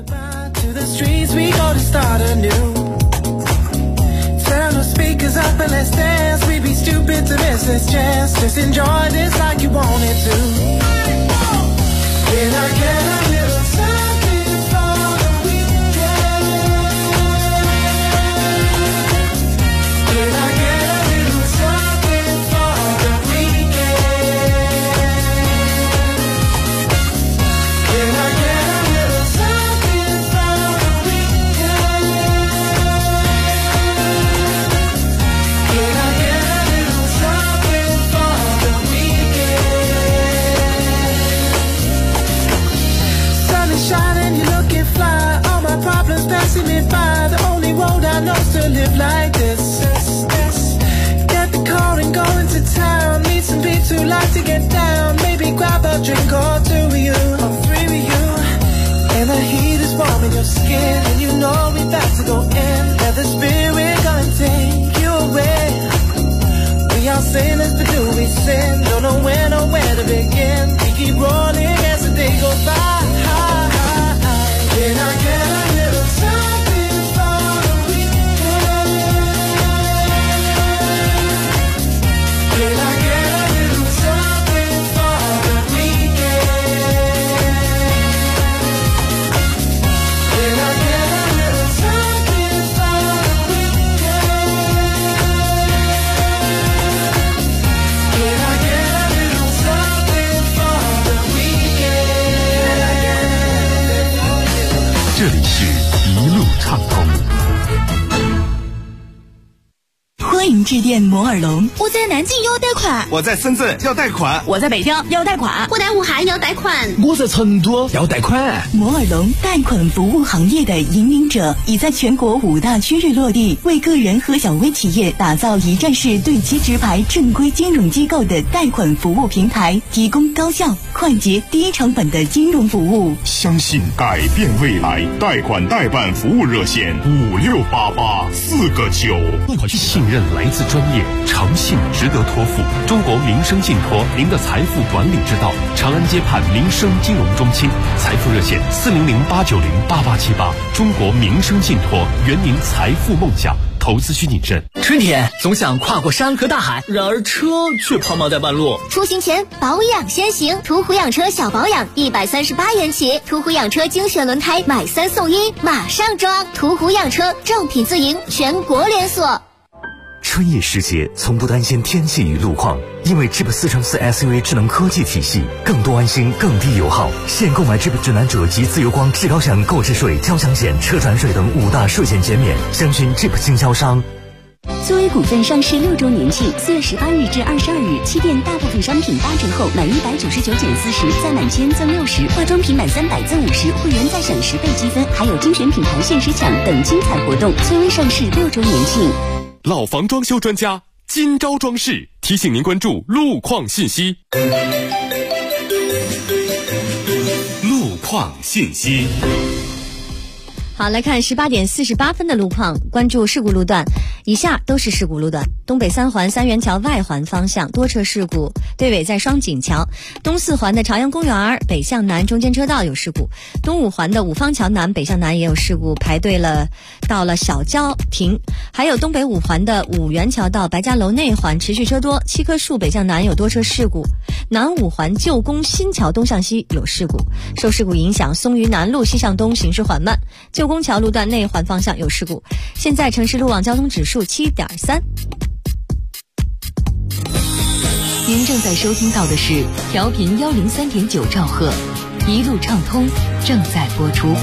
Sinners, but do we sin? Don't know when or where to begin. We keep rolling as the day goes by. Can I get a little something for the weekend? Can I get a little something for the weekend? Can I get a little something for the weekend? Can I get a little something? 请致电摩尔龙。 我在南京要贷款， 我在深圳要贷款， 我在北京要贷款， 我在武汉要贷款， 我在成都要贷款。 摩尔龙贷款服务行业的引领者，已在全国5大区域落地，为个人和小微企业打造一站式对接直排正规金融机构的贷款服务平台，提供高效、快捷、低成本的金融服务。 相信改变未来，贷款代办服务热线5688 4个9。 信任来自专业，诚信值得托付。中国民生信托，您的财富管理之道。长安街畔民生金融中心，财富热线400-890-8878。中国民生信托，圆您财富梦想。投资需谨慎。 春天总想跨过山和大海，然而车却抛锚在半路。 出行前保养先行，途虎养车小保养138元起，途虎养车精选轮胎买3送1，马上装。途虎养车正品自营，全国连锁。 春夜时节，从不担心天气与路况，因为 Jeep 4×4 SUV 智能科技体系，更多安心，更低油耗。现购买 Jeep 指南者及自由光至高享购置税、交强险、车船税等5大税减减免，详询 Jeep 经销商。 作为股份上市6周年庆，4月18日至22日，旗舰大部分商品8折后，满199减40，再满1000赠60，化妆品满300赠50，会员再享10倍积分，还有精选品牌限时抢等精彩活动。作为上市6周年庆。 老房装修专家今朝装饰提醒您关注路况信息。路况信息。 好，来看18点48分的路况，关注事故路段，以下都是事故路段：东北3环三元桥外环方向多车事故，对尾在双井桥；东4环的朝阳公园北向南中间车道有事故；东5环的五方桥南北向南也有事故，排队了到了小郊亭；还有东北5环的五元桥到白家楼内环持续车多，7棵树北向南有多车事故；南5环旧宫新桥东向西有事故，受事故影响，松榆南路西向东行驶缓慢，旧宫桥路段内环方向有事故。现在城市路网交通指数7.3。 您正在收听到的是调频103.9兆赫，一路畅通正在播出。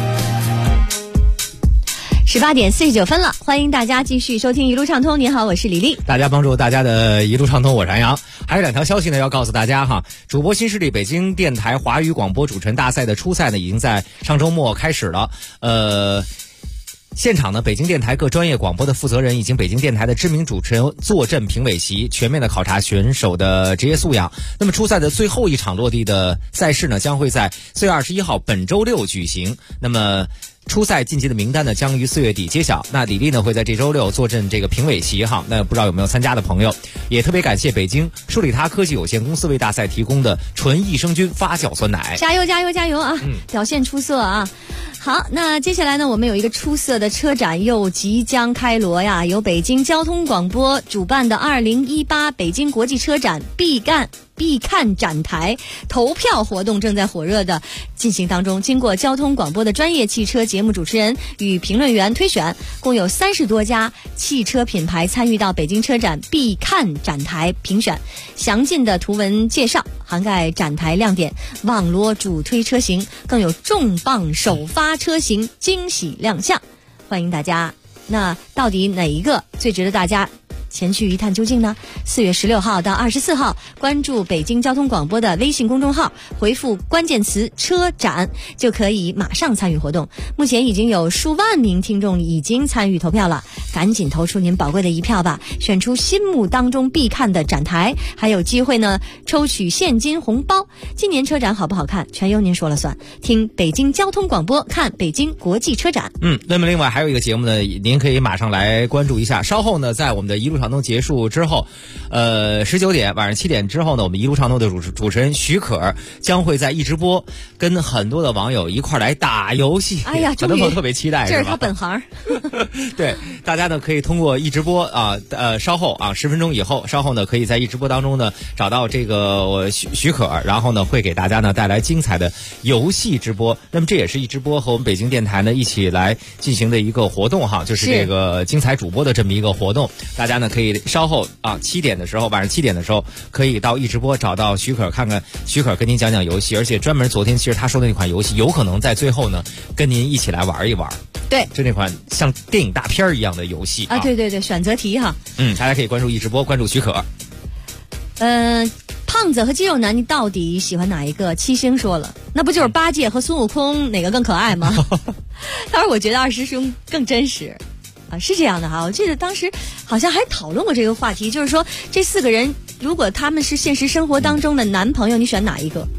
18点49分了，欢迎大家继续收听一路畅通。您好，我是李丽。 大家帮助大家的一路畅通，我是安阳。还有2条消息呢，要告诉大家哈。主播新势力北京电台华语广播主持人大赛的初赛呢，已经在上周末开始了。现场呢，北京电台各专业广播的负责人以及北京电台的知名主持人坐镇评委席，全面的考察选手的职业素养。那么初赛的最后一场落地的赛事呢，将会在4月21号本周六举行。那么初赛晋级的名单呢，将于4月底揭晓。那李丽呢，会在这周六坐镇这个评委席哈。那不知道有没有参加的朋友，也特别感谢北京舒利他科技有限公司为大赛提供的纯益生菌发酵酸奶。 加油加油加油啊！表现出色啊！好，那接下来呢，我们有一个出色的车展又即将开锣呀，由北京交通广播主办的2018北京国际车展必看展台投票活动正在火热的进行当中。经过交通广播的专业汽车节目主持人与评论员推选，共有30多家汽车品牌参与到北京车展必看展台评选。详尽的图文介绍涵盖展台亮点、网罗主推车型，更有重磅首发车型惊喜亮相，欢迎大家。那到底哪一个最值得大家前去一探究竟呢？4月16号到24号，关注北京交通广播的微信公众号，回复关键词车展，就可以马上参与活动。目前已经有数万名听众已经参与投票了，赶紧投出您宝贵的一票吧，选出心目当中必看的展台，还有机会呢抽取现金红包。今年车展好不好看，全由您说了算。听北京交通广播，看北京国际车展。 那么另外还有一个节目呢，您可以马上来关注一下。稍后呢，在我们的一路畅通结束之后，19点晚上7点之后呢，我们一路畅通的主持人徐可将会在一直播跟很多的网友一块来打游戏。 哎呀， 很多朋友特别期待， 这是他本行。 对，大家呢可以通过一直播稍后10分钟以后，稍后呢可以在一直播当中呢找到这个徐可，然后呢会给大家呢带来精彩的游戏直播。那么这也是一直播和我们北京电台呢一起来进行的一个活动哈，就是这个精彩主播的这么一个活动。大家呢可以稍后啊7点的时候，晚上7点的时候可以到易直播找到许可，看看许可跟您讲讲游戏，而且专门昨天其实他说的那款游戏有可能在最后呢跟您一起来玩一玩。 对， 就那款像电影大片一样的游戏啊，对对对，选择题哈。 大家可以关注易直播，关注许可。 胖子和肌肉男，你到底喜欢哪一个？七星说了，那不就是八戒和孙悟空哪个更可爱吗？当然，我觉得二师兄更真实啊，是这样的哈。我记得当时好像还讨论过这个话题，就是说这4个人如果他们是现实生活当中的男朋友，你选哪一个？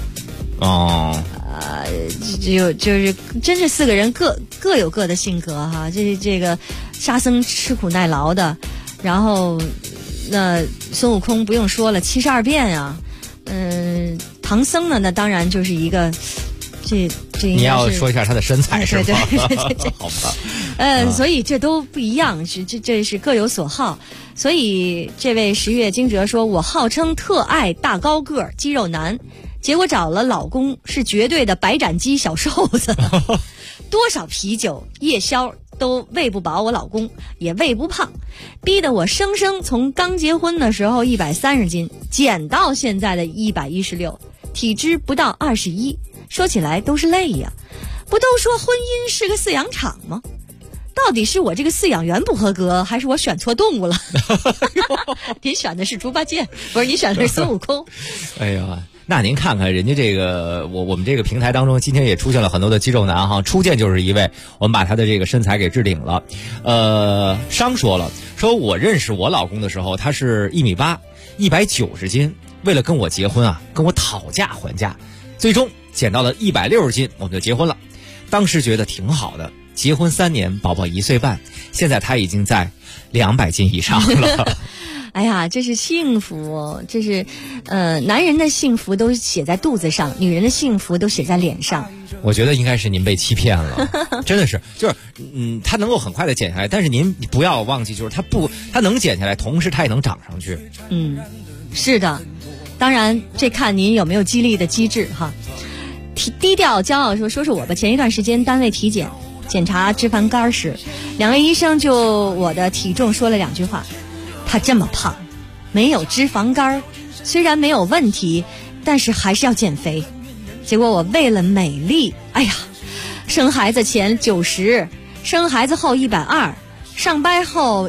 就是真是4个人各有各的性格哈。这个沙僧吃苦耐劳的，然后那孙悟空不用说了，72变呀。唐僧呢，那当然就是一个这你要说一下他的身材是吗？ 对， 好吧。 所以这都不一样，这是各有所好。所以这位10月惊蛰说，我号称特爱大高个儿肌肉男，结果找了老公是绝对的白斩鸡小瘦子，多少啤酒夜宵都喂不饱我老公，也喂不胖，逼得我生生从刚结婚的时候130斤减到现在的116，体脂不到21，说起来都是泪呀。不都说婚姻是个饲养场吗？到底是我这个饲养员不合格，还是我选错动物了？你选的是猪八戒，不是，你选的是孙悟空。 哎呀，那您看看人家这个我们这个平台当中，今天也出现了很多的肌肉男哈，初见就是一位，我们把他的这个身材给置顶了。商说了，说我认识我老公的时候，他是1.8米，190斤，为了跟我结婚啊，跟我讨价还价，最终减到了160斤，我们就结婚了。当时觉得挺好的，结婚3年，宝宝1岁半，现在他已经在200斤以上了。 哎呀，这是幸福，这是男人的幸福都写在肚子上，女人的幸福都写在脸上。 我觉得应该是您被欺骗了，真的是，就是他能够很快的减下来，但是您不要忘记，就是他能减下来，同时他也能长上去。 是的，当然这看您有没有激励的机制哈。低调骄傲说是我吧，前一段时间单位体检检查脂肪肝时，2位医生就我的体重说了2句话。他这么胖，没有脂肪肝，虽然没有问题，但是还是要减肥。结果我为了美丽，哎呀，生孩子前90，生孩子后120，上班后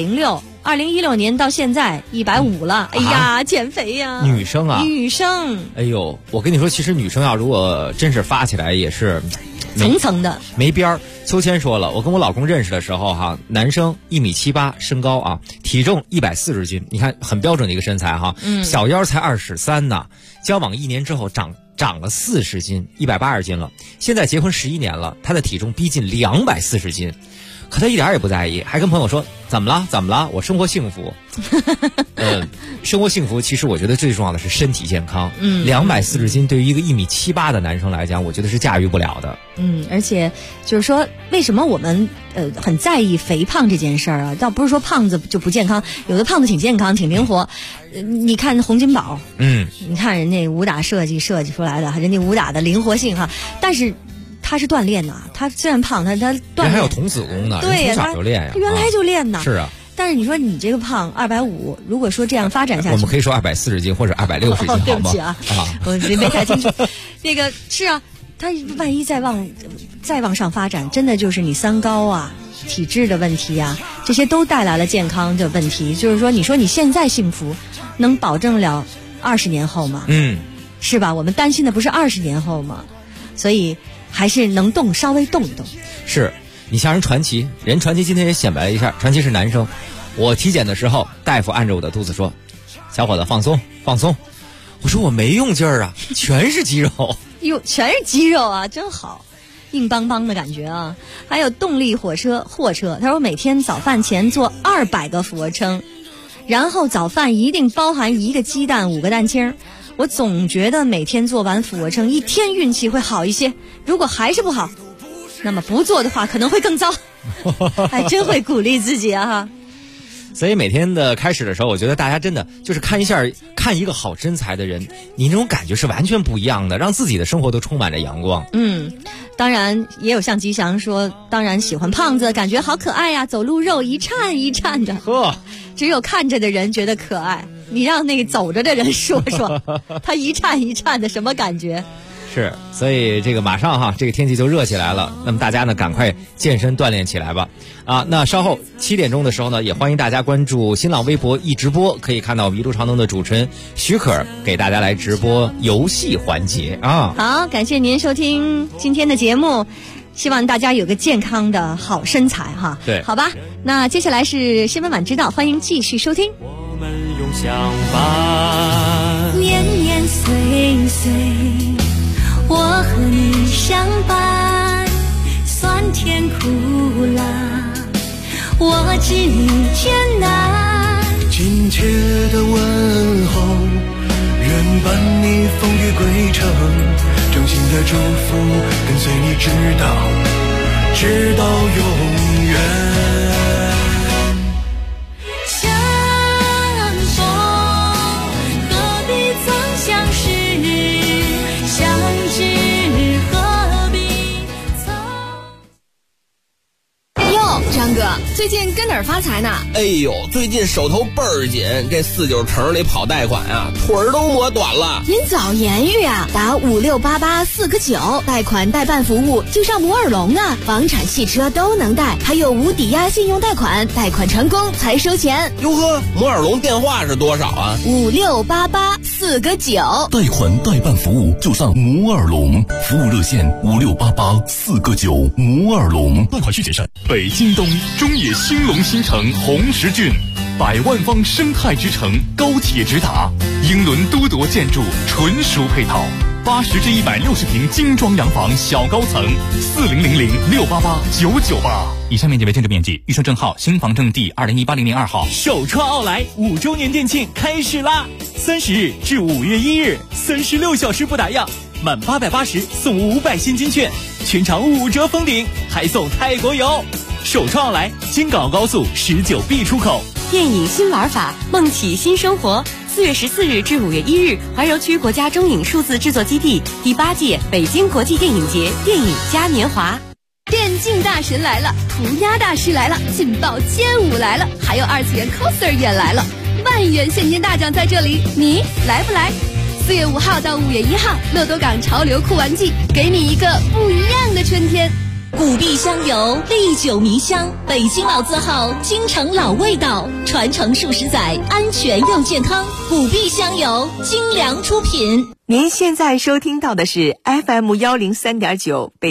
106。2016年到现在150了，哎呀，减肥呀！ 女生啊， 女生。 哎呦，我跟你说，其实女生要如果真是发起来，也是层层的， 没边儿。秋千说了，我跟我老公认识的时候哈，男生1.78米身高啊，体重140斤，你看很标准的一个身材哈，小腰才23呢。交往1年之后长了40斤，180斤了。现在结婚11年了，他的体重逼近240斤。可他一点也不在意，还跟朋友说怎么了，我生活幸福。生活幸福其实我觉得最重要的是身体健康。240斤对于一个1.78米的男生来讲，我觉得是驾驭不了的。 而且就是说为什么我们很在意肥胖这件事儿啊？倒不是说胖子就不健康，有的胖子挺健康挺灵活。你看洪金宝，你看人家武打设计出来的，人家武打的灵活性哈，但是他是锻炼呐，他虽然胖，他锻炼还有童子功呢， 对呀， 从小就练呀， 他原来就练呐。 是啊。 但是你说你这个胖250，如果说这样发展下去， 我们可以说240斤或者260斤， 对不起啊，我没太清楚。那个是啊，他万一再往上发展，真的就是你三高啊、体质的问题啊，这些都带来了健康的问题。就是说，你说你现在幸福，能保证了20年后吗？是吧？我们担心的不是20年后吗？所以还是能动稍微动一动。 是。你像人传奇今天也显摆了一下，传奇是男生。我体检的时候，大夫按着我的肚子说：“小伙子，放松放松。”我说我没用劲儿啊，全是肌肉。 哟，全是肌肉啊，真好，硬邦邦的感觉啊。还有动力货车，他说每天早饭前做200个俯卧撑，然后早饭一定包含1个鸡蛋5个蛋清。我总觉得每天做完俯卧撑，一天运气会好一些。如果还是不好，那么不做的话可能会更糟。还真会鼓励自己啊哈。 所以每天的开始的时候，我觉得大家真的就是看一个好身材的人，你那种感觉是完全不一样的，让自己的生活都充满着阳光。 当然也有像吉祥说，当然喜欢胖子，感觉好可爱呀，走路肉一颤一颤的。只有看着的人觉得可爱，你让那个走着的人说说，他一颤一颤的什么感觉？ 是，所以这个马上哈，这个天气就热起来了。那么大家呢，赶快健身锻炼起来吧。那稍后7点钟的时候呢，也欢迎大家关注新浪微博一直播，可以看到我们一路长灯的主持人许可给大家来直播游戏环节啊。 好，感谢您收听今天的节目，希望大家有个健康的好身材哈。 对， 好吧。那接下来是新闻晚知道，欢迎继续收听。 我们永相伴， 年年岁岁。我和你相伴，酸甜苦辣，我知你艰难。 亲切的问候，愿伴你风雨归程，真心的祝福跟随你直到永远。 张哥，最近跟哪儿发财呢？ 哎呦，最近手头倍儿紧，这49城里跑贷款啊，腿儿都磨短了。 您早言语啊，打5688-4个9，贷款代办服务就上摩尔龙啊，房产、汽车都能贷，还有无抵押信用贷款，贷款成功才收钱。 哟呵，摩尔龙电话是多少啊 ？5688-4个9， 贷款代办服务就上摩尔龙，服务热线5688-4个9，摩尔龙。 贷款需谨慎。北京东中野兴隆新城红石郡，100万方生态之城，高铁直达，英伦都铎建筑，纯熟配套，80至160平精装洋房小高层，4000-688-998。 以上面积为建筑面积，预售证号新房证第2018-002号。 首创奥莱5周年店庆开始啦！30日至5月1日，36小时不打烊，满880送500现金券，全场5折封顶，还送泰国游。首创奥莱京港澳高速19B 出口。 电影新玩法，梦起新生活。4月14日至5月1日，怀柔区国家中影数字制作基地第8届北京国际电影节电影嘉年华。 电竞大神来了，涂鸦大师来了，劲爆街舞来了，还有2次元 coser 也来了，10000元现金大奖在这里，你来不来？4月5号到5月1号，乐多港潮流酷玩季，给你一个不一样的春天。 古碧香油，历久弥香，北京老字号，京城老味道，传承数十载，安全又健康。古碧香油，精良出品。 您现在收听到的是 FM103.9北。